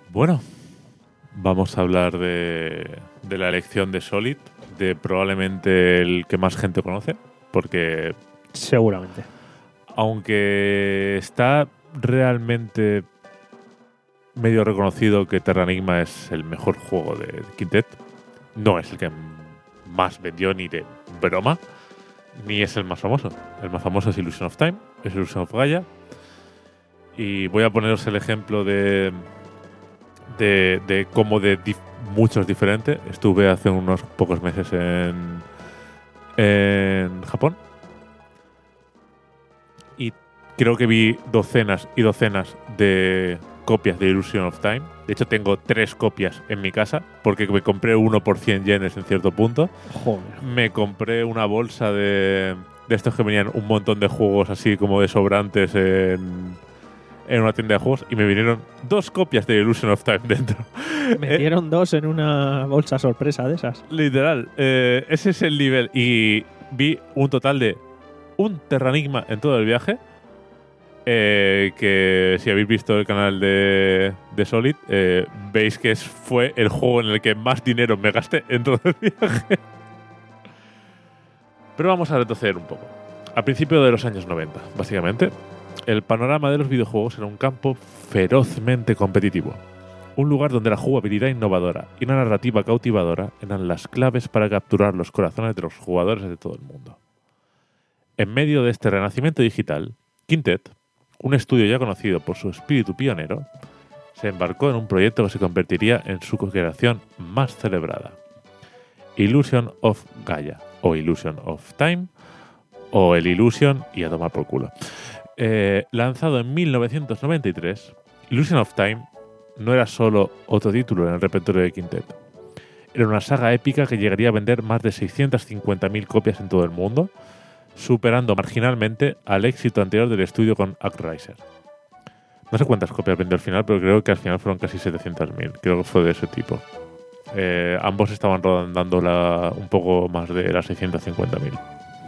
Bueno, vamos a hablar de, de la elección de Solid, de probablemente el que más gente conoce, porque Seguramente. aunque está realmente medio reconocido que Terranigma es el mejor juego de Quintet, no es el que más vendió ni de broma, ni es el más famoso. El más famoso es Illusion of Time, es Illusion of Gaia. Y voy a poneros el ejemplo de, de, de cómo de dif- muchos diferentes. Estuve hace unos pocos meses en, en Japón. Y creo que vi docenas y docenas de copias de Illusion of Time. De hecho, tengo tres copias en mi casa porque me compré uno por cien yenes en cierto punto. Joder. Me compré una bolsa de, de estos que venían un montón de juegos así como de sobrantes en, en una tienda de juegos y me vinieron dos copias de Illusion of Time dentro. Metieron dos en una bolsa sorpresa de esas. Literal, eh, ese es el nivel. Y vi un total de un Terranigma en todo el viaje. Eh, que si habéis visto el canal de, de Solid, eh, veis que es, fue el juego en el que más dinero me gasté en todo el viaje. Pero vamos a retroceder un poco. A principios de los años noventa, básicamente, el panorama de los videojuegos era un campo ferozmente competitivo. Un lugar donde la jugabilidad innovadora y la narrativa cautivadora eran las claves para capturar los corazones de los jugadores de todo el mundo. En medio de este renacimiento digital, Quintet, un estudio ya conocido por su espíritu pionero, se embarcó en un proyecto que se convertiría en su creación más celebrada. Illusion of Gaia, o Illusion of Time, o el Illusion y a tomar por culo. Eh, lanzado en mil novecientos noventa y tres, Illusion of Time no era solo otro título en el repertorio de Quintet. Era una saga épica que llegaría a vender más de seiscientas cincuenta mil copias en todo el mundo, superando marginalmente al éxito anterior del estudio con Actraiser. No sé cuántas copias vendió al final, pero creo que al final fueron casi setecientas mil. Creo que fue de ese tipo. Eh, ambos estaban rondando la, un poco más de las seiscientas cincuenta mil.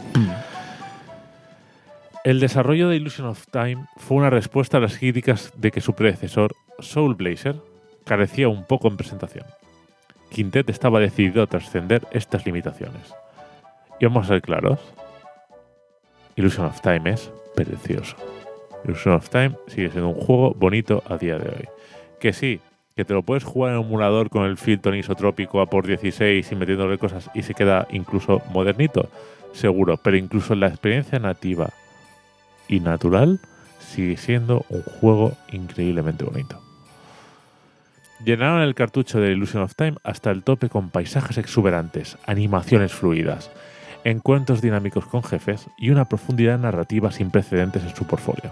El desarrollo de Illusion of Time fue una respuesta a las críticas de que su predecesor, Soul Blazer, carecía un poco en presentación. Quintet estaba decidido a trascender estas limitaciones. Y vamos a ser claros, Illusion of Time es precioso. Illusion of Time sigue siendo un juego bonito a día de hoy. Que sí, que te lo puedes jugar en un emulador con el filtro isotrópico a por dieciséis y metiéndole cosas y se queda incluso modernito, seguro, pero incluso la experiencia nativa y natural sigue siendo un juego increíblemente bonito. Llenaron el cartucho de Illusion of Time hasta el tope con paisajes exuberantes, animaciones fluidas, encuentros dinámicos con jefes y una profundidad narrativa sin precedentes en su portfolio.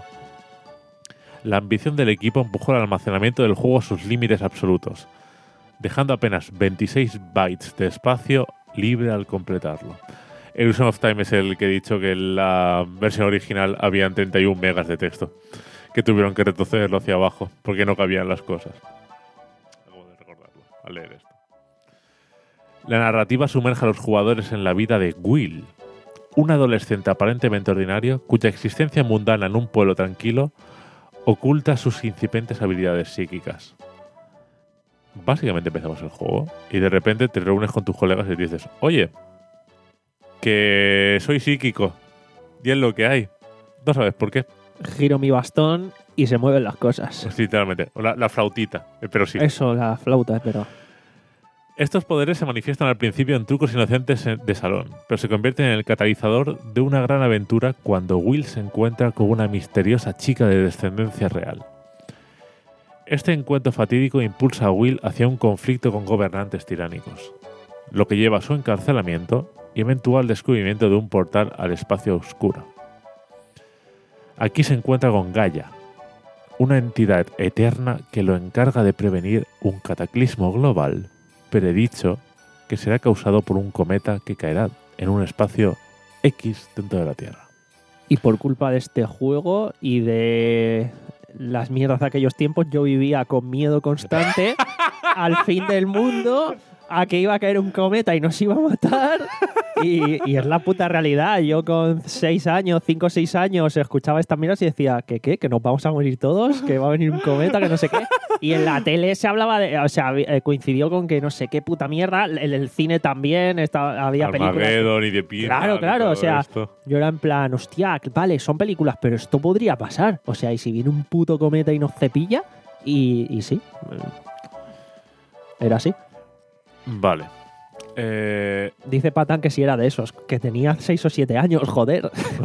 La ambición del equipo empujó el almacenamiento del juego a sus límites absolutos, dejando apenas veintiséis bytes de espacio libre al completarlo. Illusion of Time es el que he dicho que en la versión original habían treinta y un megas de texto, que tuvieron que retrocederlo hacia abajo porque no cabían las cosas. Acabo de recordarlo al leer esto. La narrativa sumerge a los jugadores en la vida de Will, un adolescente aparentemente ordinario cuya existencia mundana en un pueblo tranquilo oculta sus incipientes habilidades psíquicas. Básicamente empezamos el juego y de repente te reúnes con tus colegas y dices, oye, que soy psíquico y es lo que hay. No sabes por qué. Giro mi bastón y se mueven las cosas. Pues literalmente, la, la flautita, pero sí. Eso, la flauta, pero... Estos poderes se manifiestan al principio en trucos inocentes de salón, pero se convierten en el catalizador de una gran aventura cuando Will se encuentra con una misteriosa chica de descendencia real. Este encuentro fatídico impulsa a Will hacia un conflicto con gobernantes tiránicos, lo que lleva a su encarcelamiento y eventual descubrimiento de un portal al espacio oscuro. Aquí se encuentra con Gaia, una entidad eterna que lo encarga de prevenir un cataclismo global predicho que será causado por un cometa que caerá en un espacio X dentro de la Tierra. Y por culpa de este juego y de las mierdas de aquellos tiempos, yo vivía con miedo constante al fin del mundo, a que iba a caer un cometa y nos iba a matar, Y, y es la puta realidad. Yo con seis años, cinco o seis años, escuchaba estas miras y decía, ¿qué qué? ¿Que nos vamos a morir todos? ¿Que va a venir un cometa? ¿Que no sé qué? Y en la tele se hablaba de... O sea, coincidió con que no sé qué puta mierda. En el cine también estaba, había películas... Armageddon y de Pina, Claro, claro. O sea, esto. yo era en plan, hostia, vale, son películas, pero esto podría pasar. O sea, y si viene un puto cometa y nos cepilla... Y, y sí. Era así. Vale. Eh, Dice Patán que si era de esos, que tenía seis o siete años, joder.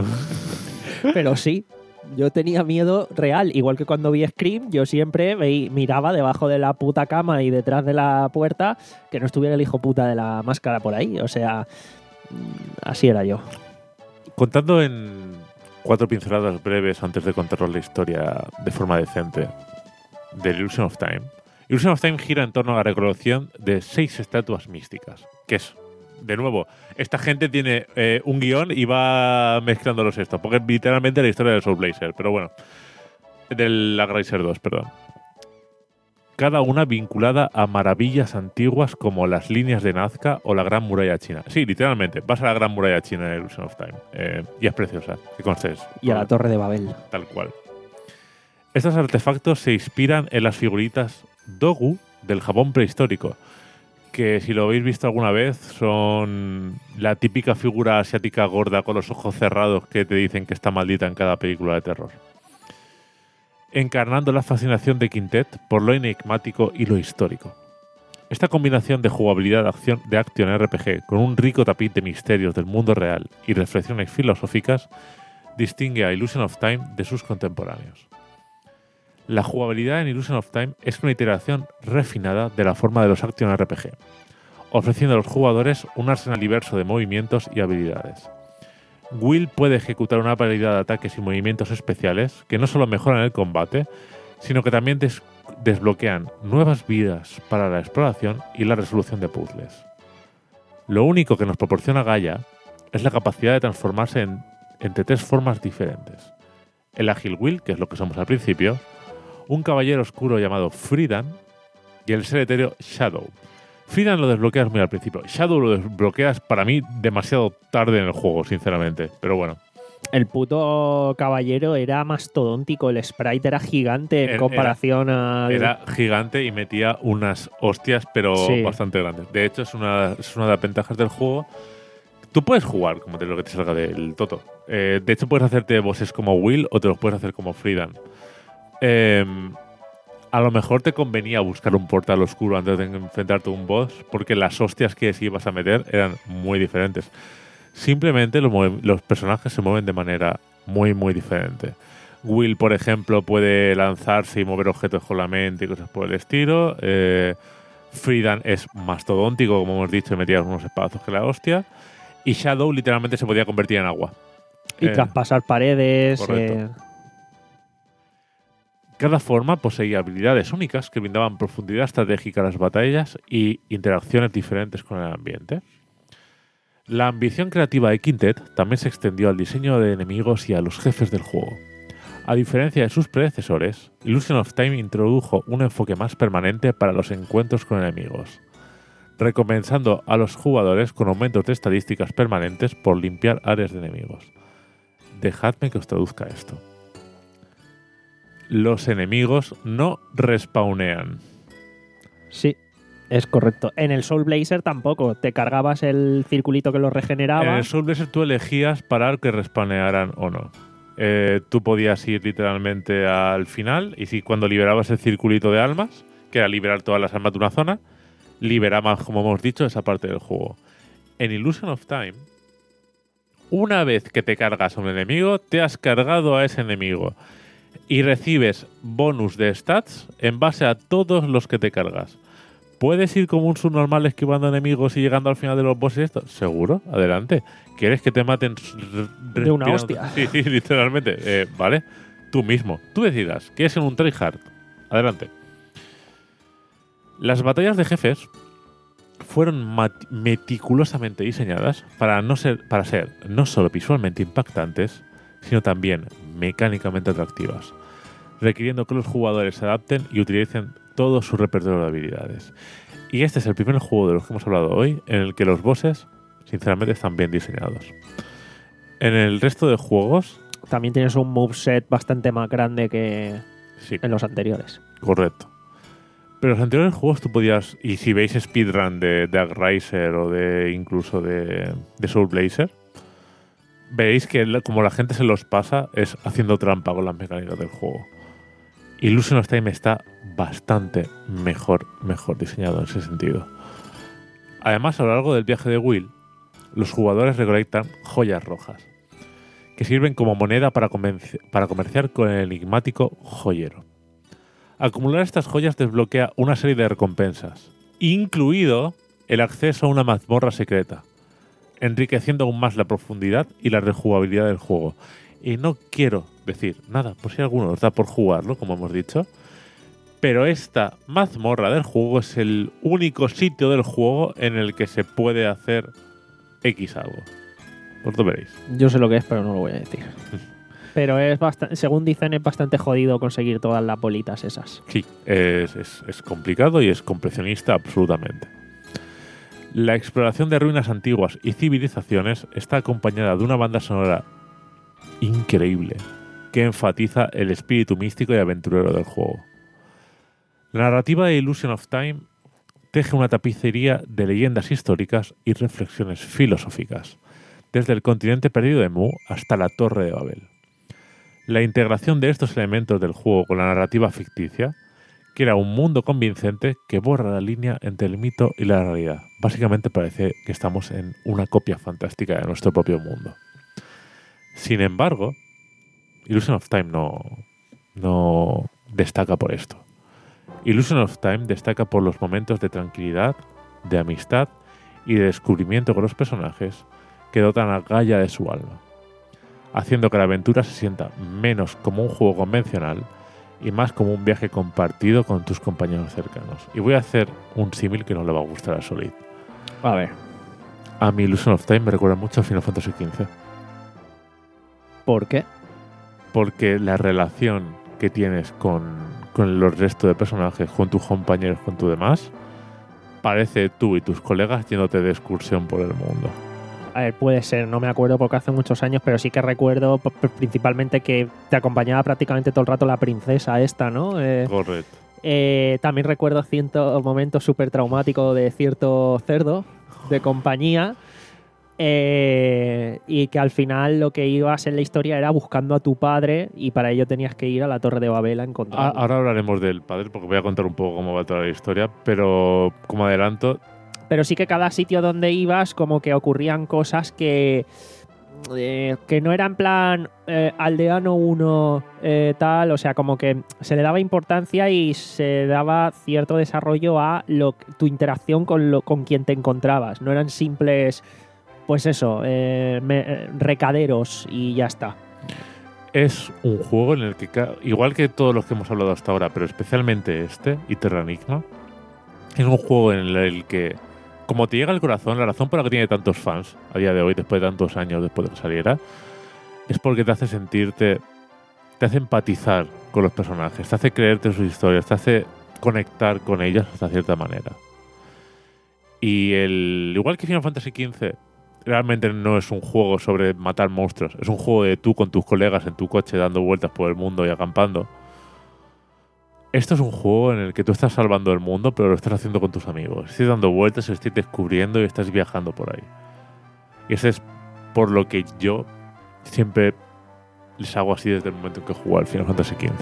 Pero sí, yo tenía miedo real. Igual que cuando vi Scream, yo siempre veí, miraba debajo de la puta cama y detrás de la puerta que no estuviera el hijo puta de la máscara por ahí. O sea, así era yo. contando en cuatro pinceladas breves antes de contaros la historia de forma decente de Illusion of Time. Illusion of Time gira en torno a la recolección de seis estatuas místicas, que es, de nuevo, esta gente tiene eh, un guión y va mezclándolos esto, porque es literalmente la historia del Soul Blazer, pero bueno, del Agriser dos, perdón. Cada una vinculada a maravillas antiguas como las líneas de Nazca o la Gran Muralla China. Sí, literalmente, vas a la Gran Muralla China en Illusion of Time, eh, y es preciosa, que constes. Y a la Torre de Babel. Tal cual. Estos artefactos se inspiran en las figuritas Dogu del Japón prehistórico, que si lo habéis visto alguna vez son la típica figura asiática gorda con los ojos cerrados que te dicen que está maldita en cada película de terror. Encarnando la fascinación de Quintet por lo enigmático y lo histórico. Esta combinación de jugabilidad de acción de Action R P G con un rico tapiz de misterios del mundo real y reflexiones filosóficas distingue a Illusion of Time de sus contemporáneos. La jugabilidad en Illusion of Time es una iteración refinada de la forma de los Action R P G, ofreciendo a los jugadores un arsenal diverso de movimientos y habilidades. Will puede ejecutar una variedad de ataques y movimientos especiales que no solo mejoran el combate, sino que también des- desbloquean nuevas vidas para la exploración y la resolución de puzzles. Lo único que nos proporciona Gaia es la capacidad de transformarse en, entre tres formas diferentes. El ágil Will, que es lo que somos al principio, un caballero oscuro llamado Freedan y el ser etéreo Shadow. Freedan lo desbloqueas muy al principio. Shadow lo desbloqueas para mí demasiado tarde en el juego, sinceramente. Pero bueno. El puto caballero era mastodóntico, el sprite era gigante en Era- comparación al... Era gigante y metía unas hostias, pero Sí. bastante grandes. De hecho, es una, es una de las ventajas del juego. Tú puedes jugar como te, lo que te salga del toto. Eh, de hecho, puedes hacerte bosses como Will o te los puedes hacer como Freedan. Eh, a lo mejor te convenía buscar un portal oscuro antes de enfrentarte a un boss, porque las hostias que sí ibas a meter eran muy diferentes. Simplemente los, mue- los personajes se mueven de manera muy, muy diferente. Will, por ejemplo, puede lanzarse y mover objetos con la mente y cosas por el estilo. Eh, Freedan es mastodóntico, como hemos dicho, y metía unos espadazos que la hostia. Y Shadow literalmente se podía convertir en agua. Y Eh, traspasar paredes. correcto. eh, Cada forma poseía habilidades únicas que brindaban profundidad estratégica a las batallas y interacciones diferentes con el ambiente. La ambición creativa de Quintet también se extendió al diseño de enemigos y a los jefes del juego. A diferencia de sus predecesores, Illusion of Time introdujo un enfoque más permanente para los encuentros con enemigos, recompensando a los jugadores con aumentos de estadísticas permanentes por limpiar áreas de enemigos. Dejadme que os traduzca esto. Los enemigos no respawnean. Sí, es correcto. En el Soul Blazer tampoco. Te cargabas el circulito que lo regeneraba. En el Soul Blazer tú elegías parar que respawnearan o no. Eh, tú podías ir literalmente al final y si cuando liberabas el circulito de almas, que era liberar todas las almas de una zona, liberabas, como hemos dicho, esa parte del juego. En Illusion of Time, una vez que te cargas a un enemigo, te has cargado a ese enemigo. Y recibes bonus de stats en base a todos los que te cargas. ¿Puedes ir como un subnormal esquivando enemigos y llegando al final de los bosses? Esto? Seguro, adelante. ¿Quieres que te maten r- De una respirando? hostia. Sí, sí, literalmente. Eh, vale, tú mismo. Tú decidas. ¿Quieres en un tryhard? Adelante. Las batallas de jefes fueron mat- meticulosamente diseñadas para, no ser, para ser no solo visualmente impactantes, sino también mecánicamente atractivas, requiriendo que los jugadores se adapten y utilicen todo su repertorio de habilidades. Y este es el primer juego de los que hemos hablado hoy en el que los bosses Sinceramente están bien diseñados. En el resto de juegos... También tienes un moveset bastante más grande que Sí, en los anteriores. correcto. Pero en los anteriores juegos tú podías... Y si veis speedrun de Dark Riser o de incluso de, de Soul Blazer, veréis que la- como la gente se los pasa es haciendo trampa con las mecánicas del juego. Illusion of Time está bastante mejor, mejor diseñado en ese sentido. Además, a lo largo del viaje de Will, los jugadores recolectan joyas rojas, que sirven como moneda para, convenci- para comerciar con el enigmático joyero. Acumular estas joyas desbloquea una serie de recompensas, incluido el acceso a una mazmorra secreta, enriqueciendo aún más la profundidad y la rejugabilidad del juego. Y no quiero decir nada, por si alguno os da por jugarlo, como hemos dicho, pero esta mazmorra del juego es el único sitio del juego en el que se puede hacer X algo. Os lo veréis. Yo sé lo que es, pero no lo voy a decir. Pero es bastante, según dicen, es bastante jodido conseguir todas las bolitas esas. Sí, es, es, es complicado y es completionista absolutamente. La exploración de ruinas antiguas y civilizaciones está acompañada de una banda sonora increíble que enfatiza el espíritu místico y aventurero del juego. La narrativa de Illusion of Time teje una tapicería de leyendas históricas y reflexiones filosóficas, desde el continente perdido de Mu hasta la Torre de Babel. La integración de estos elementos del juego con la narrativa ficticia crea un mundo convincente que borra la línea entre el mito y la realidad. Básicamente parece que estamos en una copia fantástica de nuestro propio mundo. Sin embargo, Illusion of Time no, no destaca por esto. Illusion of Time destaca por los momentos de tranquilidad, de amistad y de descubrimiento con los personajes que dotan a Gaia de su alma, haciendo que la aventura se sienta menos como un juego convencional y más como un viaje compartido con tus compañeros cercanos. Y voy a hacer un símil que no le va a gustar a Solid. A ver, A mí Illusion of Time me recuerda mucho a Final Fantasy quince, ¿por qué? porque la relación que tienes con, con los restos de personajes, con tus compañeros, con tu demás, parece tú y tus colegas yéndote de excursión por el mundo. A ver, puede ser, no me acuerdo porque hace muchos años, pero sí que recuerdo p- p- principalmente que te acompañaba prácticamente todo el rato la princesa esta, ¿no? Eh, Correcto. eh, también recuerdo ciertos momentos súper traumáticos de cierto cerdo de compañía. Eh, y que al final lo que ibas en la historia era buscando a tu padre y para ello tenías que ir a la Torre de Babel a A- encontrarlo. Ahora hablaremos del padre porque voy a contar un poco cómo va toda la historia, pero como adelanto, Pero sí que cada sitio donde ibas como que ocurrían cosas que eh, que no era en plan eh, aldeano uno eh, tal, o sea, como que se le daba importancia y se daba cierto desarrollo a lo, tu interacción con, lo, con quien te encontrabas. No eran simples, pues eso, eh, me- eh, recaderos y ya está. es un juego en el que, ca- igual que todos los que hemos hablado hasta ahora, pero especialmente este y Terra Enigma, es un juego en el que, como te llega al corazón, la razón por la que tiene tantos fans a día de hoy, después de tantos años después de que saliera, es porque te hace sentirte, te hace empatizar con los personajes, te hace creerte sus historias, te hace conectar con ellas hasta cierta manera. Y el igual que Final Fantasy quince, realmente no es un juego sobre matar monstruos, es un juego de tú con tus colegas en tu coche dando vueltas por el mundo y acampando. Esto es un juego en el que tú estás salvando el mundo, pero lo estás haciendo con tus amigos. Estás dando vueltas, estás descubriendo y estás viajando por ahí. Y ese es por lo que yo siempre les hago así desde el momento en que jugué al Final Fantasy quince.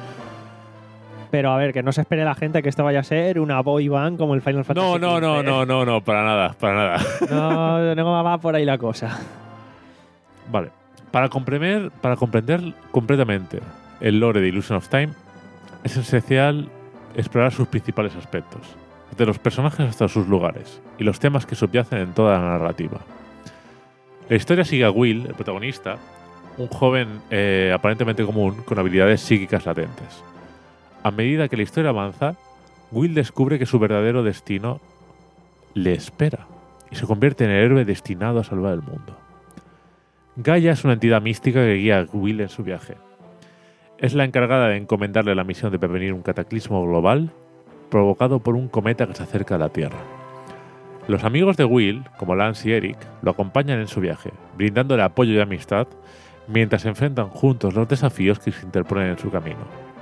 Pero a ver, que no se espere la gente que esto vaya a ser una boy band como el Final Fantasy No, no, no, quince. no, no, no, para nada, para nada. No, no va por ahí la cosa. Vale. Para comprender, para comprender completamente el lore de Illusion of Time, es esencial explorar sus principales aspectos, desde los personajes hasta sus lugares, y los temas que subyacen en toda la narrativa. La historia sigue a Will, el protagonista, un joven eh, aparentemente común con habilidades psíquicas latentes. A medida que la historia avanza, Will descubre que su verdadero destino le espera, y se convierte en el héroe destinado a salvar el mundo. Gaia es una entidad mística que guía a Will en su viaje. Es la encargada de encomendarle la misión de prevenir un cataclismo global provocado por un cometa que se acerca a la Tierra. Los amigos de Will, como Lance y Eric, lo acompañan en su viaje, brindándole apoyo y amistad mientras enfrentan juntos los desafíos que se interponen en su camino.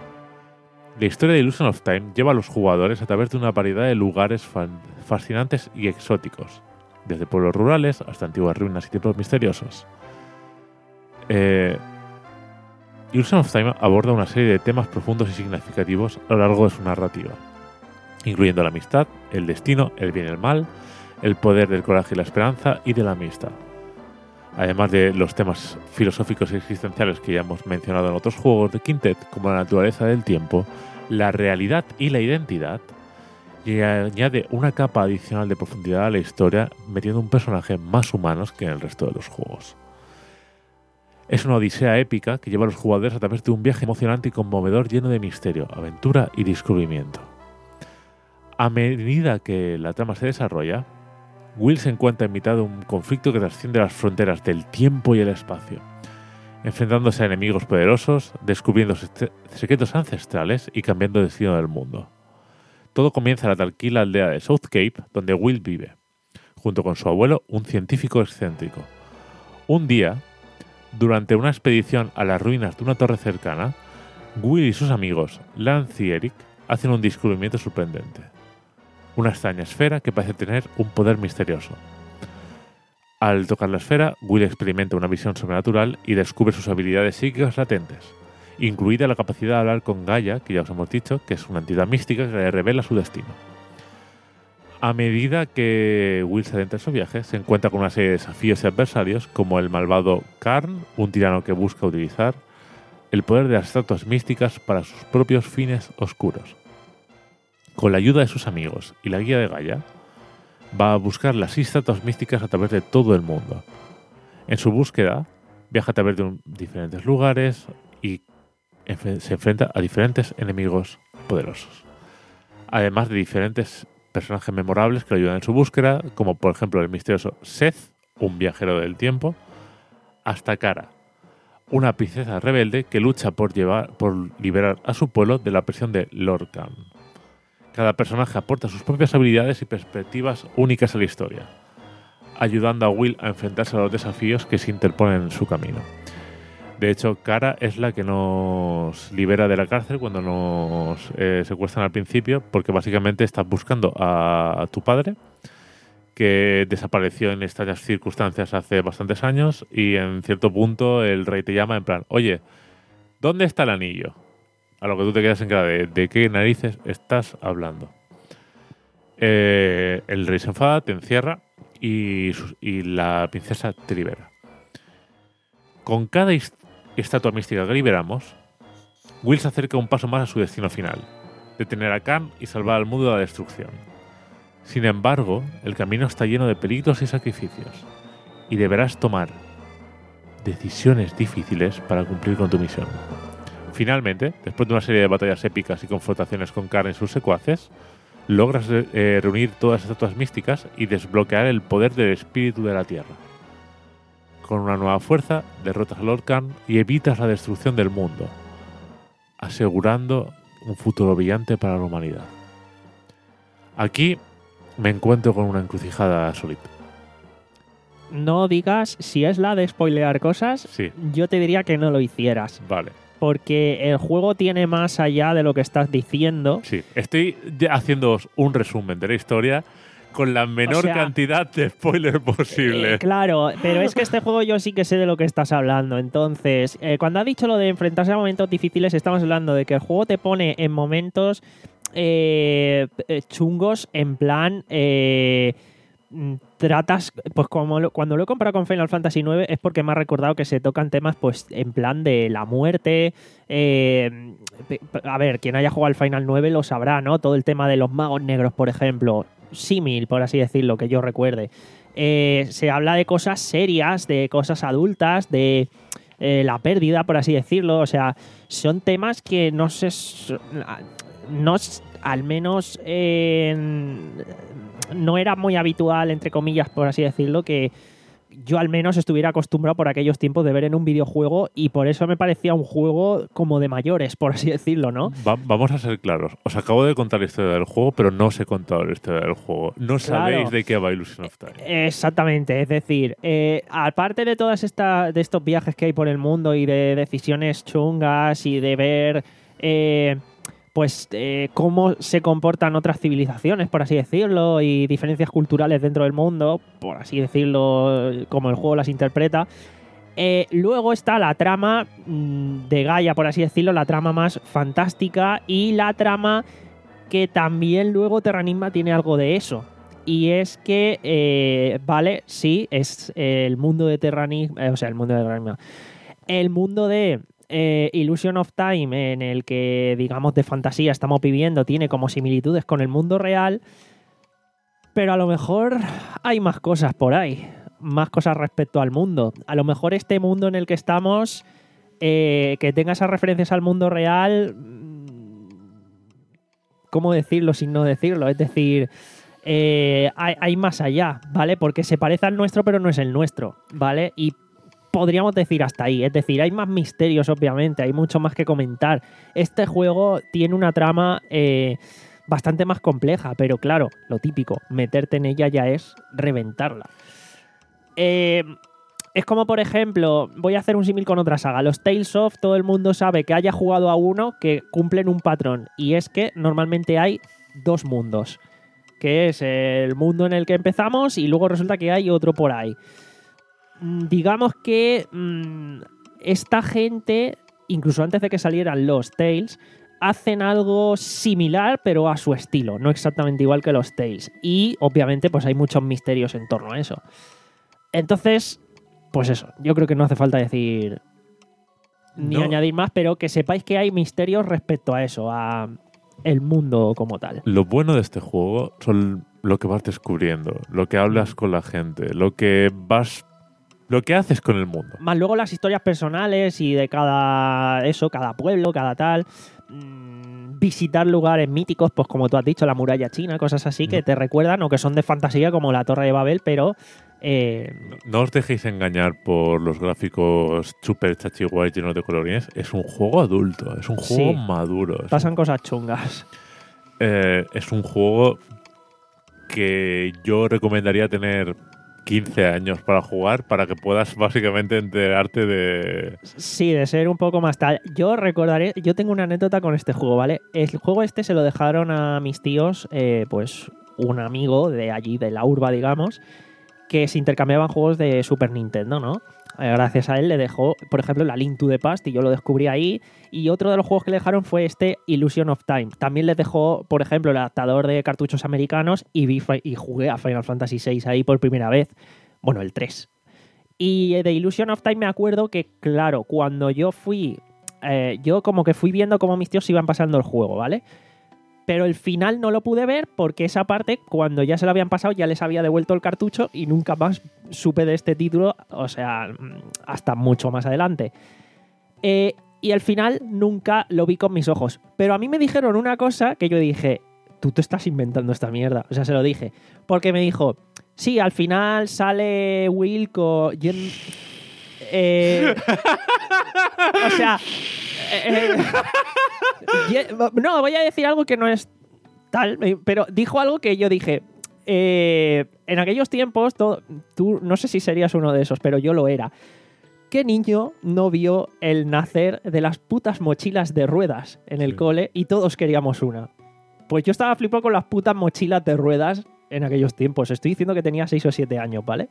La historia de Illusion of Time lleva a los jugadores a través de una variedad de lugares fascinantes y exóticos, desde pueblos rurales hasta antiguas ruinas y templos misteriosos. Eh, Illusion of Time aborda una serie de temas profundos y significativos a lo largo de su narrativa, incluyendo la amistad, el destino, el bien y el mal, el poder del coraje y la esperanza y de la amistad. Además de los temas filosóficos y existenciales que ya hemos mencionado en otros juegos de Quintet, como la naturaleza del tiempo, la realidad y la identidad, y añade una capa adicional de profundidad a la historia, metiendo un personaje más humano que en el resto de los juegos. Es una odisea épica que lleva a los jugadores a través de un viaje emocionante y conmovedor lleno de misterio, aventura y descubrimiento. A medida que la trama se desarrolla, Will se encuentra en mitad de un conflicto que trasciende las fronteras del tiempo y el espacio, enfrentándose a enemigos poderosos, descubriendo secretos ancestrales y cambiando el destino del mundo. Todo comienza en la tranquila aldea de South Cape, donde Will vive, junto con su abuelo, un científico excéntrico. Un día, durante una expedición a las ruinas de una torre cercana, Will y sus amigos, Lance y Eric, hacen un descubrimiento sorprendente. Una extraña esfera que parece tener un poder misterioso. Al tocar la esfera, Will experimenta una visión sobrenatural y descubre sus habilidades psíquicas latentes, incluida la capacidad de hablar con Gaia, que ya os hemos dicho, que es una entidad mística que le revela su destino. A medida que Will se adentra en su viaje, se encuentra con una serie de desafíos y adversarios, como el malvado Karn, un tirano que busca utilizar el poder de las estatuas místicas para sus propios fines oscuros. Con la ayuda de sus amigos y la guía de Gaia, va a buscar las estatuas místicas a través de todo el mundo. En su búsqueda, viaja a través de un, diferentes lugares y se enfrenta a diferentes enemigos poderosos. Además de diferentes personajes memorables que lo ayudan en su búsqueda, como por ejemplo el misterioso Seth, un viajero del tiempo, hasta Kara, una princesa rebelde que lucha por, llevar, por liberar a su pueblo de la presión de Lorkhan. Cada personaje aporta sus propias habilidades y perspectivas únicas a la historia, ayudando a Will a enfrentarse a los desafíos que se interponen en su camino. De hecho, Kara es la que nos libera de la cárcel cuando nos eh, secuestran al principio, porque básicamente estás buscando a, a tu padre, que desapareció en extrañas circunstancias hace bastantes años, y en cierto punto el rey te llama en plan, oye, ¿dónde está el anillo? A lo que tú te quedas en cara de, ¿de qué narices estás hablando? Eh, el rey se enfada, te encierra y, y la princesa te libera. Con cada estatua mística que liberamos, Will se acerca un paso más a su destino final, detener a Khan y salvar al mundo de la destrucción. Sin embargo, el camino está lleno de peligros y sacrificios, y deberás tomar decisiones difíciles para cumplir con tu misión. Finalmente, después de una serie de batallas épicas y confrontaciones con Khan y sus secuaces, logras eh, reunir todas las estatuas místicas y desbloquear el poder del espíritu de la Tierra. Con una nueva fuerza, derrotas a Lorkhan y evitas la destrucción del mundo, asegurando un futuro brillante para la humanidad. Aquí me encuentro con una encrucijada solita. No digas, si es la de spoilear cosas, Sí. yo te diría que no lo hicieras. Vale. Porque el juego tiene más allá de lo que estás diciendo. Sí, estoy haciéndoos un resumen de la historia con la menor O sea, cantidad de spoiler posible. Eh, claro, pero es que este juego yo sí que sé de lo que estás hablando. Entonces, eh, cuando ha dicho lo de enfrentarse a momentos difíciles, estamos hablando de que el juego te pone en momentos eh, chungos, en plan... Eh, tratas, pues como lo, cuando lo he comparado con Final Fantasy nueve es porque me ha recordado que se tocan temas pues en plan de la muerte. Eh, a ver, quien haya jugado al Final nueve lo sabrá, ¿no? Todo el tema de los magos negros, por ejemplo, símil, por así decirlo, que yo recuerde. Eh, se habla de cosas serias, de cosas adultas, de eh, la pérdida, por así decirlo. O sea, son temas que no sé, no, al menos eh, no era muy habitual, entre comillas, por así decirlo, que yo al menos estuviera acostumbrado por aquellos tiempos de ver en un videojuego, y por eso me parecía un juego como de mayores, por así decirlo, ¿no? Va- vamos a ser claros. Os acabo de contar la historia del juego, pero no os he contado la historia del juego. No sabéis Claro. de qué va Illusion of Time. Exactamente, es decir, eh, aparte de todas estas de estos viajes que hay por el mundo y de decisiones chungas y de ver eh, pues eh, cómo se comportan otras civilizaciones, por así decirlo, y diferencias culturales dentro del mundo, por así decirlo, como el juego las interpreta. Eh, luego está la trama mm, de Gaia, por así decirlo, la trama más fantástica, y la trama que también luego Terranigma tiene algo de eso. Y es que, eh, vale, sí, es el mundo de Terranigma, eh, o sea, el mundo de Terranigma. El mundo de eh, Illusion of Time, en el que, digamos, de fantasía estamos viviendo, tiene como similitudes con el mundo real, pero a lo mejor hay más cosas por ahí, más cosas respecto al mundo. A lo mejor este mundo en el que estamos, eh, que tenga esas referencias al mundo real, ¿cómo decirlo sin no decirlo? Es decir, eh, hay, hay más allá, ¿vale? Porque se parece al nuestro, pero no es el nuestro, ¿vale? Y podríamos decir hasta ahí. Es decir, hay más misterios, obviamente, hay mucho más que comentar. Este juego tiene una trama eh, bastante más compleja, pero claro, lo típico, meterte en ella ya es reventarla. Eh, es como, por ejemplo, voy a hacer un símil con otra saga. Los Tales of, todo el mundo sabe que haya jugado a uno que cumplen un patrón, y es que normalmente hay dos mundos, que es el mundo en el que empezamos y luego resulta que hay otro por ahí. Digamos que mmm, esta gente, incluso antes de que salieran los Tales, hacen algo similar pero a su estilo, no exactamente igual que los Tales, y obviamente pues hay muchos misterios en torno a eso. Entonces, pues eso, yo creo que no hace falta decir ni No. añadir más, pero que sepáis que hay misterios respecto a eso, a el mundo como tal. Lo bueno de este juego son lo que vas descubriendo, lo que hablas con la gente, lo que vas... lo que haces con el mundo. Más luego las historias personales y de cada eso, cada pueblo, cada tal. Mmm, visitar lugares míticos, pues como tú has dicho, la muralla china, cosas así que te recuerdan o que son de fantasía, como la Torre de Babel, pero... Eh, No os dejéis engañar por los gráficos super chachiguay llenos de colorines. Es un juego adulto, es un juego Sí. maduro. Es pasan un, cosas chungas. eh, es un juego que yo recomendaría tener quince años para jugar, para que puedas básicamente enterarte de... Sí, de ser un poco más tal. Yo recordaré, yo tengo una anécdota con este juego, ¿vale? El juego este se lo dejaron a mis tíos, eh, pues un amigo de allí, de la urba, digamos, que se intercambiaban juegos de Super Nintendo, ¿no? Eh, gracias a él le dejó, por ejemplo, la Link to the Past, y yo lo descubrí ahí. Y otro de los juegos que le dejaron fue este Illusion of Time. También les dejó, por ejemplo, el adaptador de cartuchos americanos, y, vi, y jugué a Final Fantasy seis ahí por primera vez. Bueno, el tres. Y de Illusion of Time me acuerdo que, claro, cuando yo fui... Eh, yo como que fui viendo cómo mis tíos iban pasando el juego, ¿vale? Pero el final no lo pude ver porque esa parte, cuando ya se lo habían pasado, ya les había devuelto el cartucho y nunca más supe de este título, o sea, hasta mucho más adelante. Eh, y al final nunca lo vi con mis ojos. Pero a mí me dijeron una cosa que yo dije, tú te estás inventando esta mierda. O sea, se lo dije. Porque me dijo, sí, al final sale Will con... Eh, o sea... Eh, eh, no, voy a decir algo que no es tal, pero dijo algo que yo dije. Eh, en aquellos tiempos, todo, tú no sé si serías uno de esos, pero yo lo era. ¿Qué niño no vio el nacer de las putas mochilas de ruedas en el Sí. cole y todos queríamos una? Pues yo estaba flipado con las putas mochilas de ruedas en aquellos tiempos. Estoy diciendo que tenía seis o siete años, ¿vale?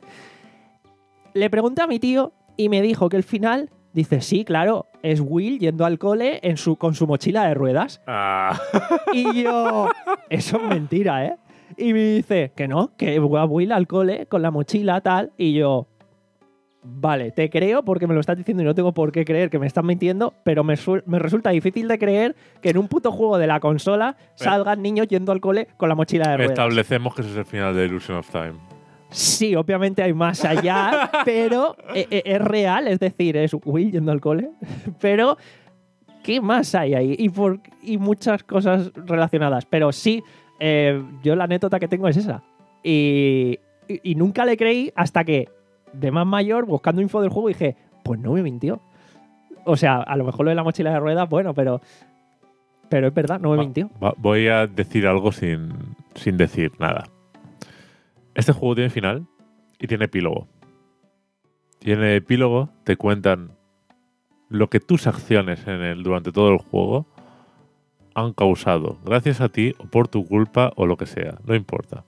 Le pregunté a mi tío y me dijo que el final... Dice, sí, claro, es Will yendo al cole en su, con su mochila de ruedas. Ah. Y yo, eso es mentira, ¿eh? Y me dice, que no, que va Will al cole con la mochila, tal. Y yo, vale, te creo porque me lo estás diciendo y no tengo por qué creer que me estás mintiendo, pero me, me resulta difícil de creer que en un puto juego de la consola salgan niños yendo al cole con la mochila de ruedas. Establecemos que ese es el final de Illusion of Time. Sí, obviamente hay más allá, pero es, es real, es decir, es Will yendo al cole, pero ¿qué más hay ahí? Y, por, y muchas cosas relacionadas, pero sí, eh, yo la anécdota que tengo es esa. Y, y, y nunca le creí hasta que de más mayor, buscando info del juego, dije, pues no me mintió. O sea, a lo mejor lo de la mochila de ruedas, bueno, pero pero es verdad, no me Va, mintió. va, voy a decir algo sin, sin decir nada. Este juego tiene final y tiene epílogo. Y en el epílogo te cuentan lo que tus acciones en el, durante todo el juego han causado, gracias a ti o por tu culpa o lo que sea, no importa.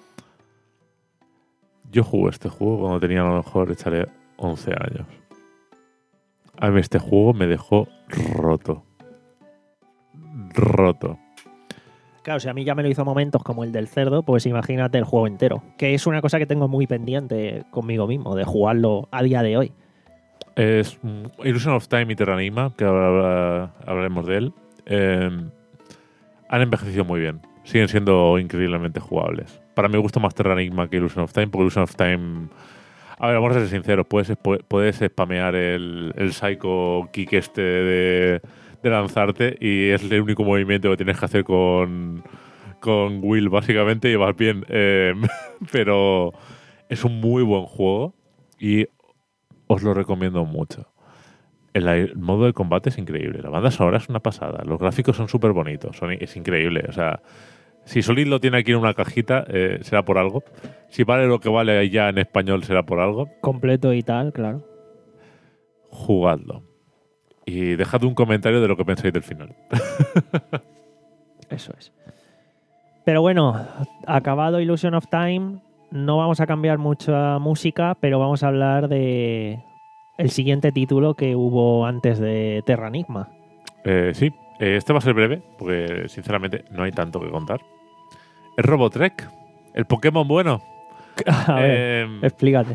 Yo jugué este juego cuando tenía a lo mejor, echaré once años. A mí este juego me dejó roto. Roto. Claro, si a mí ya me lo hizo momentos como el del cerdo, pues imagínate el juego entero. Que es una cosa que tengo muy pendiente conmigo mismo, de jugarlo a día de hoy. Es mm, Illusion of Time y Terranigma, que ahora hablaremos de él. Eh, han envejecido muy bien. Siguen siendo increíblemente jugables. Para mí me gusta más Terranigma que Illusion of Time, porque Illusion of Time... A ver, vamos a ser sinceros, puedes, puedes spamear el, el psycho kick este de, de lanzarte y es el único movimiento que tienes que hacer con, con Will, básicamente, y vas bien. Eh, pero es un muy buen juego y os lo recomiendo mucho. El, el modo de combate es increíble. La banda sonora es una pasada. Los gráficos son súper bonitos. Son, es increíble. O sea, si Solid lo tiene aquí en una cajita, eh, será por algo. Si vale lo que vale ya en español, será por algo. Completo y tal, claro. Jugadlo. Y dejad un comentario de lo que pensáis del final. Eso es. Pero bueno, acabado Illusion of Time, no vamos a cambiar mucha música, pero vamos a hablar de el siguiente título que hubo antes de Terranigma. Eh, sí, eh, este va a ser breve, porque sinceramente no hay tanto que contar. Es Robotrek, el Pokémon bueno. A ver, Eh, explícate.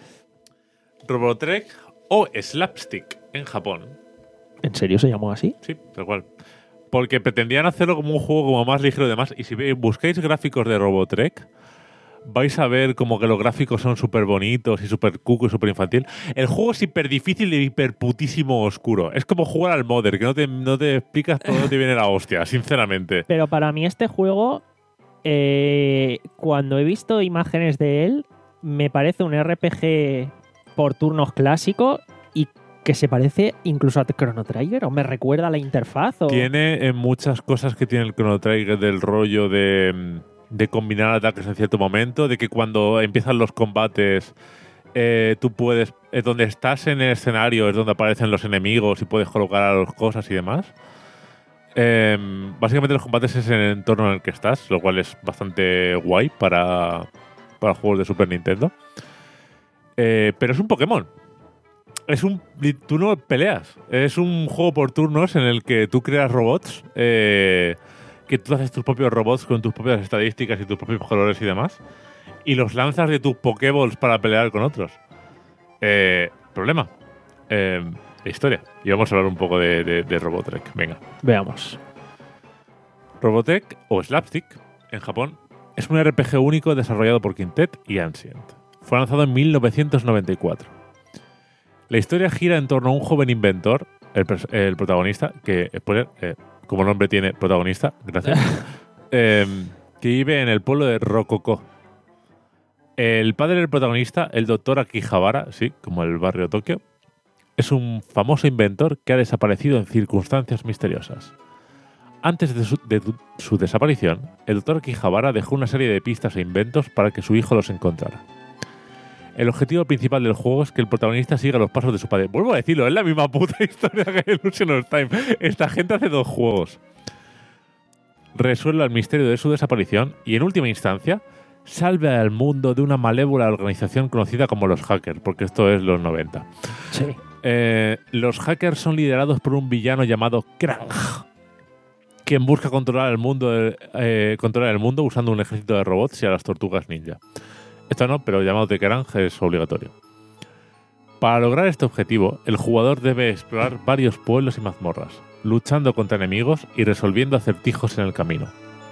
Robotrek o Slapstick en Japón. ¿En serio se llamó así? Sí, tal cual. Porque pretendían hacerlo como un juego como más ligero y demás. Y si ve- buscáis gráficos de Robotrek, vais a ver como que los gráficos son súper bonitos y súper cuco y súper infantil. El juego es hiper difícil y hiper putísimo oscuro. Es como jugar al Mother, que no te, no te explicas todo, no te viene la hostia, sinceramente. Pero para mí este juego, eh, cuando he visto imágenes de él, me parece un R P G por turnos clásico y que se parece incluso a Chrono Trigger, o me recuerda a la interfaz. O... Tiene eh, muchas cosas que tiene el Chrono Trigger del rollo de, de combinar ataques en cierto momento, de que cuando empiezan los combates eh, tú puedes, eh, donde estás en el escenario es donde aparecen los enemigos y puedes colocar a las cosas y demás. Eh, básicamente los combates es en el entorno en el que estás, lo cual es bastante guay para, para juegos de Super Nintendo. Eh, pero es un Pokémon. Es un, tú no peleas. Es un juego por turnos en el que tú creas robots, eh, que tú haces tus propios robots con tus propias estadísticas y tus propios colores y demás, y los lanzas de tus Pokéballs para pelear con otros. Eh, problema. Eh, historia. Y vamos a hablar un poco de, de, de Robotrek. Venga. Veamos. Robotrek, o Slapstick, en Japón, es un R P G único desarrollado por Quintet y Ancient. Fue lanzado en mil novecientos noventa y cuatro. La historia gira en torno a un joven inventor, el, el protagonista, que, spoiler, eh, como nombre tiene protagonista, gracias, eh, que vive en el pueblo de Rokoko. El padre del protagonista, el doctor Akihabara, sí, como el barrio Tokio, es un famoso inventor que ha desaparecido en circunstancias misteriosas. Antes de su, de su desaparición, el doctor Akihabara dejó una serie de pistas e inventos para que su hijo los encontrara. El objetivo principal del juego es que el protagonista siga los pasos de su padre. Vuelvo a decirlo, es la misma puta historia que Illusion of Time. Esta gente hace dos juegos. Resuelva el misterio de su desaparición y, en última instancia, salve al mundo de una malévola organización conocida como los hackers, porque esto es los noventa. Sí. Eh, los hackers son liderados por un villano llamado Krang, quien busca controlar el mundo, eh, controlar el mundo usando un ejército de robots y a las tortugas ninja. Esto no, pero el llamado de Krang es obligatorio. Para lograr este objetivo, el jugador debe explorar varios pueblos y mazmorras, luchando contra enemigos y resolviendo acertijos en el camino.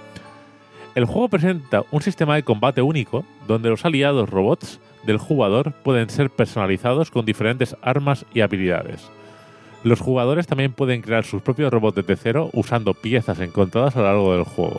El juego presenta un sistema de combate único, donde los aliados robots del jugador pueden ser personalizados con diferentes armas y habilidades. Los jugadores también pueden crear sus propios robots desde cero usando piezas encontradas a lo largo del juego.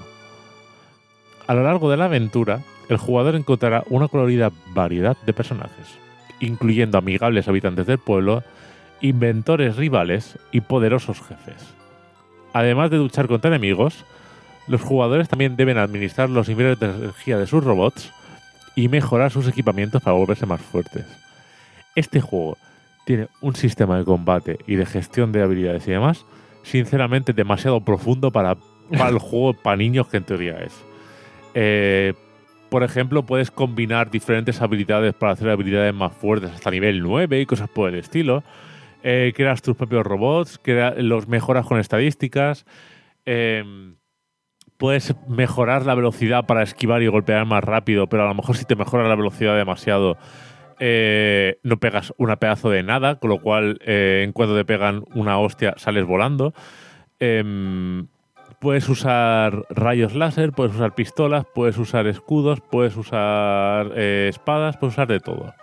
A lo largo de la aventura, el jugador encontrará una colorida variedad de personajes incluyendo amigables habitantes del pueblo, inventores rivales y poderosos jefes. Además de luchar contra enemigos, los jugadores también deben administrar los niveles de energía de sus robots y mejorar sus equipamientos para volverse más fuertes. Este juego tiene un sistema de combate y de gestión de habilidades y demás, sinceramente demasiado profundo para, para el juego para niños que en teoría es. Eh, por ejemplo, puedes combinar diferentes habilidades para hacer habilidades más fuertes hasta nivel nueve y cosas por el estilo. Eh, creas tus propios robots, crea, los mejoras con estadísticas. Eh, puedes mejorar la velocidad para esquivar y golpear más rápido, pero a lo mejor si te mejoras la velocidad demasiado, eh, no pegas una pedazo de nada, con lo cual eh, en cuanto te pegan una hostia sales volando. Eh, puedes usar rayos láser, puedes usar pistolas, puedes usar escudos, puedes usar eh, espadas, puedes usar de todo.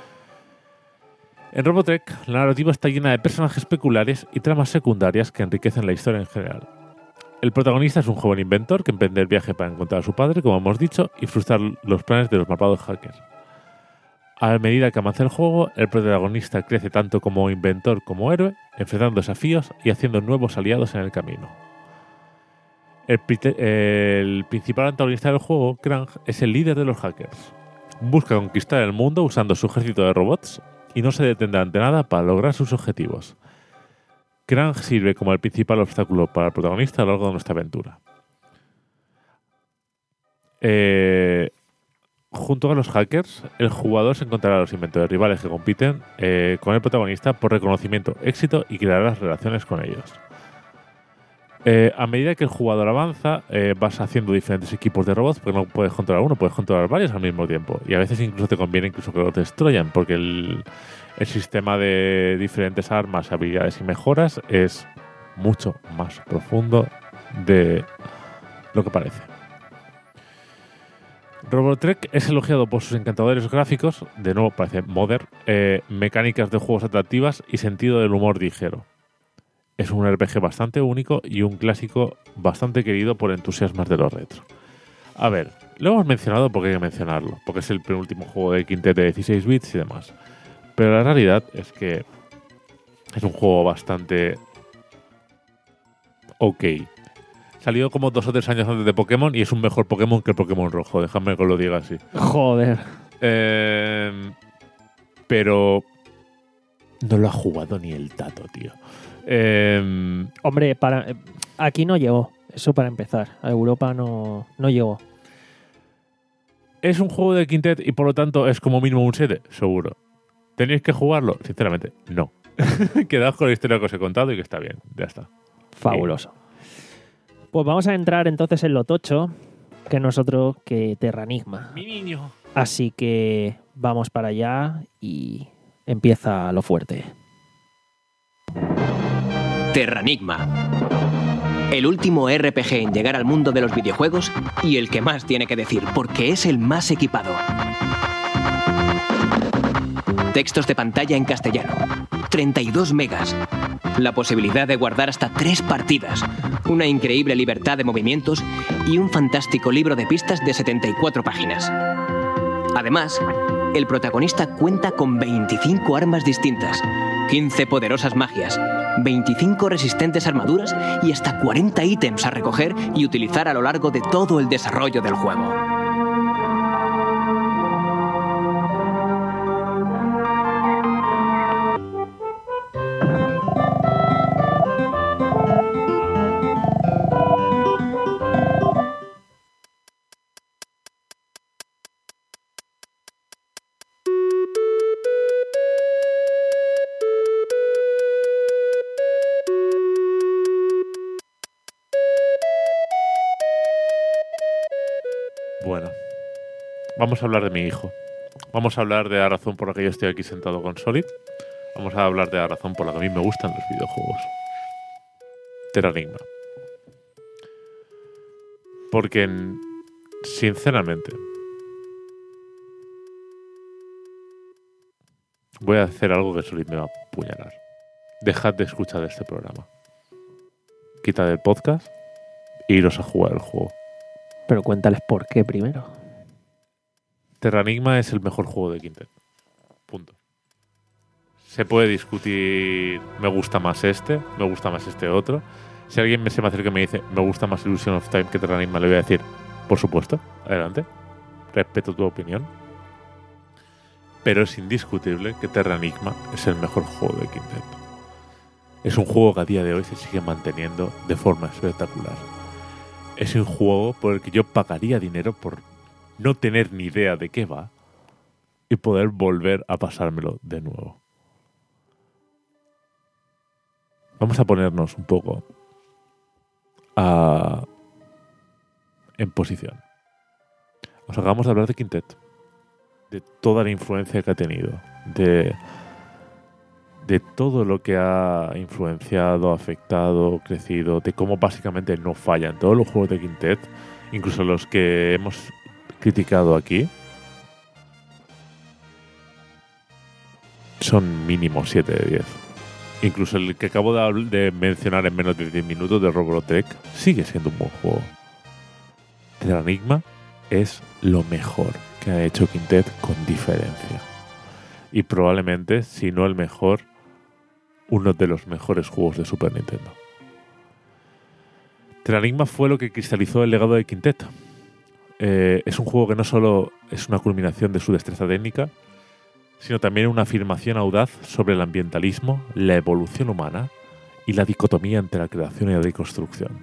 En Robotech, la narrativa está llena de personajes peculiares y tramas secundarias que enriquecen la historia en general. El protagonista es un joven inventor que emprende el viaje para encontrar a su padre, como hemos dicho, y frustrar los planes de los malvados hackers. A medida que avanza el juego, el protagonista crece tanto como inventor como héroe, enfrentando desafíos y haciendo nuevos aliados en el camino. El, el principal antagonista del juego, Krang, es el líder de los hackers. Busca conquistar el mundo usando su ejército de robots y no se detendrá ante nada para lograr sus objetivos. Krang sirve como el principal obstáculo para el protagonista a lo largo de nuestra aventura. Eh, junto a los hackers, el jugador se encontrará a los inventores rivales que compiten eh, con el protagonista por reconocimiento, éxito y creará relaciones con ellos. Eh, a medida que el jugador avanza, eh, vas haciendo diferentes equipos de robots, porque no puedes controlar uno, puedes controlar varios al mismo tiempo. Y a veces incluso te conviene incluso que los destruyan, porque el, el sistema de diferentes armas, habilidades y mejoras es mucho más profundo de lo que parece. Robotech es elogiado por sus encantadores gráficos, de nuevo parece modern, eh, mecánicas de juegos atractivas y sentido del humor ligero. Es un R P G bastante único y un clásico bastante querido por entusiastas de los retro. A ver, lo hemos mencionado porque hay que mencionarlo, porque es el penúltimo juego de Quintet de dieciséis bits y demás. Pero la realidad es que es un juego bastante ok. Salió como dos o tres años antes de Pokémon y es un mejor Pokémon que el Pokémon rojo, déjame que os lo diga así. Joder. Eh, pero no lo ha jugado ni el tato, tío. Eh, Hombre, para aquí no llegó. Eso para empezar. A Europa no, no llegó. ¿Es un juego de Quintet y por lo tanto es como mínimo un siete? Seguro. ¿Tenéis que jugarlo? Sinceramente, no. Quedaos con la historia que os he contado y que está bien. Ya está. Fabuloso. Pues vamos a entrar entonces en lo tocho, que no es otro que Terranigma. Mi niño. Así que vamos para allá y empieza lo fuerte. Terranigma. El último R P G en llegar al mundo de los videojuegos y el que más tiene que decir, porque es el más equipado. Textos de pantalla en castellano. treinta y dos megas. La posibilidad de guardar hasta tres partidas. Una increíble libertad de movimientos y un fantástico libro de pistas de setenta y cuatro páginas. Además, el protagonista cuenta con veinticinco armas distintas, quince poderosas magias, veinticinco resistentes armaduras y hasta cuarenta ítems a recoger y utilizar a lo largo de todo el desarrollo del juego. Bueno, vamos a hablar de mi hijo. Vamos a hablar de la razón por la que yo estoy aquí sentado con Solid. Vamos a hablar de la razón por la que a mí me gustan los videojuegos. Terranigma. Porque, sinceramente, voy a hacer algo que Solid me va a apuñalar. Dejad de escuchar este programa. Quitad el podcast e iros a jugar el juego. Pero cuéntales por qué primero. Terranigma es el mejor juego de Quintet. Punto. Se puede discutir, me gusta más este, me gusta más este otro. Si alguien me se me acerca y me dice, me gusta más Illusion of Time que Terra Enigma, le voy a decir, por supuesto, adelante. Respeto tu opinión. Pero es indiscutible que Terra Enigma es el mejor juego de Quintet. Es un juego que a día de hoy se sigue manteniendo de forma espectacular. Es un juego por el que yo pagaría dinero por no tener ni idea de qué va y poder volver a pasármelo de nuevo. Vamos a ponernos un poco a... en posición. Os acabamos de hablar de Quintet, de toda la influencia que ha tenido, de, de todo lo que ha influenciado, afectado, crecido, de cómo básicamente no fallan todos los juegos de Quintet, incluso los que hemos criticado aquí, son mínimo siete de diez. Incluso el que acabo de, de mencionar en menos de diez minutos de Robotech sigue siendo un buen juego. Terra Enigma es lo mejor que ha hecho Quintet con diferencia. Y probablemente, si no el mejor, uno de los mejores juegos de Super Nintendo. Terra Enigma fue lo que cristalizó el legado de Quintet. Eh, es un juego que no solo es una culminación de su destreza técnica, sino también una afirmación audaz sobre el ambientalismo, la evolución humana y la dicotomía entre la creación y la deconstrucción.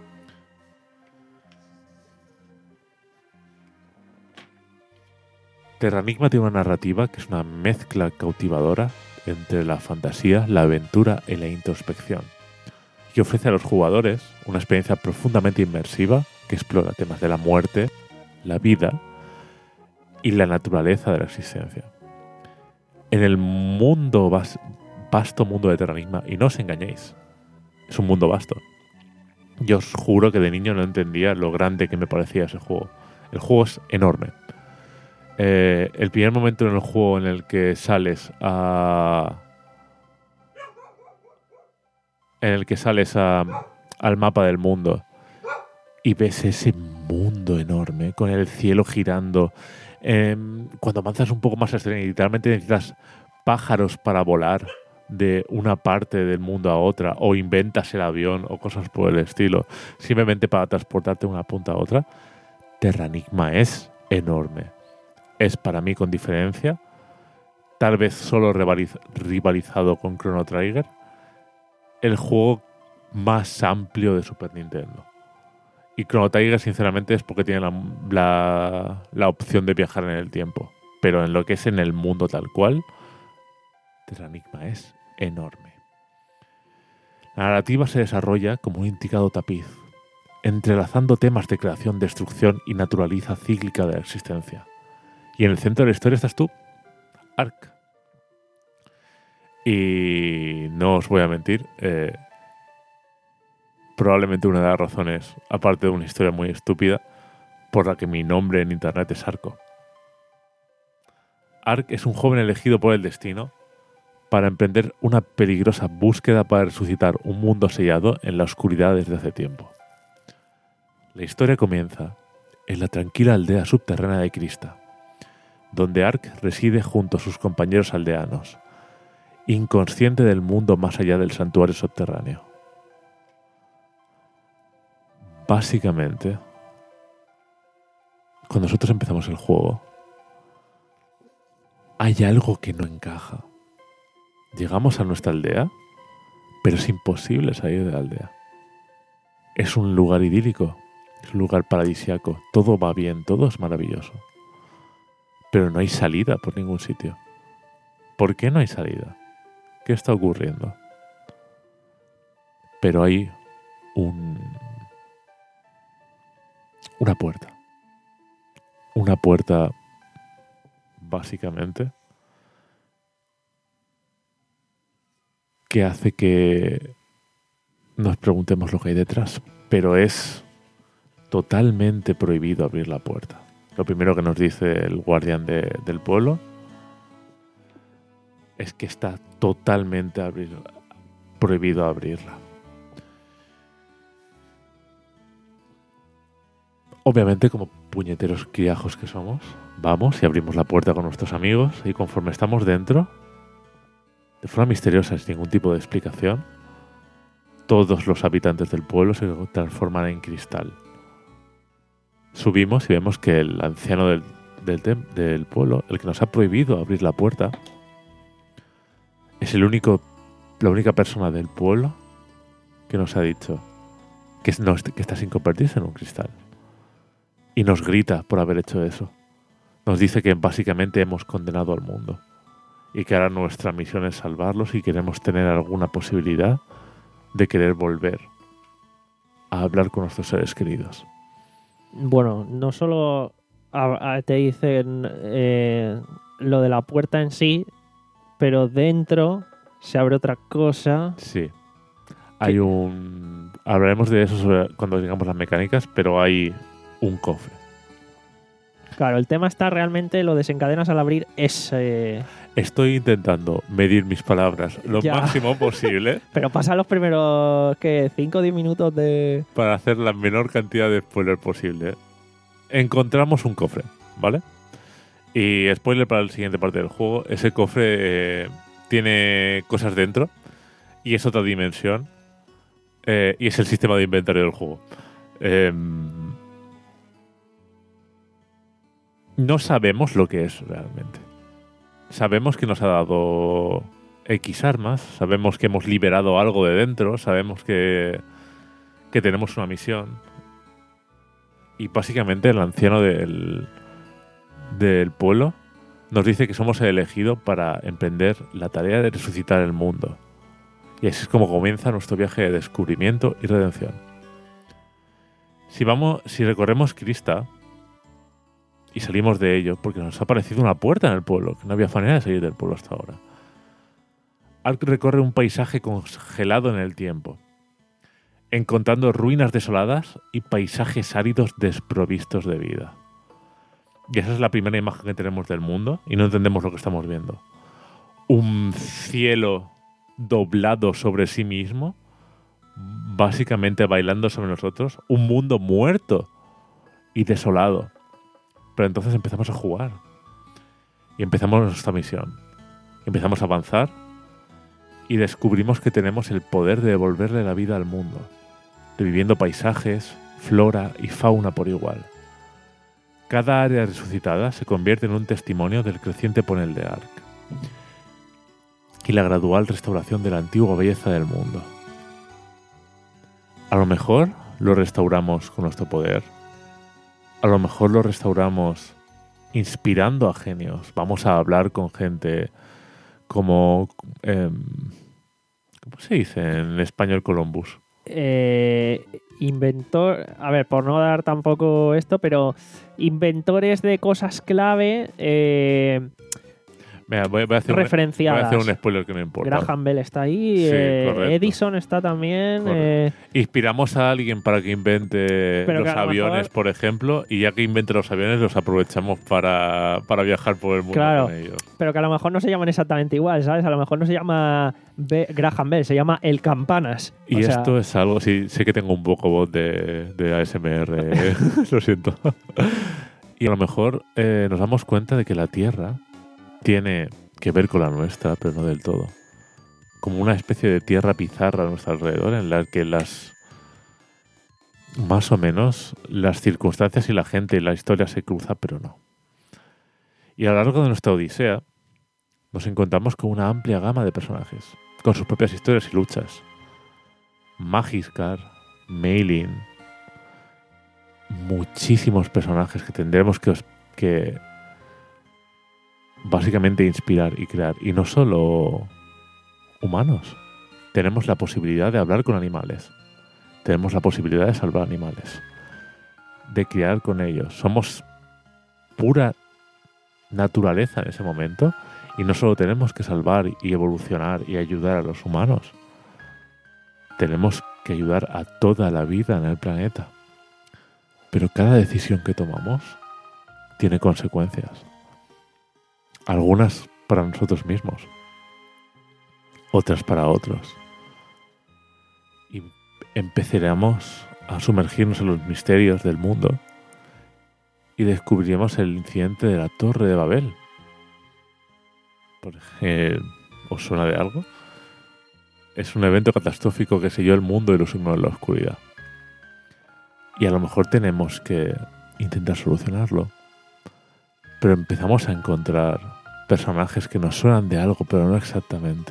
Terra Enigma tiene una narrativa que es una mezcla cautivadora entre la fantasía, la aventura y la introspección, y ofrece a los jugadores una experiencia profundamente inmersiva que explora temas de la muerte, la vida y la naturaleza de la existencia. En el mundo vas- vasto mundo de Terra Enigma, y no os engañéis, es un mundo vasto. Yo os juro que de niño no entendía lo grande que me parecía ese juego. El juego es enorme. Eh, el primer momento en el juego en el que sales a... en el que sales a, al mapa del mundo y ves ese mundo enorme con el cielo girando. Eh, cuando avanzas un poco más a escena y literalmente necesitas pájaros para volar de una parte del mundo a otra, o inventas el avión o cosas por el estilo, simplemente para transportarte de una punta a otra, Terra Enigma es enorme. Es para mí con diferencia, tal vez solo rivaliz- rivalizado con Chrono Trigger, el juego más amplio de Super Nintendo. Y Chrono Trigger, sinceramente, es porque tiene la, la, la opción de viajar en el tiempo. Pero en lo que es en el mundo tal cual, Terra Enigma es enorme. La narrativa se desarrolla como un intricado tapiz, entrelazando temas de creación, destrucción y naturaleza cíclica de la existencia. Y en el centro de la historia estás tú, Ark. Y no os voy a mentir, eh, probablemente una de las razones, aparte de una historia muy estúpida, por la que mi nombre en internet es Arco. Ark es un joven elegido por el destino para emprender una peligrosa búsqueda para resucitar un mundo sellado en la oscuridad desde hace tiempo. La historia comienza en la tranquila aldea subterránea de Krista, donde Ark reside junto a sus compañeros aldeanos, inconsciente del mundo más allá del santuario subterráneo. Básicamente, cuando nosotros empezamos el juego, hay algo que no encaja. Llegamos a nuestra aldea, pero es imposible salir de la aldea. Es un lugar idílico, es un lugar paradisíaco, todo va bien, todo es maravilloso. Pero no hay salida por ningún sitio. ¿Por qué no hay salida? ¿Qué está ocurriendo? Pero hay un... una puerta. Una puerta, básicamente, que hace que nos preguntemos lo que hay detrás. Pero es totalmente prohibido abrir la puerta. Lo primero que nos dice el guardián de, del pueblo es que está totalmente abrir, prohibido abrirla. Obviamente, como puñeteros criajos que somos, vamos y abrimos la puerta con nuestros amigos, y conforme estamos dentro, de forma misteriosa, sin ningún tipo de explicación, todos los habitantes del pueblo se transforman en cristal. Subimos y vemos que el anciano del, del, tem- del pueblo, el que nos ha prohibido abrir la puerta, es el único, la única persona del pueblo que nos ha dicho que, es- no, que está sin convertirse en un cristal. Y nos grita por haber hecho eso. Nos dice que básicamente hemos condenado al mundo y que ahora nuestra misión es salvarlos y queremos tener alguna posibilidad de querer volver a hablar con nuestros seres queridos. Bueno, no solo a- a- te dicen eh, lo de la puerta en sí, pero dentro se abre otra cosa. Sí. Hay un... Hablaremos de eso sobre cuando digamos las mecánicas, pero hay un cofre. Claro, el tema está realmente, lo desencadenas al abrir ese... Estoy intentando medir mis palabras lo Ya. máximo posible Pero pasa los primeros, ¿qué? cinco o diez minutos de... para hacer la menor cantidad de spoiler posible. Encontramos un cofre, ¿vale? Y spoiler para la siguiente parte del juego. Ese cofre eh, tiene cosas dentro y es otra dimensión. eh, y es el sistema de inventario del juego. Em, no sabemos lo que es realmente. Sabemos que nos ha dado X armas, sabemos que hemos liberado algo de dentro, sabemos que, que tenemos una misión. Y básicamente el anciano del, del pueblo nos dice que somos el elegido para emprender la tarea de resucitar el mundo. Y así es como comienza nuestro viaje de descubrimiento y redención. Si vamos, si recorremos Crista y salimos de ello, porque nos ha aparecido una puerta en el pueblo, que no había manera de salir del pueblo hasta ahora. Alk recorre un paisaje congelado en el tiempo, encontrando ruinas desoladas y paisajes áridos desprovistos de vida. Y esa es la primera imagen que tenemos del mundo y no entendemos lo que estamos viendo. Un cielo doblado sobre sí mismo, básicamente bailando sobre nosotros, un mundo muerto y desolado. Pero entonces empezamos a jugar y empezamos nuestra misión. Empezamos a avanzar y descubrimos que tenemos el poder de devolverle la vida al mundo, reviviendo paisajes, flora y fauna por igual. Cada área resucitada se convierte en un testimonio del creciente poder de Ark y la gradual restauración de la antigua belleza del mundo. A lo mejor lo restauramos con nuestro poder. A lo mejor lo restauramos inspirando a genios. Vamos a hablar con gente como... Eh, ¿Cómo se dice en español Columbus? Eh, inventor... A ver, por no dar tampoco esto, pero inventores de cosas clave... Eh, Mira, voy, voy a hacer referenciadas. Un, voy a hacer un spoiler que no importa. Graham Bell está ahí, Sí, eh, correcto. Edison está también. Correcto. eh, Inspiramos a alguien para que invente Pero los que a lo aviones, mejor- por ejemplo, y ya que invente los aviones, los aprovechamos para, para viajar por el mundo Claro. con ellos. pero que a lo mejor no se llaman exactamente igual, ¿sabes? A lo mejor no se llama Be- Graham Bell, se llama El Campanas. Y O sea, esto es algo, sí, sé que tengo un poco voz de, de A S M R, eh, lo siento. Y a lo mejor eh, nos damos cuenta de que la Tierra tiene que ver con la nuestra, pero no del todo. Como una especie de tierra pizarra a nuestro alrededor en la que las... más o menos las circunstancias y la gente y la historia se cruzan, pero no. Y a lo largo de nuestra odisea nos encontramos con una amplia gama de personajes, con sus propias historias y luchas. Magiskar, Meilin, muchísimos personajes que tendremos que, os- que básicamente inspirar y crear. Y no solo humanos. Tenemos la posibilidad de hablar con animales. Tenemos la posibilidad de salvar animales. De criar con ellos. Somos pura naturaleza en ese momento. Y no solo tenemos que salvar y evolucionar y ayudar a los humanos. Tenemos que ayudar a toda la vida en el planeta. Pero cada decisión que tomamos tiene consecuencias. Algunas para nosotros mismos, otras para otros. Y empezaremos a sumergirnos en los misterios del mundo y descubriremos el incidente de la Torre de Babel. Por ejemplo, ¿Os suena de algo? Es un evento catastrófico que selló el mundo y lo sumió en la oscuridad. Y a lo mejor tenemos que intentar solucionarlo. Pero empezamos a encontrar personajes que nos suenan de algo, pero no exactamente.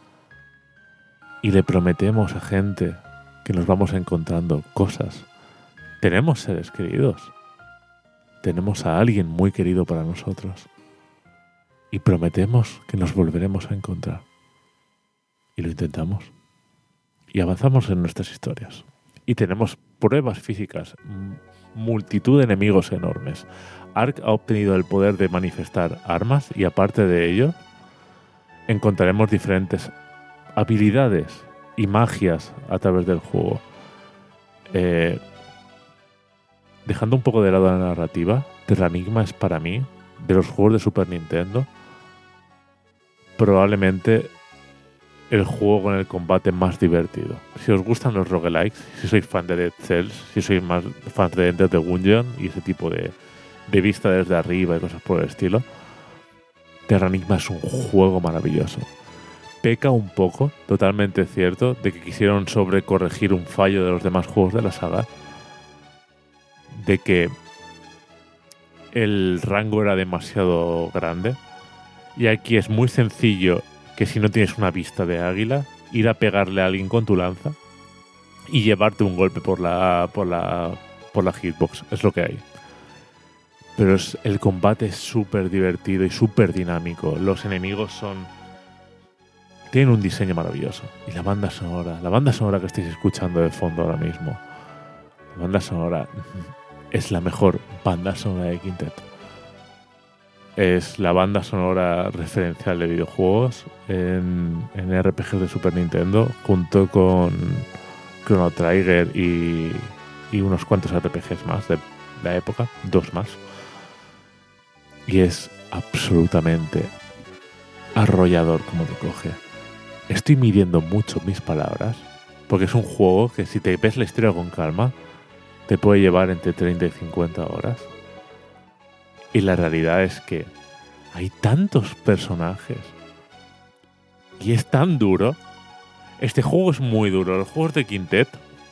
Y le prometemos a gente que nos vamos encontrando cosas. Tenemos seres queridos. Tenemos a alguien muy querido para nosotros. Y prometemos que nos volveremos a encontrar. Y lo intentamos. Y avanzamos en nuestras historias. Y tenemos pruebas físicas. Multitud de enemigos enormes. Ark ha obtenido el poder de manifestar armas y aparte de ello, encontraremos diferentes habilidades y magias a través del juego. Eh, dejando un poco de lado la narrativa, Terranigma es para mí, de los juegos de Super Nintendo, probablemente el juego con el combate más divertido. Si os gustan los roguelikes, si sois fan de Dead Cells, si sois más fans de Enter the Gungeon y ese tipo de, de vista desde arriba y cosas por el estilo, Terranigma es un juego maravilloso. Peca un poco, totalmente cierto, de que quisieron sobrecorregir un fallo de los demás juegos de la saga, de que el rango era demasiado grande, y aquí es muy sencillo que si no tienes una vista de águila, ir a pegarle a alguien con tu lanza y llevarte un golpe por la por la por la hitbox, es lo que hay. Pero es, el combate es súper divertido y súper dinámico. Los enemigos son tienen un diseño maravilloso. Y la banda sonora, la banda sonora que estáis escuchando de fondo ahora mismo, la banda sonora es la mejor banda sonora de Quinteto. Es la banda sonora referencial de videojuegos en, en R P Gs de Super Nintendo, junto con Chrono Trigger y, y unos cuantos R P Gs más de la época, dos más. Y es absolutamente arrollador como te coge. Estoy midiendo mucho mis palabras, porque es un juego que si te ves la historia con calma, te puede llevar entre treinta y cincuenta horas. Y la realidad es que hay tantos personajes y es tan duro. Este juego es muy duro. Los juegos de Quintet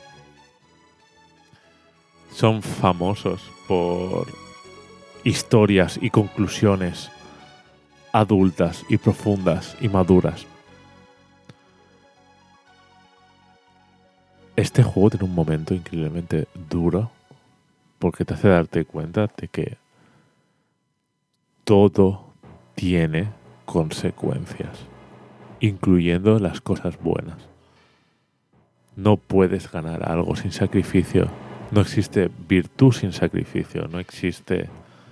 son famosos por historias y conclusiones adultas y profundas y maduras. Este juego tiene un momento increíblemente duro porque te hace darte cuenta de que todo tiene consecuencias, incluyendo las cosas buenas. No puedes ganar algo sin sacrificio. No existe virtud sin sacrificio. No existe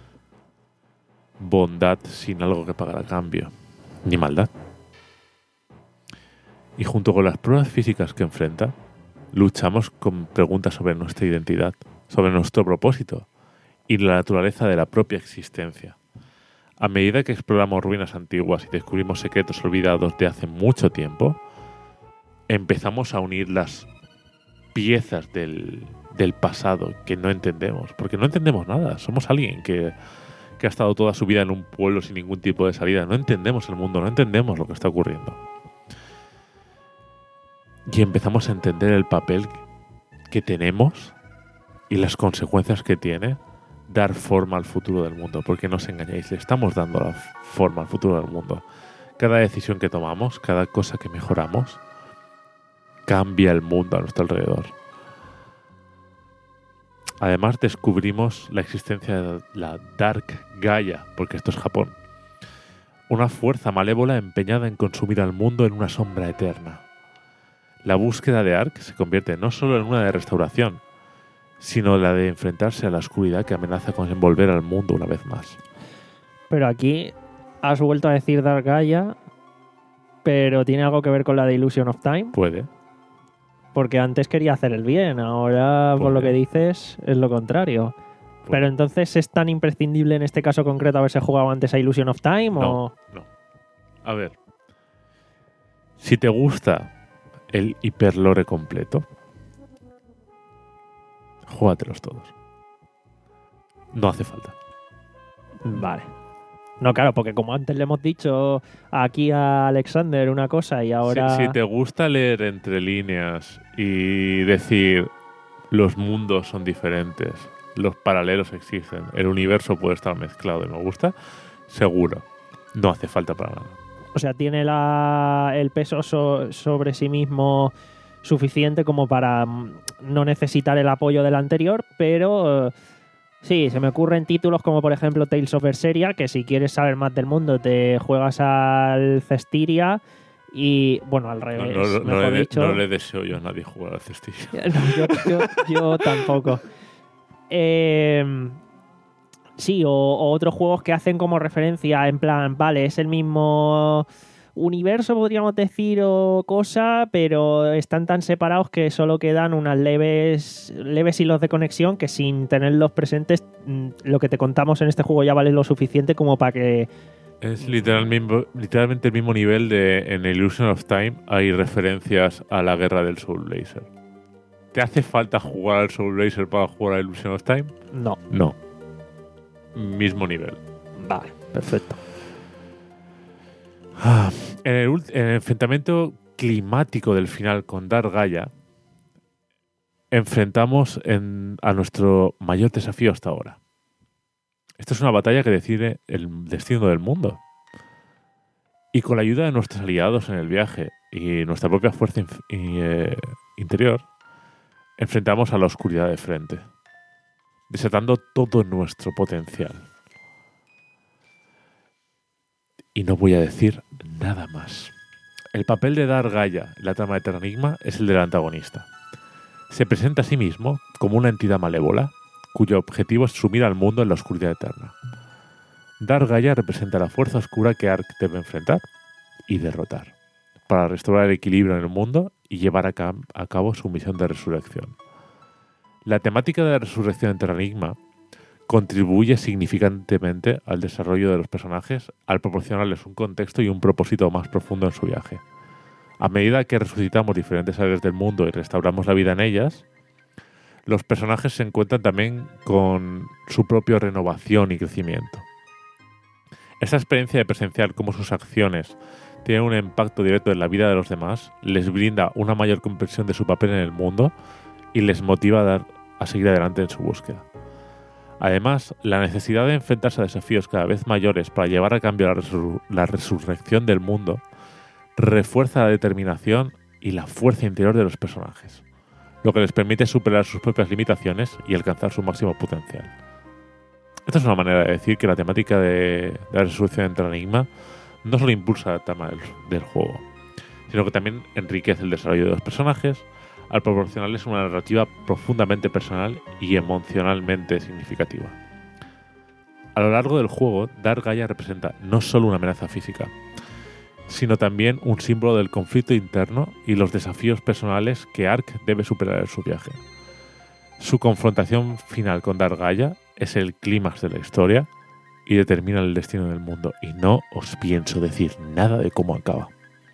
bondad sin algo que pagar a cambio. Ni maldad. Y junto con las pruebas físicas que enfrenta, luchamos con preguntas sobre nuestra identidad, sobre nuestro propósito y la naturaleza de la propia existencia. A medida que exploramos ruinas antiguas y descubrimos secretos olvidados de hace mucho tiempo, empezamos a unir las piezas del, del pasado que no entendemos, porque no entendemos nada. Somos alguien que, que ha estado toda su vida en un pueblo sin ningún tipo de salida. No entendemos el mundo, no entendemos lo que está ocurriendo. Y empezamos a entender el papel que tenemos y las consecuencias que tiene dar forma al futuro del mundo. Porque no os engañéis, le estamos dando la forma al futuro del mundo. Cada decisión que tomamos, cada cosa que mejoramos, cambia el mundo a nuestro alrededor. Además descubrimos la existencia de la Dark Gaia, porque esto es Japón. Una fuerza malévola empeñada en consumir al mundo en una sombra eterna. La búsqueda de Ark se convierte no solo en una de restauración, sino la de enfrentarse a la oscuridad que amenaza con envolver al mundo una vez más. Pero aquí has vuelto a decir Dark Gaia, pero ¿tiene algo que ver con la de Illusion of Time? Puede. Porque antes quería hacer el bien, ahora Puede. por lo que dices es lo contrario. Puede. Pero entonces ¿es tan imprescindible en este caso concreto haberse jugado antes a Illusion of Time? No, o... no. A ver. Si te gusta el hiperlore completo, júgatelos todos. No hace falta. Vale. No, claro, porque como antes le hemos dicho aquí a Alexander una cosa y ahora... Si, si te gusta leer entre líneas y decir los mundos son diferentes, los paralelos existen, el universo puede estar mezclado y me gusta, seguro. No hace falta para nada. O sea, tiene la, el peso so, sobre sí mismo suficiente como para no necesitar el apoyo del anterior, pero... Eh, sí, se me ocurren títulos como por ejemplo Tales of Berseria, que si quieres saber más del mundo te juegas al Cestiria y, bueno, al revés, No, no, no, mejor le, dicho. no le deseo yo a nadie jugar al Cestiria. No, yo, yo, yo tampoco. Eh, sí, o, o otros juegos que hacen como referencia en plan, vale, es el mismo universo, podríamos decir, o cosa, pero están tan separados que solo quedan unas leves leves hilos de conexión que sin tenerlos presentes, lo que te contamos en este juego ya vale lo suficiente como para que... Es literal mismo- literalmente el mismo nivel de en Illusion of Time hay referencias a la guerra del Soul Blazer. ¿Te hace falta jugar al Soul Blazer para jugar a Illusion of Time? No. No. Mismo nivel. Vale, perfecto. Ah, en, el, ult- en el enfrentamiento climático del final con Dark Gaia, enfrentamos en- a nuestro mayor desafío hasta ahora. Esto es una batalla que decide el destino del mundo. Y con la ayuda de nuestros aliados en el viaje y nuestra propia fuerza inf- y, eh, interior, enfrentamos a la oscuridad de frente, desatando todo nuestro potencial. Y no voy a decir nada más. El papel de Dark Gaia en la trama de Terranigma es el del antagonista. Se presenta a sí mismo como una entidad malévola, cuyo objetivo es sumir al mundo en la oscuridad eterna. Dark Gaia representa la fuerza oscura que Ark debe enfrentar y derrotar, para restaurar el equilibrio en el mundo y llevar a, ca- a cabo su misión de resurrección. La temática de la resurrección en Terranigma contribuye significantemente al desarrollo de los personajes al proporcionarles un contexto y un propósito más profundo en su viaje. A medida que resucitamos diferentes áreas del mundo y restauramos la vida en ellas, los personajes se encuentran también con su propia renovación y crecimiento. Esta experiencia de presenciar cómo sus acciones tienen un impacto directo en la vida de los demás les brinda una mayor comprensión de su papel en el mundo y les motiva a, dar, a seguir adelante en su búsqueda. Además, la necesidad de enfrentarse a desafíos cada vez mayores para llevar a cabo la, resur- la resurrección del mundo refuerza la determinación y la fuerza interior de los personajes, lo que les permite superar sus propias limitaciones y alcanzar su máximo potencial. Esta es una manera de decir que la temática de, de la resurrección entre Enigma no solo impulsa la trama del, del juego, sino que también enriquece el desarrollo de los personajes al proporcionarles una narrativa profundamente personal y emocionalmente significativa. A lo largo del juego, Dark Gaia representa no solo una amenaza física, sino también un símbolo del conflicto interno y los desafíos personales que Ark debe superar en su viaje. Su confrontación final con Dark Gaia es el clímax de la historia y determina el destino del mundo, y no os pienso decir nada de cómo acaba.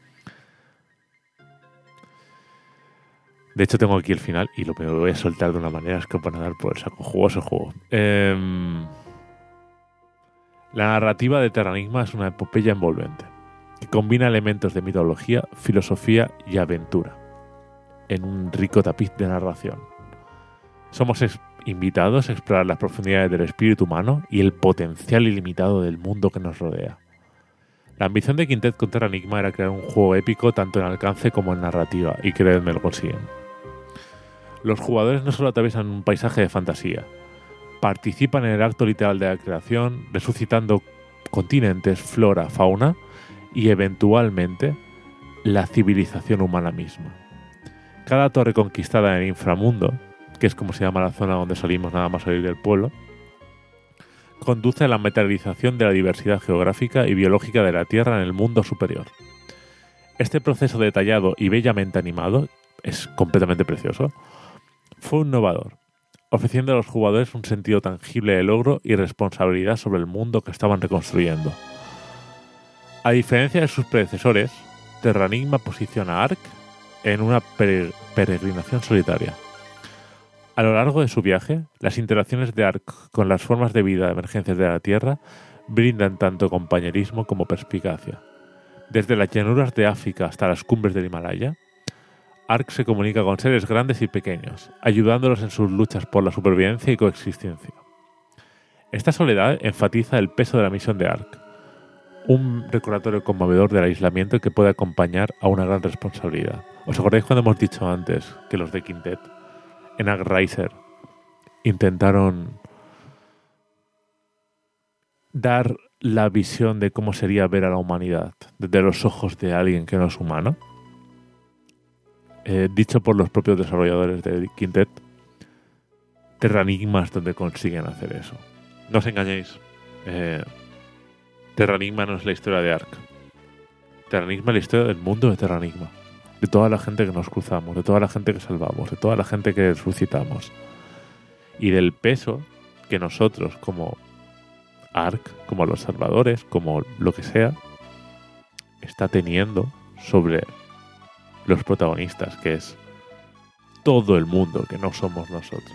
De hecho, tengo aquí el final y lo me voy a soltar de una manera es que van a dar por el saco. Jugoso juego. Eh, la narrativa de Terranigma es una epopeya envolvente que combina elementos de mitología, filosofía y aventura en un rico tapiz de narración. Somos ex- invitados a explorar las profundidades del espíritu humano y el potencial ilimitado del mundo que nos rodea. La ambición de Quintet con Terranigma era crear un juego épico tanto en alcance como en narrativa, y creedme, lo consiguen. Los jugadores no solo atraviesan un paisaje de fantasía, participan en el acto literal de la creación, resucitando continentes, flora, fauna y eventualmente la civilización humana misma. Cada torre conquistada en el inframundo, que es como se llama la zona donde salimos nada más salir del pueblo, conduce a la materialización de la diversidad geográfica y biológica de la Tierra en el mundo superior. Este proceso detallado y bellamente animado es completamente precioso. Fue innovador, ofreciendo a los jugadores un sentido tangible de logro y responsabilidad sobre el mundo que estaban reconstruyendo. A diferencia de sus predecesores, Terranigma posiciona a Ark en una pere- peregrinación solitaria. A lo largo de su viaje, las interacciones de Ark con las formas de vida emergentes de la Tierra brindan tanto compañerismo como perspicacia. Desde las llanuras de África hasta las cumbres del Himalaya, Ark se comunica con seres grandes y pequeños, ayudándolos en sus luchas por la supervivencia y coexistencia. Esta soledad enfatiza el peso de la misión de Ark, un recordatorio conmovedor del aislamiento que puede acompañar a una gran responsabilidad. ¿Os acordáis cuando hemos dicho antes que los de Quintet en Ark Riser intentaron dar la visión de cómo sería ver a la humanidad desde los ojos de alguien que no es humano? Eh, dicho por los propios desarrolladores de Quintet, Terranigma es donde consiguen hacer eso. No os engañéis, eh, Terranigma no es la historia de Ark. Terranigma es la historia del mundo de Terranigma, de toda la gente que nos cruzamos, de toda la gente que salvamos, de toda la gente que resucitamos, y del peso que nosotros como Ark, como los salvadores, como lo que sea, está teniendo sobre los protagonistas, que es todo el mundo que no somos nosotros.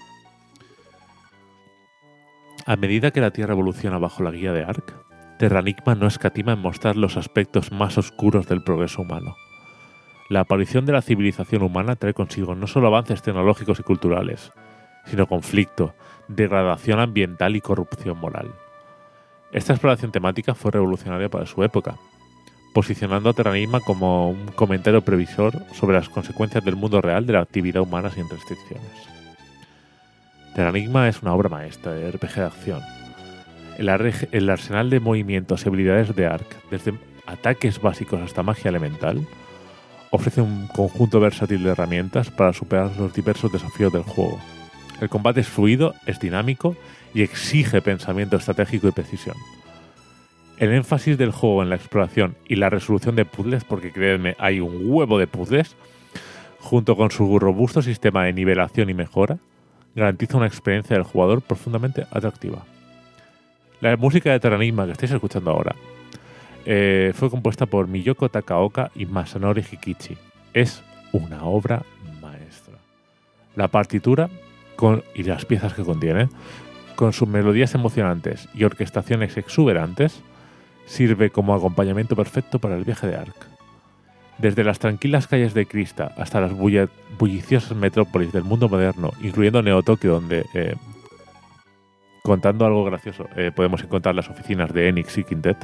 A medida que la Tierra evoluciona bajo la guía de Ark, Terranigma no escatima en mostrar los aspectos más oscuros del progreso humano. La aparición de la civilización humana trae consigo no solo avances tecnológicos y culturales, sino conflicto, degradación ambiental y corrupción moral. Esta exploración temática fue revolucionaria para su época, posicionando a Terranigma como un comentario previsor sobre las consecuencias del mundo real de la actividad humana sin restricciones. Terranigma es una obra maestra de R P G de acción. El, arre- el arsenal de movimientos y habilidades de Ark, desde ataques básicos hasta magia elemental, ofrece un conjunto versátil de herramientas para superar los diversos desafíos del juego. El combate es fluido, es dinámico y exige pensamiento estratégico y precisión. El énfasis del juego en la exploración y la resolución de puzzles, porque créanme, hay un huevo de puzzles, junto con su robusto sistema de nivelación y mejora, garantiza una experiencia del jugador profundamente atractiva. La música de Terranigma que estáis escuchando ahora eh, fue compuesta por Miyoko Takaoka y Masanori Hikichi. Es una obra maestra. La partitura con, y las piezas que contiene, con sus melodías emocionantes y orquestaciones exuberantes, sirve como acompañamiento perfecto para el viaje de Ark. Desde las tranquilas calles de Krista hasta las bull- bulliciosas metrópolis del mundo moderno, incluyendo Neo Tokio, donde, eh, contando algo gracioso, eh, podemos encontrar las oficinas de Enix y Quintet,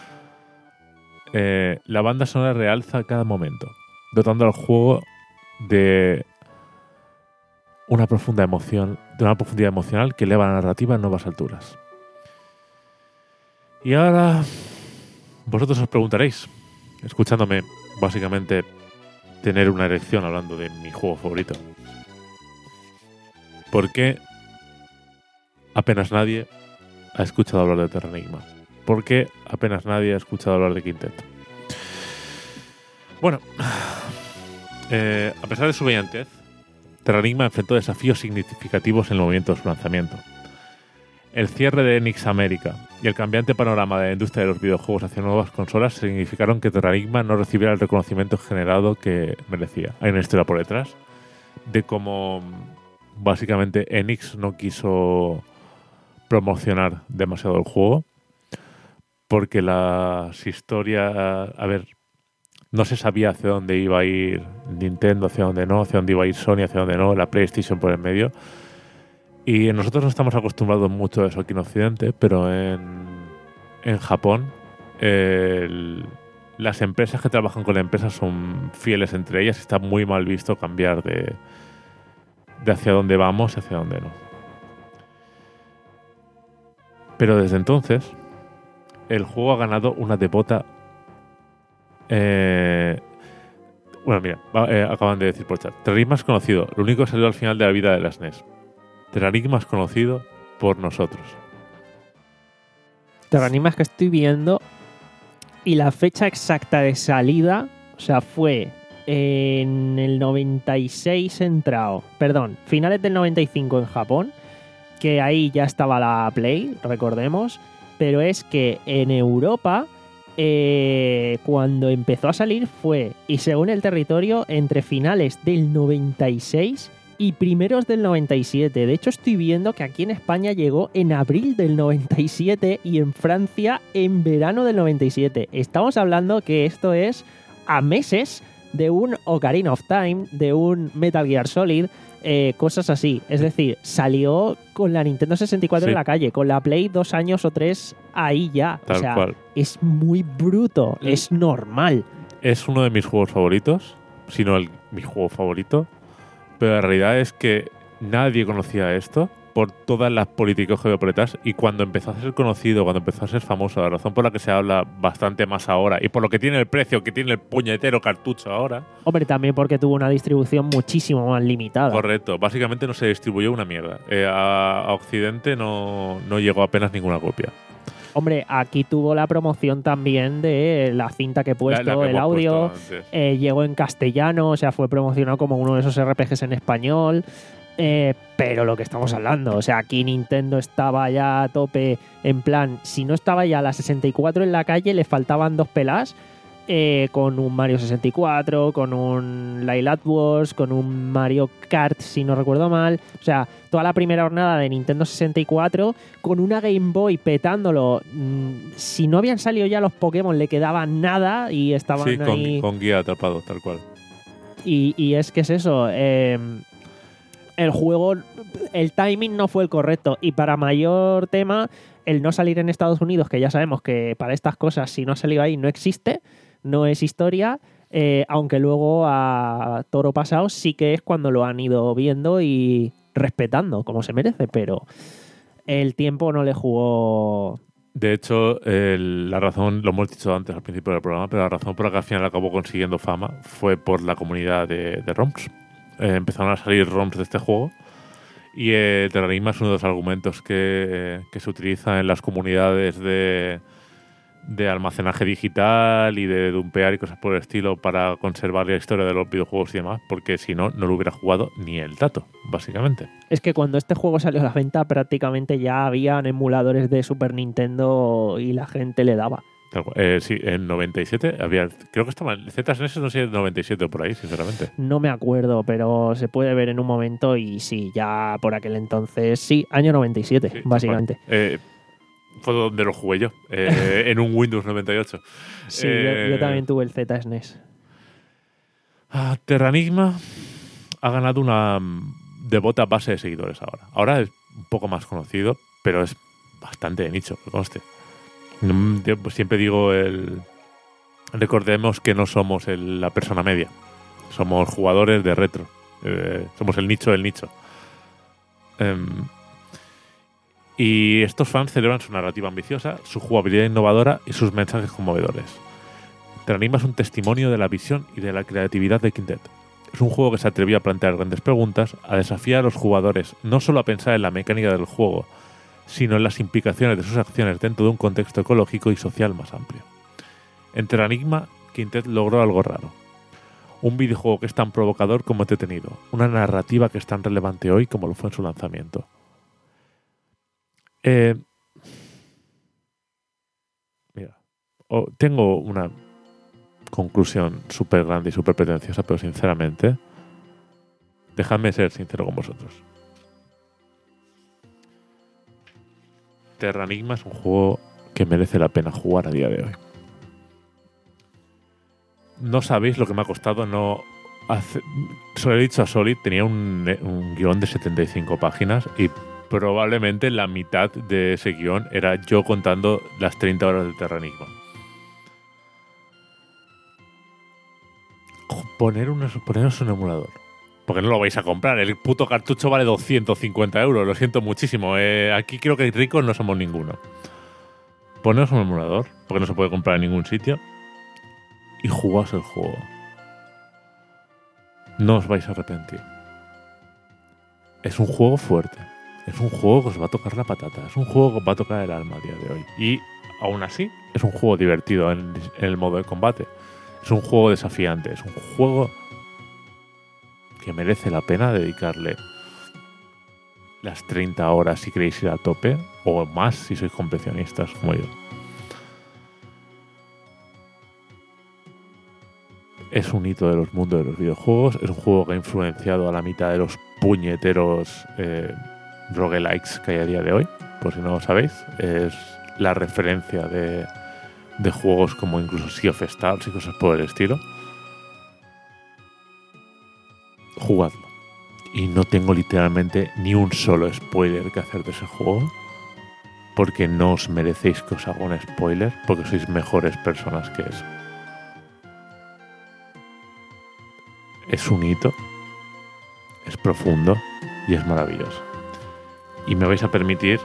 eh, la banda sonora realza cada momento, dotando al juego de una profunda emoción, de una profundidad emocional que eleva la narrativa a nuevas alturas. Y ahora vosotros os preguntaréis, escuchándome básicamente tener una erección hablando de mi juego favorito, ¿por qué apenas nadie ha escuchado hablar de Terranigma? ¿Por qué apenas nadie ha escuchado hablar de Quintet? Bueno, eh, a pesar de su brillantez, Terranigma enfrentó desafíos significativos en el momento de su lanzamiento. El cierre de Enix América y el cambiante panorama de la industria de los videojuegos hacia nuevas consolas significaron que Terranigma no recibiera el reconocimiento generado que merecía. Hay una historia por detrás de cómo básicamente Enix no quiso promocionar demasiado el juego porque las historias, a ver, no se sabía hacia dónde iba a ir Nintendo, hacia dónde no, hacia dónde iba a ir Sony, hacia dónde no, la PlayStation por el medio. Y nosotros no estamos acostumbrados mucho a eso aquí en Occidente, pero en, en Japón el, las empresas que trabajan con empresas son fieles entre ellas y está muy mal visto cambiar de, de hacia dónde vamos y hacia dónde no. Pero desde entonces el juego ha ganado una devota... Eh, bueno, mira, eh, acaban de decir por chat. Terranigma es conocido, lo único que salió al final de la vida de la S N E S. Terranigma es conocido por nosotros. Terranigma es que estoy viendo y la fecha exacta de salida, o sea, fue en el noventa y seis entrado, perdón, finales del noventa y cinco en Japón, que ahí ya estaba la Play, recordemos, pero es que en Europa eh, cuando empezó a salir fue, y según el territorio, entre finales del noventa y seis y primeros del noventa y siete. De hecho, estoy viendo que aquí en España llegó en abril del noventa y siete y en Francia en verano del noventa y siete. Estamos hablando que esto es a meses de un Ocarina of Time, de un Metal Gear Solid, eh, cosas así. Es decir, salió con la Nintendo sesenta y cuatro Sí. en la calle, con la Play dos años o tres ahí ya. Tal o sea, cual. es muy bruto, Mm. es normal. Es uno de mis juegos favoritos, si no el, mi juego favorito, pero la realidad es que nadie conocía esto por todas las políticas geopolíticas y cuando empezó a ser conocido, cuando empezó a ser famoso, la razón por la que se habla bastante más ahora y por lo que tiene el precio que tiene el puñetero cartucho ahora, Hombre, también porque tuvo una distribución muchísimo más limitada. correcto, básicamente no se distribuyó una mierda. Eh, a, a Occidente no, no llegó apenas ninguna copia. Hombre, aquí tuvo la promoción también de la cinta que he puesto, La- la que el hemos audio. puesto antes. Eh, llegó en castellano, o sea, fue promocionado como uno de esos R P Gs en español. Eh, pero lo que estamos hablando, o sea, aquí Nintendo estaba ya a tope, en plan, si no estaba ya la sesenta y cuatro en la calle, le faltaban dos pelas, eh, con un Mario sesenta y cuatro, con un Lylat Wars, con un Mario Kart, si no recuerdo mal. O sea, toda la primera jornada de Nintendo sesenta y cuatro, con una Game Boy petándolo. Mm, si no habían salido ya los Pokémon, le quedaba nada y estaban Sí, con, ahí. con guía atrapado, tal cual. Y, y es que es eso. eh, el juego, el timing no fue el correcto. Y para mayor tema, el no salir en Estados Unidos, que ya sabemos que para estas cosas, si no ha salido ahí, no existe, no es historia. eh, aunque luego a toro pasado sí que es cuando lo han ido viendo y respetando como se merece, pero el tiempo no le jugó. De hecho, el- la razón, lo hemos dicho antes al principio del programa, pero la razón por la que al final acabó consiguiendo fama fue por la comunidad de, de ROMs. Eh, empezaron a salir ROMs de este juego y eh, Terranigma es uno de los argumentos que, que se utiliza en las comunidades de, de almacenaje digital y de dumpear y cosas por el estilo para conservar la historia de los videojuegos y demás, porque si no, no lo hubiera jugado ni el tato, básicamente. Es que cuando este juego salió a la venta prácticamente ya habían emuladores de Super Nintendo y la gente le daba. Tal cual. Eh, sí, en noventa y siete había, creo que estaba en Z S N S, no sé, en noventa y siete o por ahí, sinceramente. No me acuerdo, pero se puede ver en un momento y sí, ya por aquel entonces, sí, año noventa y siete, Sí, básicamente. tal cual. Eh, fue donde lo jugué yo, eh, en un Windows noventa y ocho. Sí, Eh, yo, yo también tuve el Z S N E S. Ah, Terranigma ha ganado una mm, devota base de seguidores ahora. Ahora es un poco más conocido, pero es bastante de nicho, que conste. Mm, yo siempre digo el... Recordemos que no somos el- la persona media. Somos jugadores de retro. Eh, somos el nicho del nicho. Em, y estos fans celebran su narrativa ambiciosa, su jugabilidad innovadora y sus mensajes conmovedores. Terranigma es un testimonio de la visión y de la creatividad de Quintet. Es un juego que se atrevió a plantear grandes preguntas, a desafiar a los jugadores no solo a pensar en la mecánica del juego, sino en las implicaciones de sus acciones dentro de un contexto ecológico y social más amplio. En Terranigma, Quintet logró algo raro. Un videojuego que es tan provocador como entretenido, una narrativa que es tan relevante hoy como lo fue en su lanzamiento. Eh, mira, oh, tengo una conclusión súper grande y súper pretenciosa, pero sinceramente, dejadme ser sincero con vosotros. Terranigma es un juego que merece la pena jugar a día de hoy. No sabéis lo que me ha costado no hacer... Se lo he dicho a Solid, tenía un, un guión de setenta y cinco páginas y probablemente la mitad de ese guión era yo contando las treinta horas de Terranigma. Poner un, poneros un emulador. Porque no lo vais a comprar. El puto cartucho vale doscientos cincuenta euros. Lo siento muchísimo. Eh, aquí creo que ricos no somos ninguno. Poneros un emulador, porque no se puede comprar en ningún sitio, y jugaos el juego. No os vais a arrepentir. Es un juego fuerte. Es un juego que os va a tocar la patata. Es un juego que os va a tocar el alma a día de hoy. Y aún así, es un juego divertido en, en el modo de combate. Es un juego desafiante. Es un juego que merece la pena dedicarle las treinta horas si queréis ir a tope, o más si sois completionistas como yo. es un hito de los mundos de los videojuegos. Es un juego que ha influenciado a la mitad de los puñeteros eh, roguelikes que hay a día de hoy. Por si no lo sabéis, es la referencia de, de juegos como incluso Sea of Stars y cosas por el estilo. Jugadlo. Y no tengo literalmente ni un solo spoiler que hacer de ese juego, porque no os merecéis que os haga un spoiler, porque sois mejores personas que eso. Es un hito, es profundo y es maravilloso. Y me vais a permitir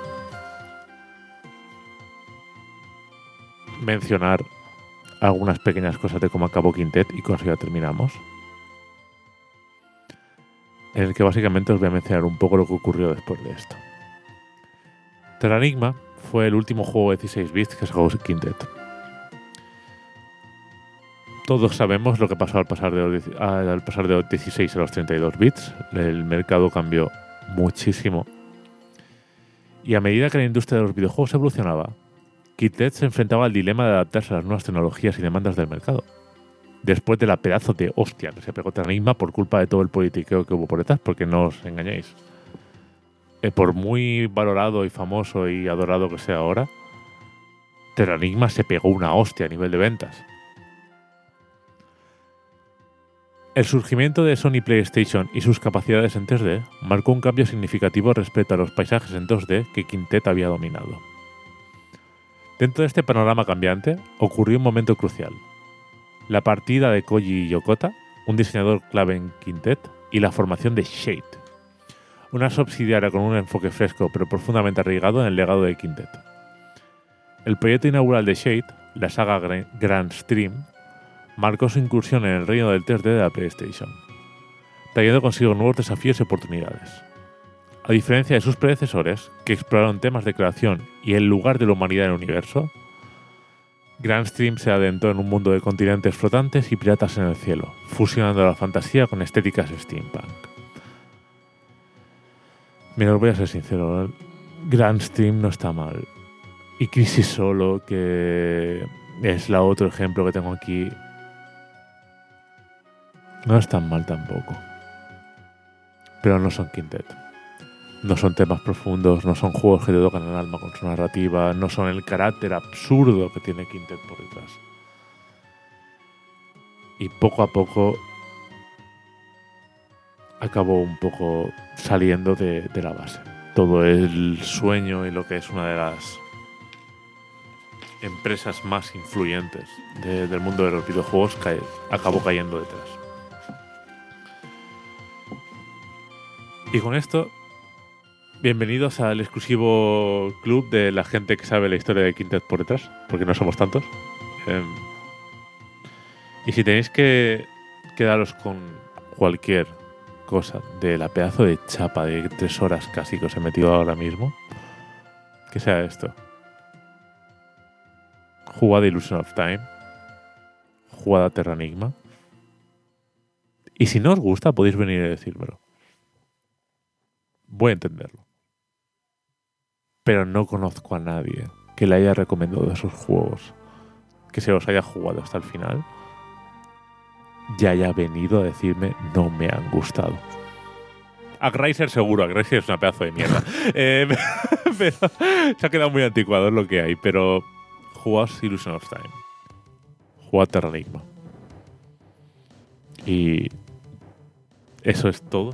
mencionar algunas pequeñas cosas de cómo acabó Quintet y con eso ya terminamos. En el que básicamente os voy a mencionar un poco lo que ocurrió después de esto. Terranigma fue el último juego de dieciséis bits que sacó Quintet. Todos sabemos lo que pasó al pasar de los, al pasar de los dieciséis a los treinta y dos bits. El mercado cambió muchísimo. Y a medida que la industria de los videojuegos evolucionaba, Quintet se enfrentaba al dilema de adaptarse a las nuevas tecnologías y demandas del mercado. Después de la pedazo de hostia que se pegó Terranigma por culpa de todo el politiqueo que hubo por detrás, porque no os engañéis. Eh, por muy valorado y famoso y adorado que sea ahora, Terranigma se pegó una hostia a nivel de ventas. El surgimiento de Sony PlayStation y sus capacidades en tres D marcó un cambio significativo respecto a los paisajes en dos D que Quintet había dominado. Dentro de este panorama cambiante, ocurrió un momento crucial. La partida de Koji Yokota, un diseñador clave en Quintet, y la formación de Shade, una subsidiaria con un enfoque fresco pero profundamente arraigado en el legado de Quintet. El proyecto inaugural de Shade, la saga Grand Stream, marcó su incursión en el reino del tres D de la PlayStation, trayendo consigo nuevos desafíos y oportunidades. A diferencia de sus predecesores, que exploraron temas de creación y el lugar de la humanidad en el universo, Grand Stream se adentró en un mundo de continentes flotantes y piratas en el cielo, fusionando la fantasía con estéticas steampunk. Mira, os voy a ser sincero, Grand Stream no está mal. Y Crisis Solo, que es la otro ejemplo que tengo aquí, no es tan mal tampoco. Pero no son Quintet. No son temas profundos, no son juegos que te tocan el alma con su narrativa, no son el carácter absurdo que tiene Quintet por detrás. Y poco a poco acabó un poco saliendo de, de la base. Todo el sueño y lo que es una de las empresas más influyentes de, del mundo de los videojuegos cae, acabó cayendo detrás. Y con esto, bienvenidos al exclusivo club de la gente que sabe la historia de Quintet por detrás, porque no somos tantos. Eh, y si tenéis que quedaros con cualquier cosa de la pedazo de chapa de tres horas casi que os he metido ahora mismo, que sea esto. Jugad Illusion of Time, jugad a Terranigma, y si no os gusta podéis venir a decírmelo. Voy a entenderlo. Pero no conozco a nadie que le haya recomendado esos juegos, que se los haya jugado hasta el final, ya haya venido a decirme no me han gustado. Agriser seguro, Agriser es una pedazo de mierda. eh, pero se ha quedado muy anticuado, es lo que hay. Pero jugad Illusion of Time, jugad Terranigma. Y eso es todo.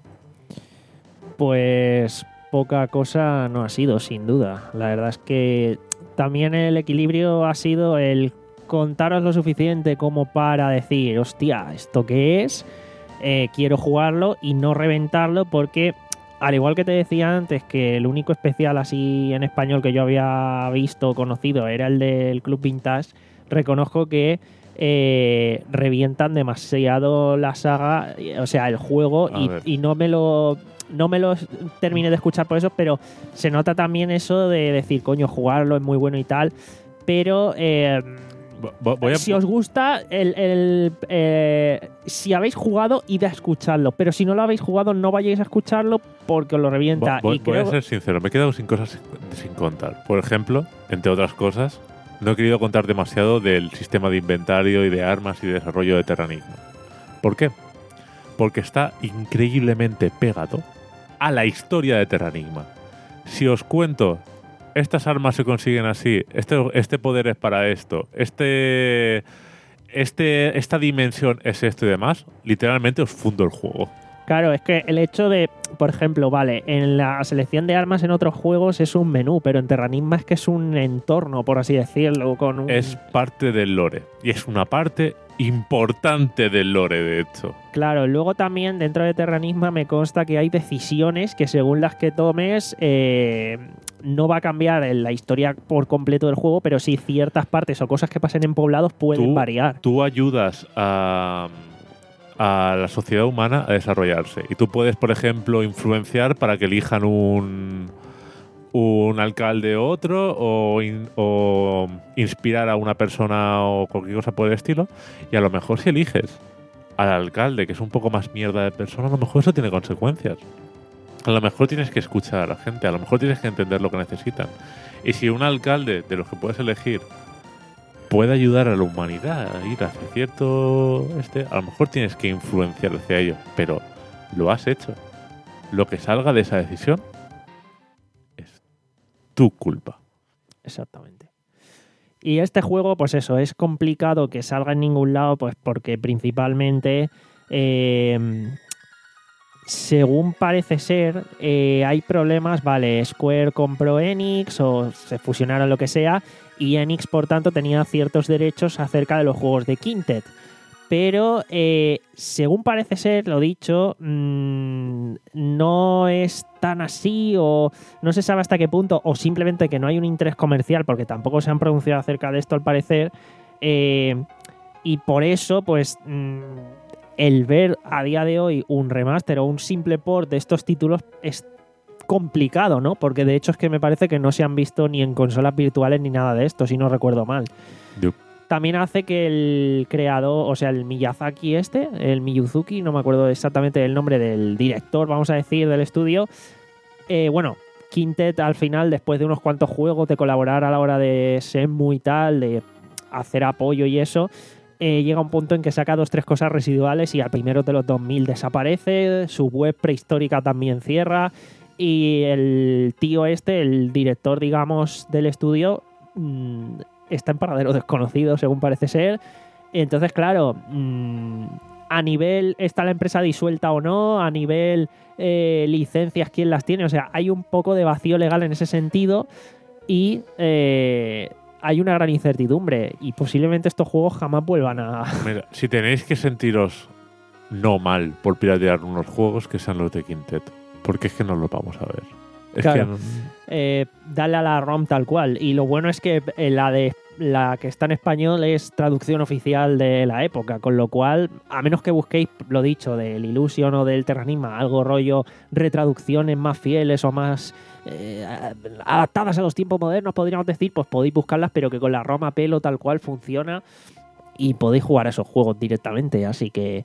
Pues poca cosa no ha sido, sin duda. La verdad es que también el equilibrio ha sido el contaros lo suficiente como para decir, hostia, ¿esto qué es? Eh, quiero jugarlo y no reventarlo, porque al igual que te decía antes que el único especial así en español que yo había visto o conocido era el del Club Vintage, reconozco que eh, revientan demasiado la saga, o sea, el juego, y, y no me lo... No me lo terminé de escuchar por eso, pero se nota también eso de decir, coño, jugarlo es muy bueno y tal. Pero eh, voy a... si os gusta, el, el, eh, si habéis jugado, id a escucharlo. Pero si no lo habéis jugado, no vayáis a escucharlo porque os lo revienta. Voy, y voy creo... a ser sincero, me he quedado sin cosas sin contar. Por ejemplo, entre otras cosas, no he querido contar demasiado del sistema de inventario y de armas y de desarrollo de Terranigma. ¿Por qué? Porque está increíblemente pegado a la historia de Terranigma. Si os cuento, estas armas se consiguen así, este, este poder es para esto, este, este, esta dimensión es esto y demás, literalmente os fundo el juego. Claro, es que el hecho de, por ejemplo, vale, en la selección de armas en otros juegos es un menú, pero en Terranigma es que es un entorno, por así decirlo, con un... Es parte del lore, y es una parte importante del lore, de hecho. Claro, luego también dentro de Terranigma me consta que hay decisiones que según las que tomes eh, no va a cambiar la historia por completo del juego, pero sí ciertas partes o cosas que pasen en poblados pueden Tú- variar. Tú ayudas a, a la sociedad humana a desarrollarse. Y tú puedes, por ejemplo, influenciar para que elijan un, un alcalde u otro o, in- o inspirar a una persona o cualquier cosa por el estilo. Y a lo mejor si eliges al alcalde, que es un poco más mierda de persona, a lo mejor eso tiene consecuencias. A lo mejor tienes que escuchar a la gente, a lo mejor tienes que entender lo que necesitan. Y si un alcalde de los que puedes elegir puede ayudar a la humanidad a ir hacia cierto este, a lo mejor tienes que influenciar hacia ello, pero lo has hecho. Lo que salga de esa decisión es tu culpa. Exactamente. Y este juego, pues eso, es complicado que salga en ningún lado, pues porque principalmente, eh, según parece ser, eh, hay problemas, vale, Square compró Enix o se fusionaron lo que sea, y Enix, por tanto, tenía ciertos derechos acerca de los juegos de Quintet. Pero, eh, según parece ser, lo dicho, mmm, no es tan así o no se sabe hasta qué punto, o simplemente que no hay un interés comercial, porque tampoco se han pronunciado acerca de esto al parecer, eh, y por eso, pues, mmm, el ver a día de hoy un remaster o un simple port de estos títulos es complicado, ¿no? Porque de hecho es que me parece que no se han visto ni en consolas virtuales ni nada de esto, si no recuerdo mal. Yup. También hace que el creador, o sea, el Miyazaki este, el Miyuzuki, no me acuerdo exactamente el nombre del director, vamos a decir, del estudio. Eh, bueno, Quintet al final, después de unos cuantos juegos, de colaborar a la hora de Shenmue y tal, de hacer apoyo y eso, eh, llega un punto en que saca dos tres cosas residuales y al primero de los dos mil desaparece, su web prehistórica también cierra y el tío este, el director, digamos, del estudio, mmm, está en paradero desconocido, según parece ser. Entonces, claro, mmm, a nivel está la empresa disuelta o no, a nivel eh, licencias, ¿quién las tiene? O sea, hay un poco de vacío legal en ese sentido y eh, hay una gran incertidumbre y posiblemente estos juegos jamás vuelvan a... Mira, si tenéis que sentiros no mal por piratear unos juegos, que sean los de Quintet, porque es que no los vamos a ver. Es Claro. que no- eh, darle a la ROM tal cual. Y lo bueno es que eh, la de la que está en español es traducción oficial de la época, con lo cual, a menos que busquéis, lo dicho, del Illusion o del Terranigma, algo rollo retraducciones más fieles o más eh, adaptadas a los tiempos modernos, podríamos decir, pues podéis buscarlas, pero que con la ROM a pelo tal cual funciona y podéis jugar a esos juegos directamente. Así que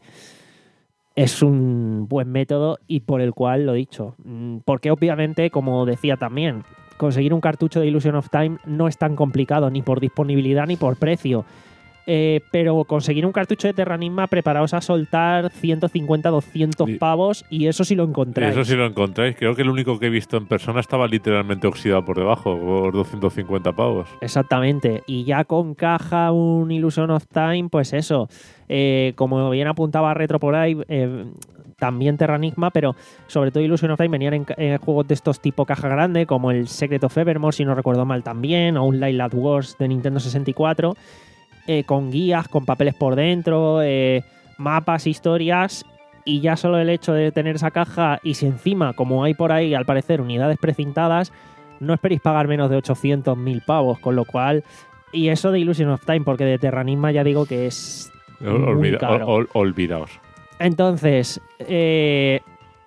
es un buen método y por el cual, lo dicho, porque obviamente, como decía también, conseguir un cartucho de Illusion of Time no es tan complicado ni por disponibilidad ni por precio. Eh, pero conseguir un cartucho de Terranigma, preparaos a soltar ciento cincuenta, doscientos Sí. pavos y eso sí lo encontráis. Eso sí lo encontráis. Creo que el único que he visto en persona estaba literalmente oxidado por debajo, por doscientos cincuenta pavos. Exactamente. Y ya con caja un Illusion of Time, pues eso. Eh, como bien apuntaba Retro por ahí, eh, también Terranigma, pero sobre todo Illusion of Time venían en, en juegos de estos tipo caja grande, como el Secret of Evermore, si no recuerdo mal también, o un Lylat Wars de Nintendo sesenta y cuatro, eh, con guías, con papeles por dentro, eh, mapas, historias, y ya solo el hecho de tener esa caja, y si encima, como hay por ahí, al parecer, unidades precintadas, no esperéis pagar menos de ochocientos mil pavos, con lo cual... Y eso de Illusion of Time, porque de Terranigma ya digo que es Ol- muy olvida- caro. ol- olvidaos. Entonces, eh,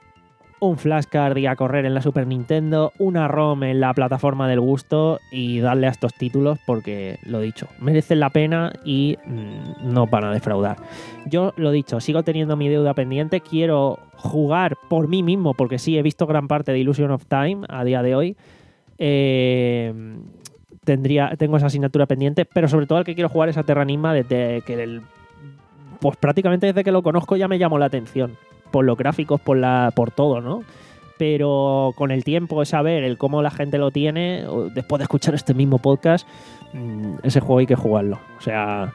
un flashcard y a correr en la Super Nintendo, una ROM en la plataforma del gusto y darle a estos títulos porque, lo dicho, merecen la pena y mm, no van a defraudar. Yo, lo dicho, sigo teniendo mi deuda pendiente, quiero jugar por mí mismo porque sí, he visto gran parte de Illusion of Time a día de hoy. Eh, tendría, tengo esa asignatura pendiente, pero sobre todo el que quiero jugar es a Terranigma desde que el, pues prácticamente desde que lo conozco ya me llamó la atención, por los gráficos, por la, por todo, ¿no? Pero con el tiempo, saber el cómo la gente lo tiene, después de escuchar este mismo podcast, ese juego hay que jugarlo. O sea,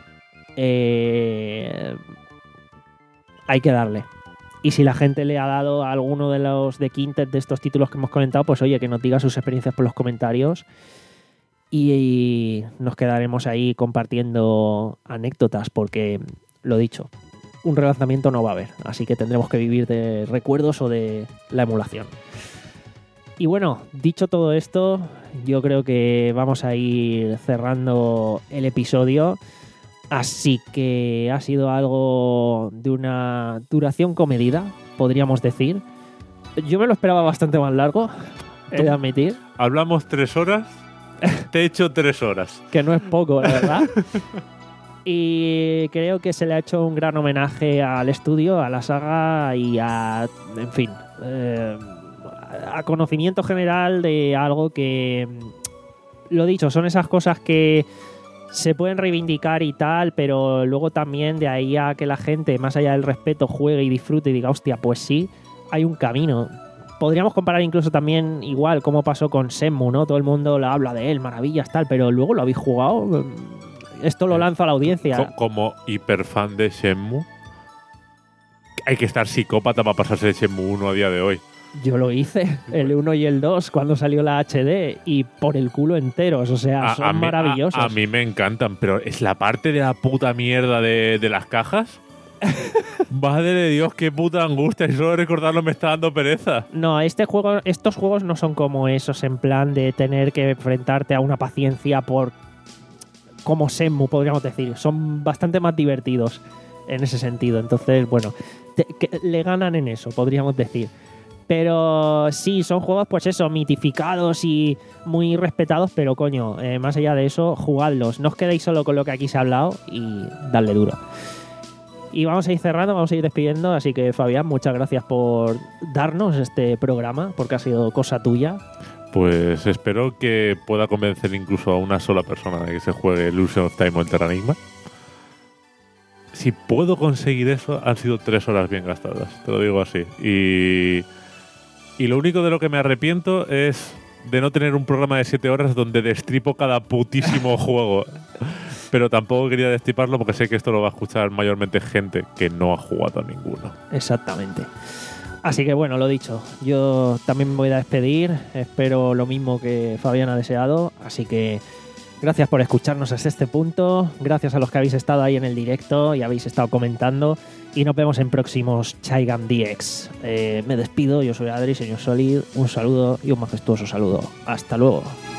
eh, hay que darle. Y si la gente le ha dado a alguno de los de Quintet de estos títulos que hemos comentado, pues oye, que nos diga sus experiencias por los comentarios y, y nos quedaremos ahí compartiendo anécdotas, porque, lo dicho, un relanzamiento no va a haber, así que tendremos que vivir de recuerdos o de la emulación. Y bueno, dicho todo esto, yo creo que vamos a ir cerrando el episodio, así que ha sido algo de una duración comedida, podríamos decir. Yo me lo esperaba bastante más largo, he de admitir. Hablamos tres horas, te he hecho tres horas. Que no es poco, la verdad. Y creo que se le ha hecho un gran homenaje al estudio, a la saga y a, en fin, eh, a conocimiento general de algo que, lo dicho, son esas cosas que se pueden reivindicar y tal, pero luego también de ahí a que la gente, más allá del respeto, juegue y disfrute y diga, hostia, pues sí, hay un camino. Podríamos comparar incluso también igual como pasó con Shenmue, ¿no? Todo el mundo la habla de él, maravillas, tal, pero luego lo habéis jugado. Esto lo lanzo a la audiencia. Como hiperfan de Shenmue, hay que estar psicópata para pasarse de Shenmue uno a día de hoy. Yo lo hice, el uno y el dos, cuando salió la H D, y por el culo enteros, o sea, a, son a mí, maravillosos. A, a mí me encantan, pero es la parte de la puta mierda de, de las cajas. Madre de Dios, qué puta angustia, y solo recordarlo me está dando pereza. No, este juego, estos juegos no son como esos, en plan de tener que enfrentarte a una paciencia por... como Shenmue, podríamos decir. Son bastante más divertidos en ese sentido. Entonces, bueno, te, que le ganan en eso, podríamos decir. Pero sí, son juegos, pues eso, mitificados y muy respetados, pero coño, eh, más allá de eso, jugadlos. No os quedéis solo con lo que aquí se ha hablado y dadle duro. Y vamos a ir cerrando, vamos a ir despidiendo. Así que, Fabián, muchas gracias por darnos este programa, porque ha sido cosa tuya. Pues espero que pueda convencer incluso a una sola persona de que se juegue Illusion of Time o el Terranigma. Si puedo conseguir eso, han sido tres horas bien gastadas, te lo digo así. Y, y lo único de lo que me arrepiento es de no tener un programa de siete horas donde destripo cada putísimo juego. Pero tampoco quería destriparlo porque sé que esto lo va a escuchar mayormente gente que no ha jugado a ninguno. Exactamente. Así que bueno, lo dicho, yo también me voy a despedir, espero lo mismo que Fabián ha deseado, así que gracias por escucharnos hasta este punto, gracias a los que habéis estado ahí en el directo y habéis estado comentando, y nos vemos en próximos Chaigan D X. Eh, me despido, yo soy Adri, señor Solid, un saludo y un majestuoso saludo. Hasta luego.